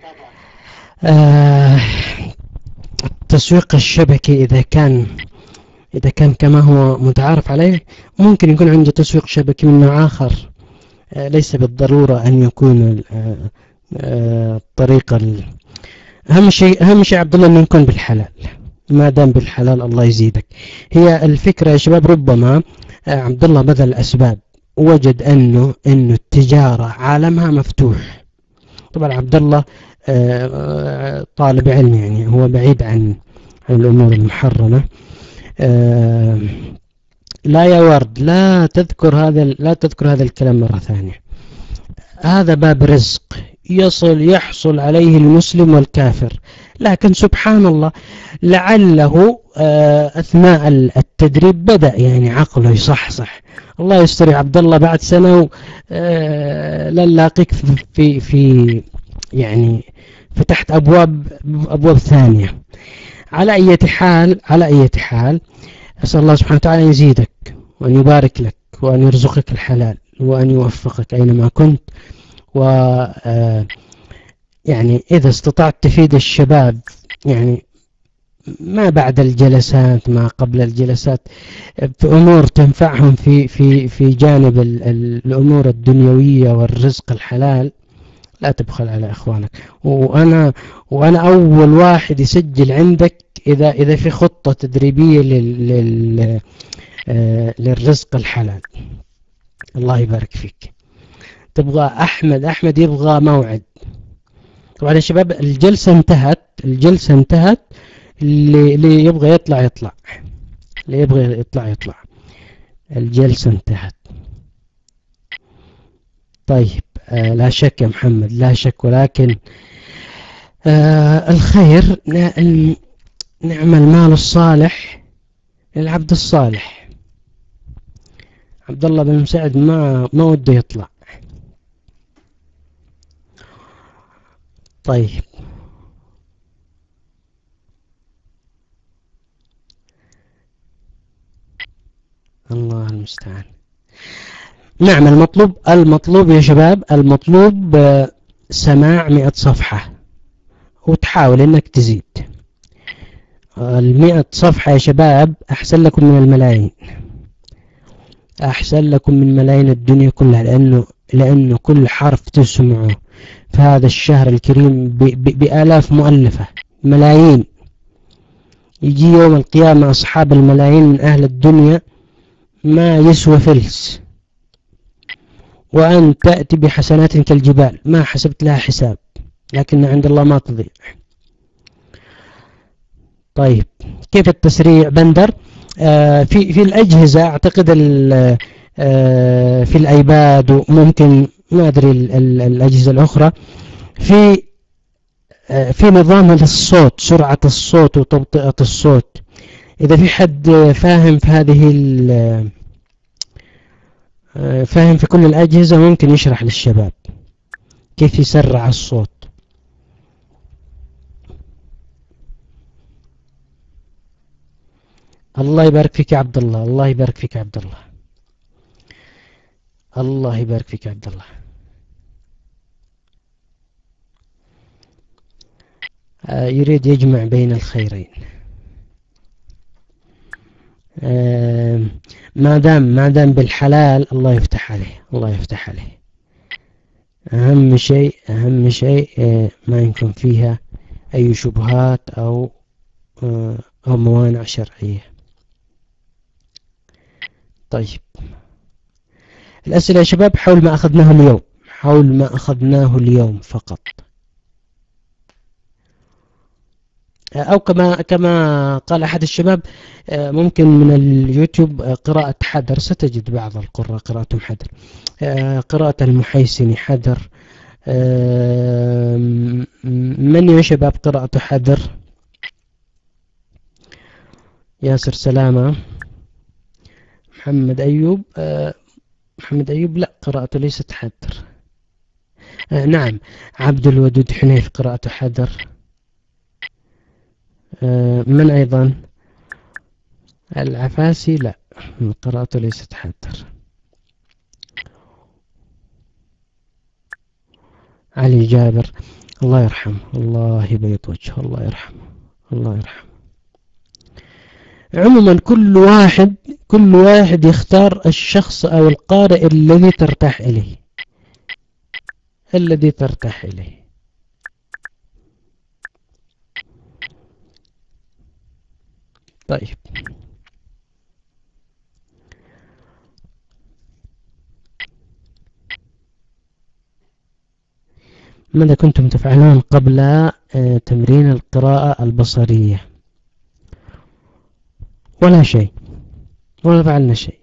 آه التسويق الشبكي إذا كان إذا كان كما هو متعارف عليه، ممكن يكون عنده تسويق شبكي من نوع آخر، آه ليس بالضرورة أن يكون آه آه الطريقة ال... أهم شيء أهم شيء عبد الله أن يكون بالحلال. ما دام بالحلال الله يزيدك. هي الفكرة يا شباب، ربما آه عبد الله بذل الأسباب، وجد أنه أنه التجارة عالمها مفتوح. طبعا عبد الله آه طالب علم، يعني هو بعيد عن عن الأمور المحرمة. آه لا يا ورد، لا تذكر هذا لا تذكر هذا الكلام مرة ثانية. هذا باب رزق يصل يحصل عليه المسلم والكافر، لكن سبحان الله لعله أثناء التدريب بدأ يعني عقله يصحصح. الله يستر يا عبد الله، بعد سنة لا نلاقيك في في يعني فتحت أبواب أبواب ثانية. على أي حال على أي حال أسأل الله سبحانه وتعالى أن يزيدك وأن يبارك لك وأن يرزقك الحلال وأن يوفقك أينما كنت. و يعني إذا استطعت تفيد الشباب، يعني ما بعد الجلسات ما قبل الجلسات، في أمور تنفعهم في في في جانب الأمور الدنيوية والرزق الحلال، لا تبخل على إخوانك. وأنا وأنا أول واحد يسجل عندك إذا إذا في خطة تدريبية لل لل للرزق الحلال. الله يبارك فيك. تبغى أحمد أحمد يبغى موعد. طبعا يا شباب الجلسة انتهت الجلسة انتهت اللي, اللي يبغى يطلع يطلع اللي يبغى يطلع يطلع الجلسة انتهت. طيب آه لا شك يا محمد، لا شك، ولكن آه الخير نعم المال الصالح للعبد الصالح. عبد الله بن مسعد ما ما وده يطلع. طيب الله المستعان. نعم المطلوب المطلوب يا شباب، المطلوب سماع مئة صفحة، وتحاول انك تزيد. المئة صفحة يا شباب أحسن لكم من الملايين، أحسن لكم من ملايين الدنيا كلها، لأنه لأنه كل حرف تسمعه في هذا الشهر الكريم بآلاف مؤلفة، ملايين. يجي يوم القيامة أصحاب الملايين من أهل الدنيا ما يسوى فلس، وأن تأتي بحسنات كالجبال ما حسبت لها حساب، لكن عند الله ما تضيع. طيب كيف التسريع بندر؟ آه في في الأجهزة أعتقد آه في الأيباد، وممكن ما أدري الأجهزة الأخرى، في آه في نظام للصوت، سرعة الصوت وتبطئة الصوت. إذا في حد فاهم في هذه آه فاهم في كل الأجهزة ممكن يشرح للشباب كيف يسرع الصوت. الله يبارك فيك يا عبد الله، الله يبارك فيك يا عبد الله، الله يبارك فيك يا عبد الله. آه يريد يجمع بين الخيرين. آه ما دام ما دام بالحلال الله يفتح عليه، الله يفتح عليه. أهم شيء أهم شيء آه ما يكون فيها أي شبهات أو آه أو موانع شرعية. طيب الأسئلة يا شباب حول ما أخذناه اليوم، حول ما أخذناه اليوم فقط، أو كما كما قال أحد الشباب ممكن من اليوتيوب قراءة حدر، ستجد بعض القراء قراءتهم حدر، قراءة المحيسني حدر. من يا شباب قراءته حدر؟ ياسر سلامة، محمد أيوب. محمد أيوب لا قراءته ليست حدر. نعم عبد الودود حنيف قراءته حدر. من أيضا؟ العفاسي لا قراءته ليست حدر. علي جابر، الله يرحمه، الله يبيض وجهه، الله يرحمه، الله يرحمه. عموما كل واحد كل واحد يختار الشخص أو القارئ الذي ترتاح إليه، الذي ترتاح إليه. طيب، ماذا كنتم تفعلون قبل تمرين القراءة البصرية؟ ولا شيء، ولا فعلنا شيء.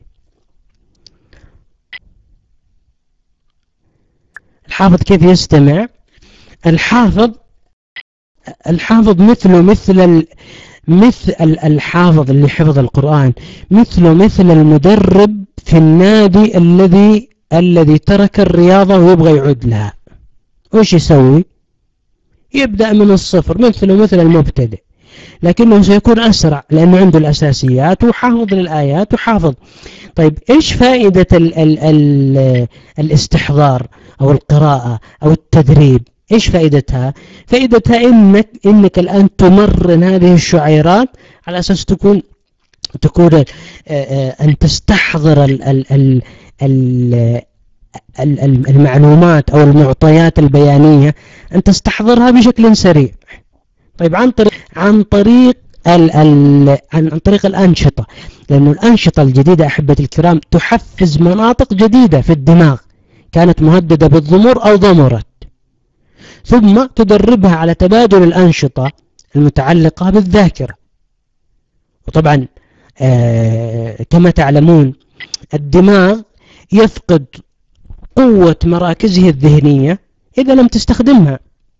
الحافظ كيف يستمع؟ الحافظ الحافظ مثله مثل ال... مثل الحافظ اللي حفظ القرآن مثله مثل المدرب في النادي الذي الذي ترك الرياضة ويبغى يعود لها. وش يسوي؟ يبدأ من الصفر، مثله مثل المبتدئ، لكنه سيكون أسرع لأنه عنده الأساسيات وحافظ للآيات وحافظ. طيب إيش فائدة ال ال ال الاستحضار أو القراءة أو التدريب؟ إيش فائدتها؟ فائدتها إنك إنك الآن تمرن هذه الشعيرات على أساس تكون تكون أن تستحضر ال ال ال ال المعلومات أو المعطيات البيانية، أن تستحضرها بشكل سريع. طيب عن طريق عن طريق ال ال عن طريق الأنشطة، لأن الأنشطة الجديدة أحبتي الكرام تحفز مناطق جديدة في الدماغ كانت مهددة بالضمور أو ضمرت، ثم تدربها على تبادل الأنشطة المتعلقة بالذاكرة. وطبعا آه كما تعلمون الدماغ يفقد قوة مراكزه الذهنية إذا لم تستخدمها.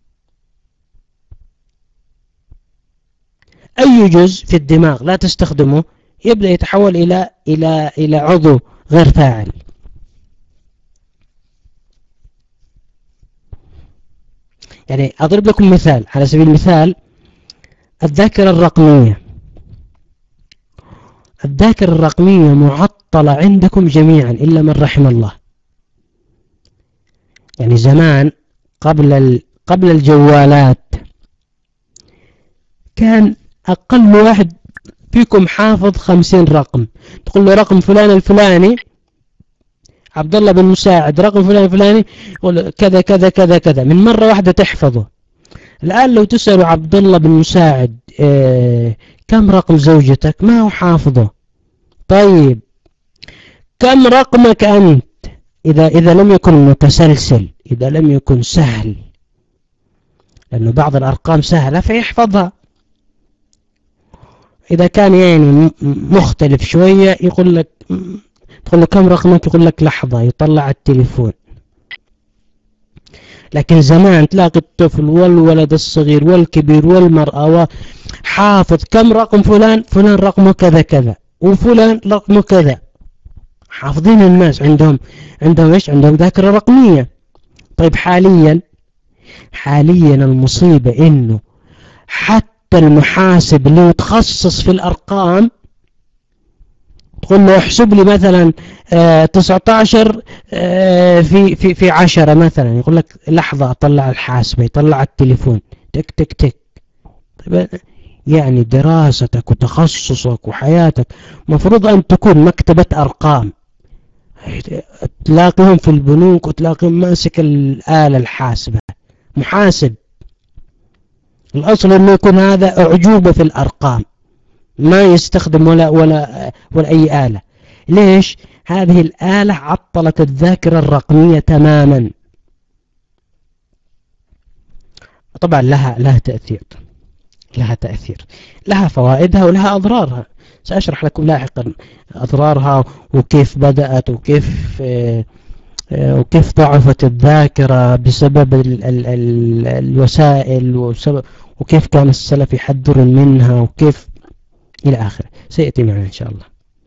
أي جزء في الدماغ لا تستخدمه يبدأ يتحول إلى إلى إلى عضو غير فاعل. يعني أضرب لكم مثال على سبيل المثال، الذاكرة الرقمية الذاكرة الرقمية معطلة عندكم جميعا إلا من رحم الله. يعني زمان قبل قبل الجوالات كان أقل واحد فيكم حافظ خمسين رقم، تقول له رقم فلان الفلاني عبد الله بن مساعد، رقم فلان الفلاني يقول كذا كذا كذا كذا، من مرة واحدة تحفظه. الآن لو تسألوا عبد الله بن مساعد إيه كم رقم زوجتك، ما هو حافظه. طيب كم رقمك أنت؟ إذا إذا لم يكن متسلسل، إذا لم يكن سهل، لأنه بعض الأرقام سهلة فيحفظها. إذا كان يعني مختلف شوية يقول لك تقول له كم رقمك، يقول لك لحظة، يطلع التليفون. لكن زمان تلاقي الطفل والولد الصغير والكبير والمرأة حافظ كم رقم فلان، فلان رقمه كذا كذا وفلان رقمه كذا. حافظين الناس، عندهم عندهم ايش؟ عندهم ذاكرة رقمية. طيب حاليا حاليا المصيبة انه حتى المحاسب اللي متخصص في الارقام تقول له احسب لي مثلا آه تسعة عشر آه في في في عشرة مثلا، يقول لك لحظة اطلع الحاسبة، يطلع التليفون تك تك تك. طيب يعني دراستك وتخصصك وحياتك مفروض ان تكون مكتبة ارقام، تلاقيهم في البنوك وتلاقيهم ماسك الآلة الحاسبة محاسب. الأصل أنه يكون هذا أعجوبة في الأرقام، ما يستخدم ولا ولا ولا أي آلة. ليش؟ هذه الآلة عطلت الذاكرة الرقمية تماما. طبعا لها لها تأثير لها تأثير لها فوائدها ولها أضرارها. سأشرح لكم لاحقا أضرارها وكيف بدأت وكيف وكيف ضعفت الذاكرة بسبب ال ال ال الوسائل، وسبب وكيف كان السلف يحذرون منها، وكيف إلى آخره، سيأتي معنا إن شاء الله.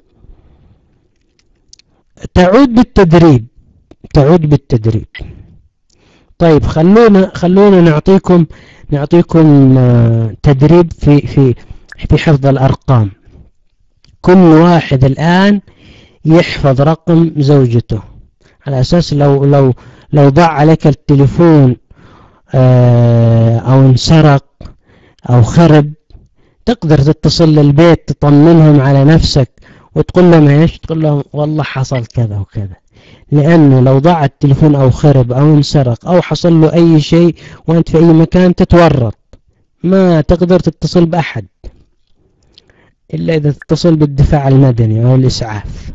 تعود بالتدريب تعود بالتدريب طيب خلونا خلونا نعطيكم نعطيكم تدريب في في في حفظ الأرقام. كل واحد الآن يحفظ رقم زوجته، على أساس لو لو لو ضاع عليك التليفون أو انسرق أو خرب، تقدر تتصل للبيت تطمنهم على نفسك وتقول لهم ايش؟ تقول لهم والله حصل كذا وكذا. لأنه لو ضاع التليفون أو خرب أو انسرق أو حصل له أي شيء وأنت في أي مكان تتورط، ما تقدر تتصل بأحد إلا إذا تتصل بالدفاع المدني أو الإسعاف.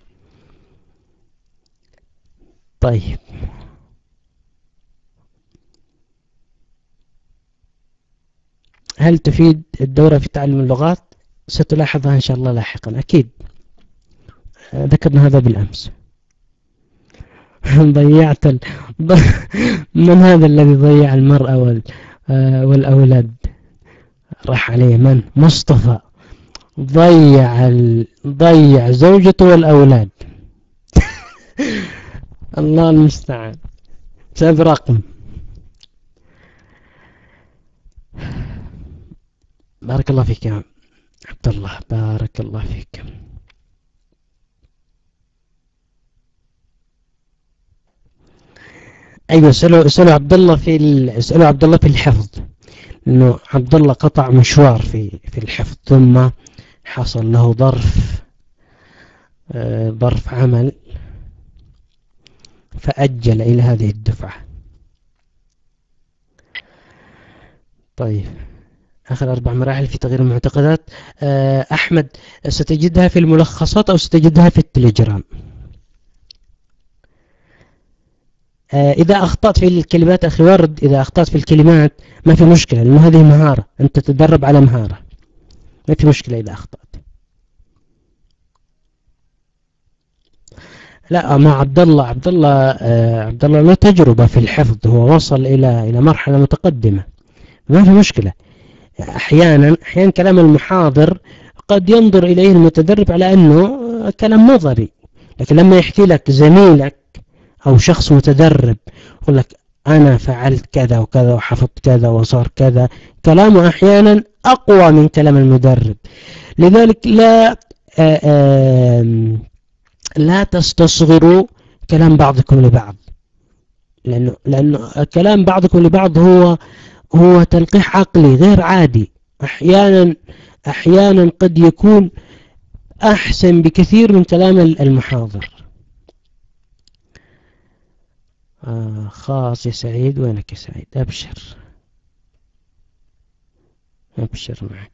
طيب، هل تفيد الدورة في تعلم اللغات؟ ستلاحظها إن شاء الله لاحقا أكيد، ذكرنا هذا بالأمس. ضيعت ال... من هذا الذي ضيع المرأة وال... والأولاد؟ راح عليه من؟ مصطفى. ضيع ال... ضيع زوجته والأولاد. الله المستعان. سأب رقم. بارك الله فيك يا عبد الله، بارك الله فيك. ايوه، اسالوا اسالوا عبد الله في ال... اسالوا عبد الله في الحفظ، انه عبد الله قطع مشوار في في الحفظ ثم حصل له ظرف آه ظرف عمل فأجل إلى هذه الدفعة. طيب، آخر أربع مراحل في تغيير المعتقدات. آه أحمد، ستجدها في الملخصات أو ستجدها في التليجرام. آه إذا أخطأت في الكلمات أخي ورد، إذا أخطأت في الكلمات ما في مشكلة، لأنه هذه مهارة، أنت تتدرب على مهارة، ما في مشكلة إذا أخطأت. لا، مع عبد الله عبد الله آه عبد الله له تجربة في الحفظ، هو وصل إلى إلى مرحلة متقدمة، ما في مشكلة. أحيانا أحيانا كلام المحاضر قد ينظر إليه المتدرب على أنه كلام نظري، لكن لما يحكي لك زميلك أو شخص متدرب يقول لك أنا فعلت كذا وكذا وحفظت كذا وصار كذا، كلامه أحيانا أقوى من كلام المدرب. لذلك لا آآ آآ لا تستصغروا كلام بعضكم لبعض، لأنه لأنه كلام بعضكم لبعض هو هو تلقيح عقلي غير عادي، أحيانا أحيانا قد يكون أحسن بكثير من كلام المحاضر. آه خاص يا سعيد، وينك يا سعيد؟ أبشر أبشر معك.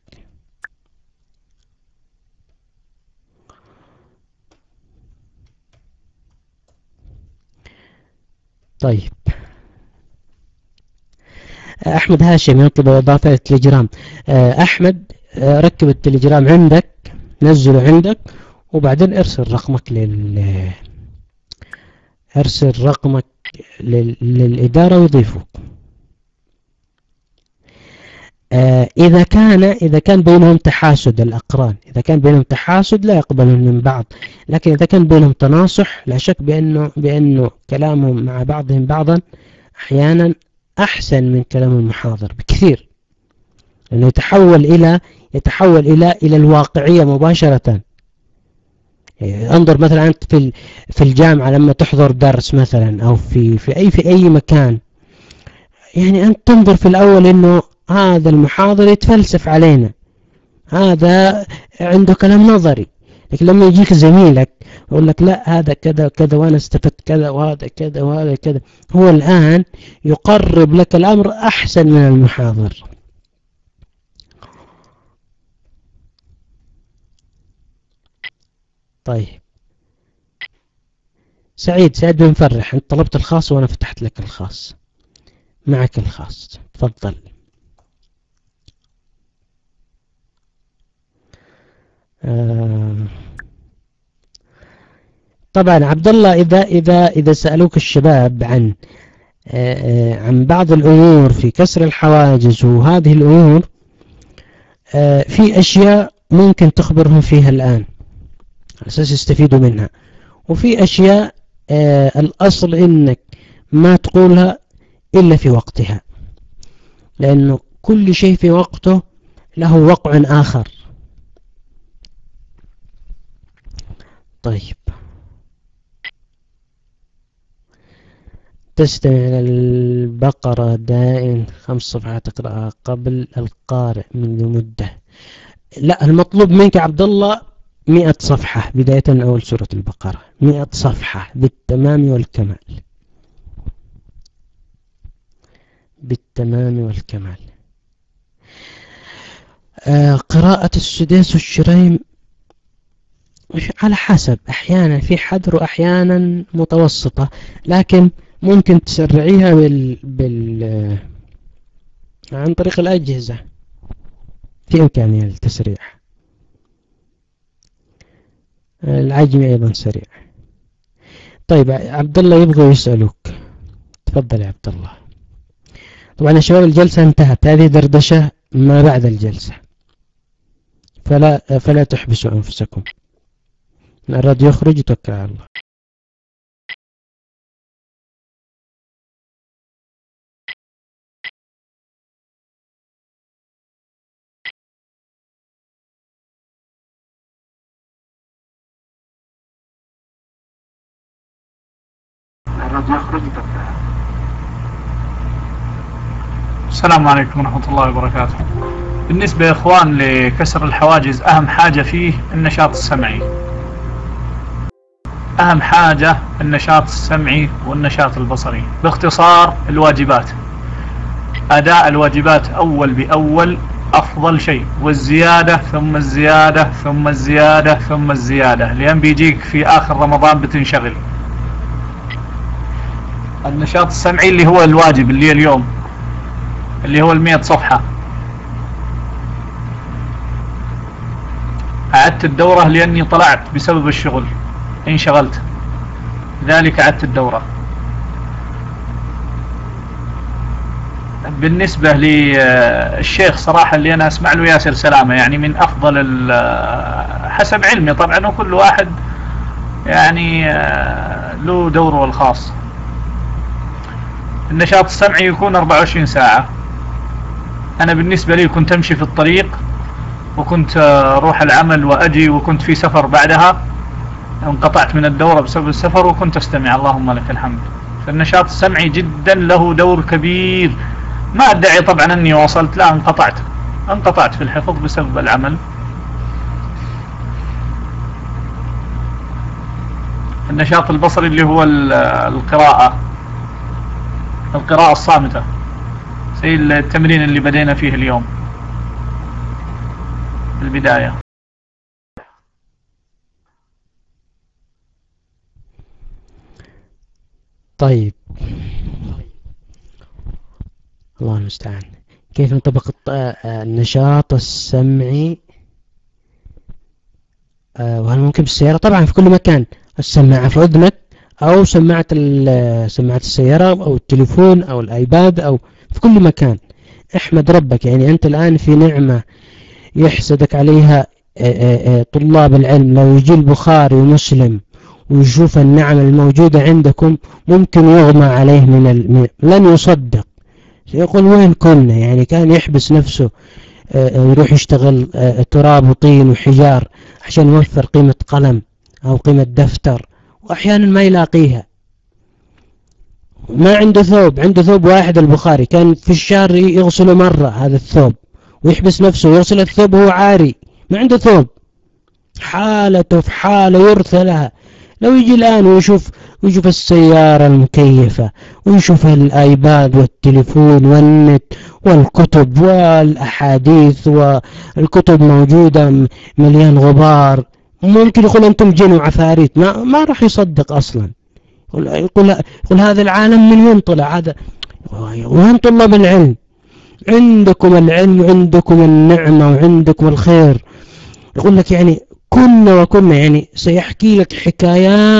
طيب، أحمد هاشم يطلب إضافة التليجرام. أحمد، ركب التليجرام عندك، نزله عندك، وبعدين ارسل رقمك لل ارسل رقمك لل... للإدارة ويضيفوك. إذا كان إذا كان بينهم تحاسد الأقران، إذا كان بينهم تحاسد لا يقبلون من بعض، لكن إذا كان بينهم تناصح لا شك بأنه بأنه كلامهم مع بعضهم بعضا أحيانا أحسن من كلام المحاضر بكثير، لأنه يتحول إلى يتحول إلى إلى الواقعية مباشرة. يعني انظر مثلا أنت في في الجامعة لما تحضر درس مثلا، أو في في أي في أي مكان، يعني أنت تنظر في الأول إنه هذا المحاضر يتفلسف علينا، هذا عنده كلام نظري، لكن لما يجيك زميلك يقول لك لا هذا كذا كذا وأنا استفدت كذا وهذا كذا وهذا كذا، هو الآن يقرب لك الأمر أحسن من المحاضر. طيب، سعيد سعيد بن فرح، أنت طلبت الخاص وأنا فتحت لك الخاص، معك الخاص، تفضل. آه طبعا عبد الله، إذا إذا إذا سألوك الشباب عن آه عن بعض الأمور في كسر الحواجز وهذه الأمور، آه في أشياء ممكن تخبرهم فيها الآن على أساس يستفيدوا منها، وفي أشياء آه الأصل إنك ما تقولها إلا في وقتها، لأنه كل شيء في وقته له وقع آخر. طيب تستمع إلى البقرة دائما خمس صفحات تقرأها قبل القارئ منذ مدة. لا، المطلوب منك يا عبد الله مئة صفحة بداية أول سورة البقرة، مئة صفحة بالتمام والكمال، بالتمام والكمال. آه قراءة السديس والشريم على حسب، أحيانا في حذر وأحيانا متوسطة، لكن ممكن تسرعيها بال... بال... عن طريق الأجهزة، في إمكانية للتسريع. العجمي أيضا سريع. طيب عبد الله يبغوا يسألوك، تفضل يا عبد الله. طبعا يا شباب الجلسة انتهت، هذه دردشة ما بعد الجلسة، فلا فلا تحبسوا أنفسكم، الرد يخرج وتوكل على الله. الرد يخرج وتوكل. السلام عليكم ورحمة الله وبركاته. بالنسبة يا إخوان لكسر الحواجز، أهم حاجة فيه النشاط السمعي، أهم حاجة النشاط السمعي والنشاط البصري. باختصار الواجبات، أداء الواجبات أول بأول أفضل شيء، والزيادة ثم الزيادة ثم الزيادة ثم الزيادة، لأن بيجيك في آخر رمضان بتنشغل. النشاط السمعي اللي هو الواجب اللي اليوم اللي هو المئة صفحة، أعدت الدورة لأني طلعت بسبب الشغل، انشغلت ذلك أعدت الدورة. بالنسبة للشيخ صراحة اللي أنا أسمع له ياسر سلامة، يعني من أفضل حسب علمي طبعا، وكل واحد يعني له دوره الخاص. النشاط السمعي يكون أربعة وعشرين ساعة. أنا بالنسبة لي كنت أمشي في الطريق، وكنت أروح العمل وأجي، وكنت في سفر بعدها، انقطعت من الدورة بسبب السفر، وكنت أستمع، اللهم لك الحمد. فالنشاط السمعي جدا له دور كبير. ما أدعي طبعا أني وصلت، لا، انقطعت انقطعت في الحفظ بسبب العمل. النشاط البصري اللي هو القراءة القراءة الصامتة، زي التمرين اللي بدينا فيه اليوم في البداية. طيب الله المستعان. كيف نطبق النشاط السمعي؟ وهل ممكن بالسيارة؟ طبعا في كل مكان، السماعة في أذنك، أو سماعة سماعة السيارة أو التليفون أو الآيباد، أو في كل مكان. احمد ربك، يعني أنت الآن في نعمة يحسدك عليها طلاب العلم. لو يجي البخاري ومسلم ويشوف النعم الموجودة عندكم ممكن يغمى عليه من ال... لن يصدق، يقول وين كنا؟ يعني كان يحبس نفسه يروح يشتغل تراب وطين وحجار عشان يوفر قيمة قلم أو قيمة دفتر، وأحيانا ما يلاقيها. ما عنده ثوب، عنده ثوب واحد البخاري كان في الشهر يغسله مرة هذا الثوب، ويحبس نفسه يغسل الثوب وهو عاري ما عنده ثوب، حالته في حالة يرثى لها. لو يجي الآن ويشوف ويشوف السيارة المكيفة، ويشوف الآيباد والتليفون والنت والكتب والأحاديث، والكتب موجودة مليان غبار، ممكن يقول أنتم جن وعفاريت، ما, ما راح يصدق أصلا. يقول, يقول, يقول هذا العالم من وين طلع هذا؟ وين طلاب العلم؟ عندكم العلم وعندكم النعمة وعندكم الخير. يقول لك يعني كنا وكنا، يعني سيحكي لك حكايات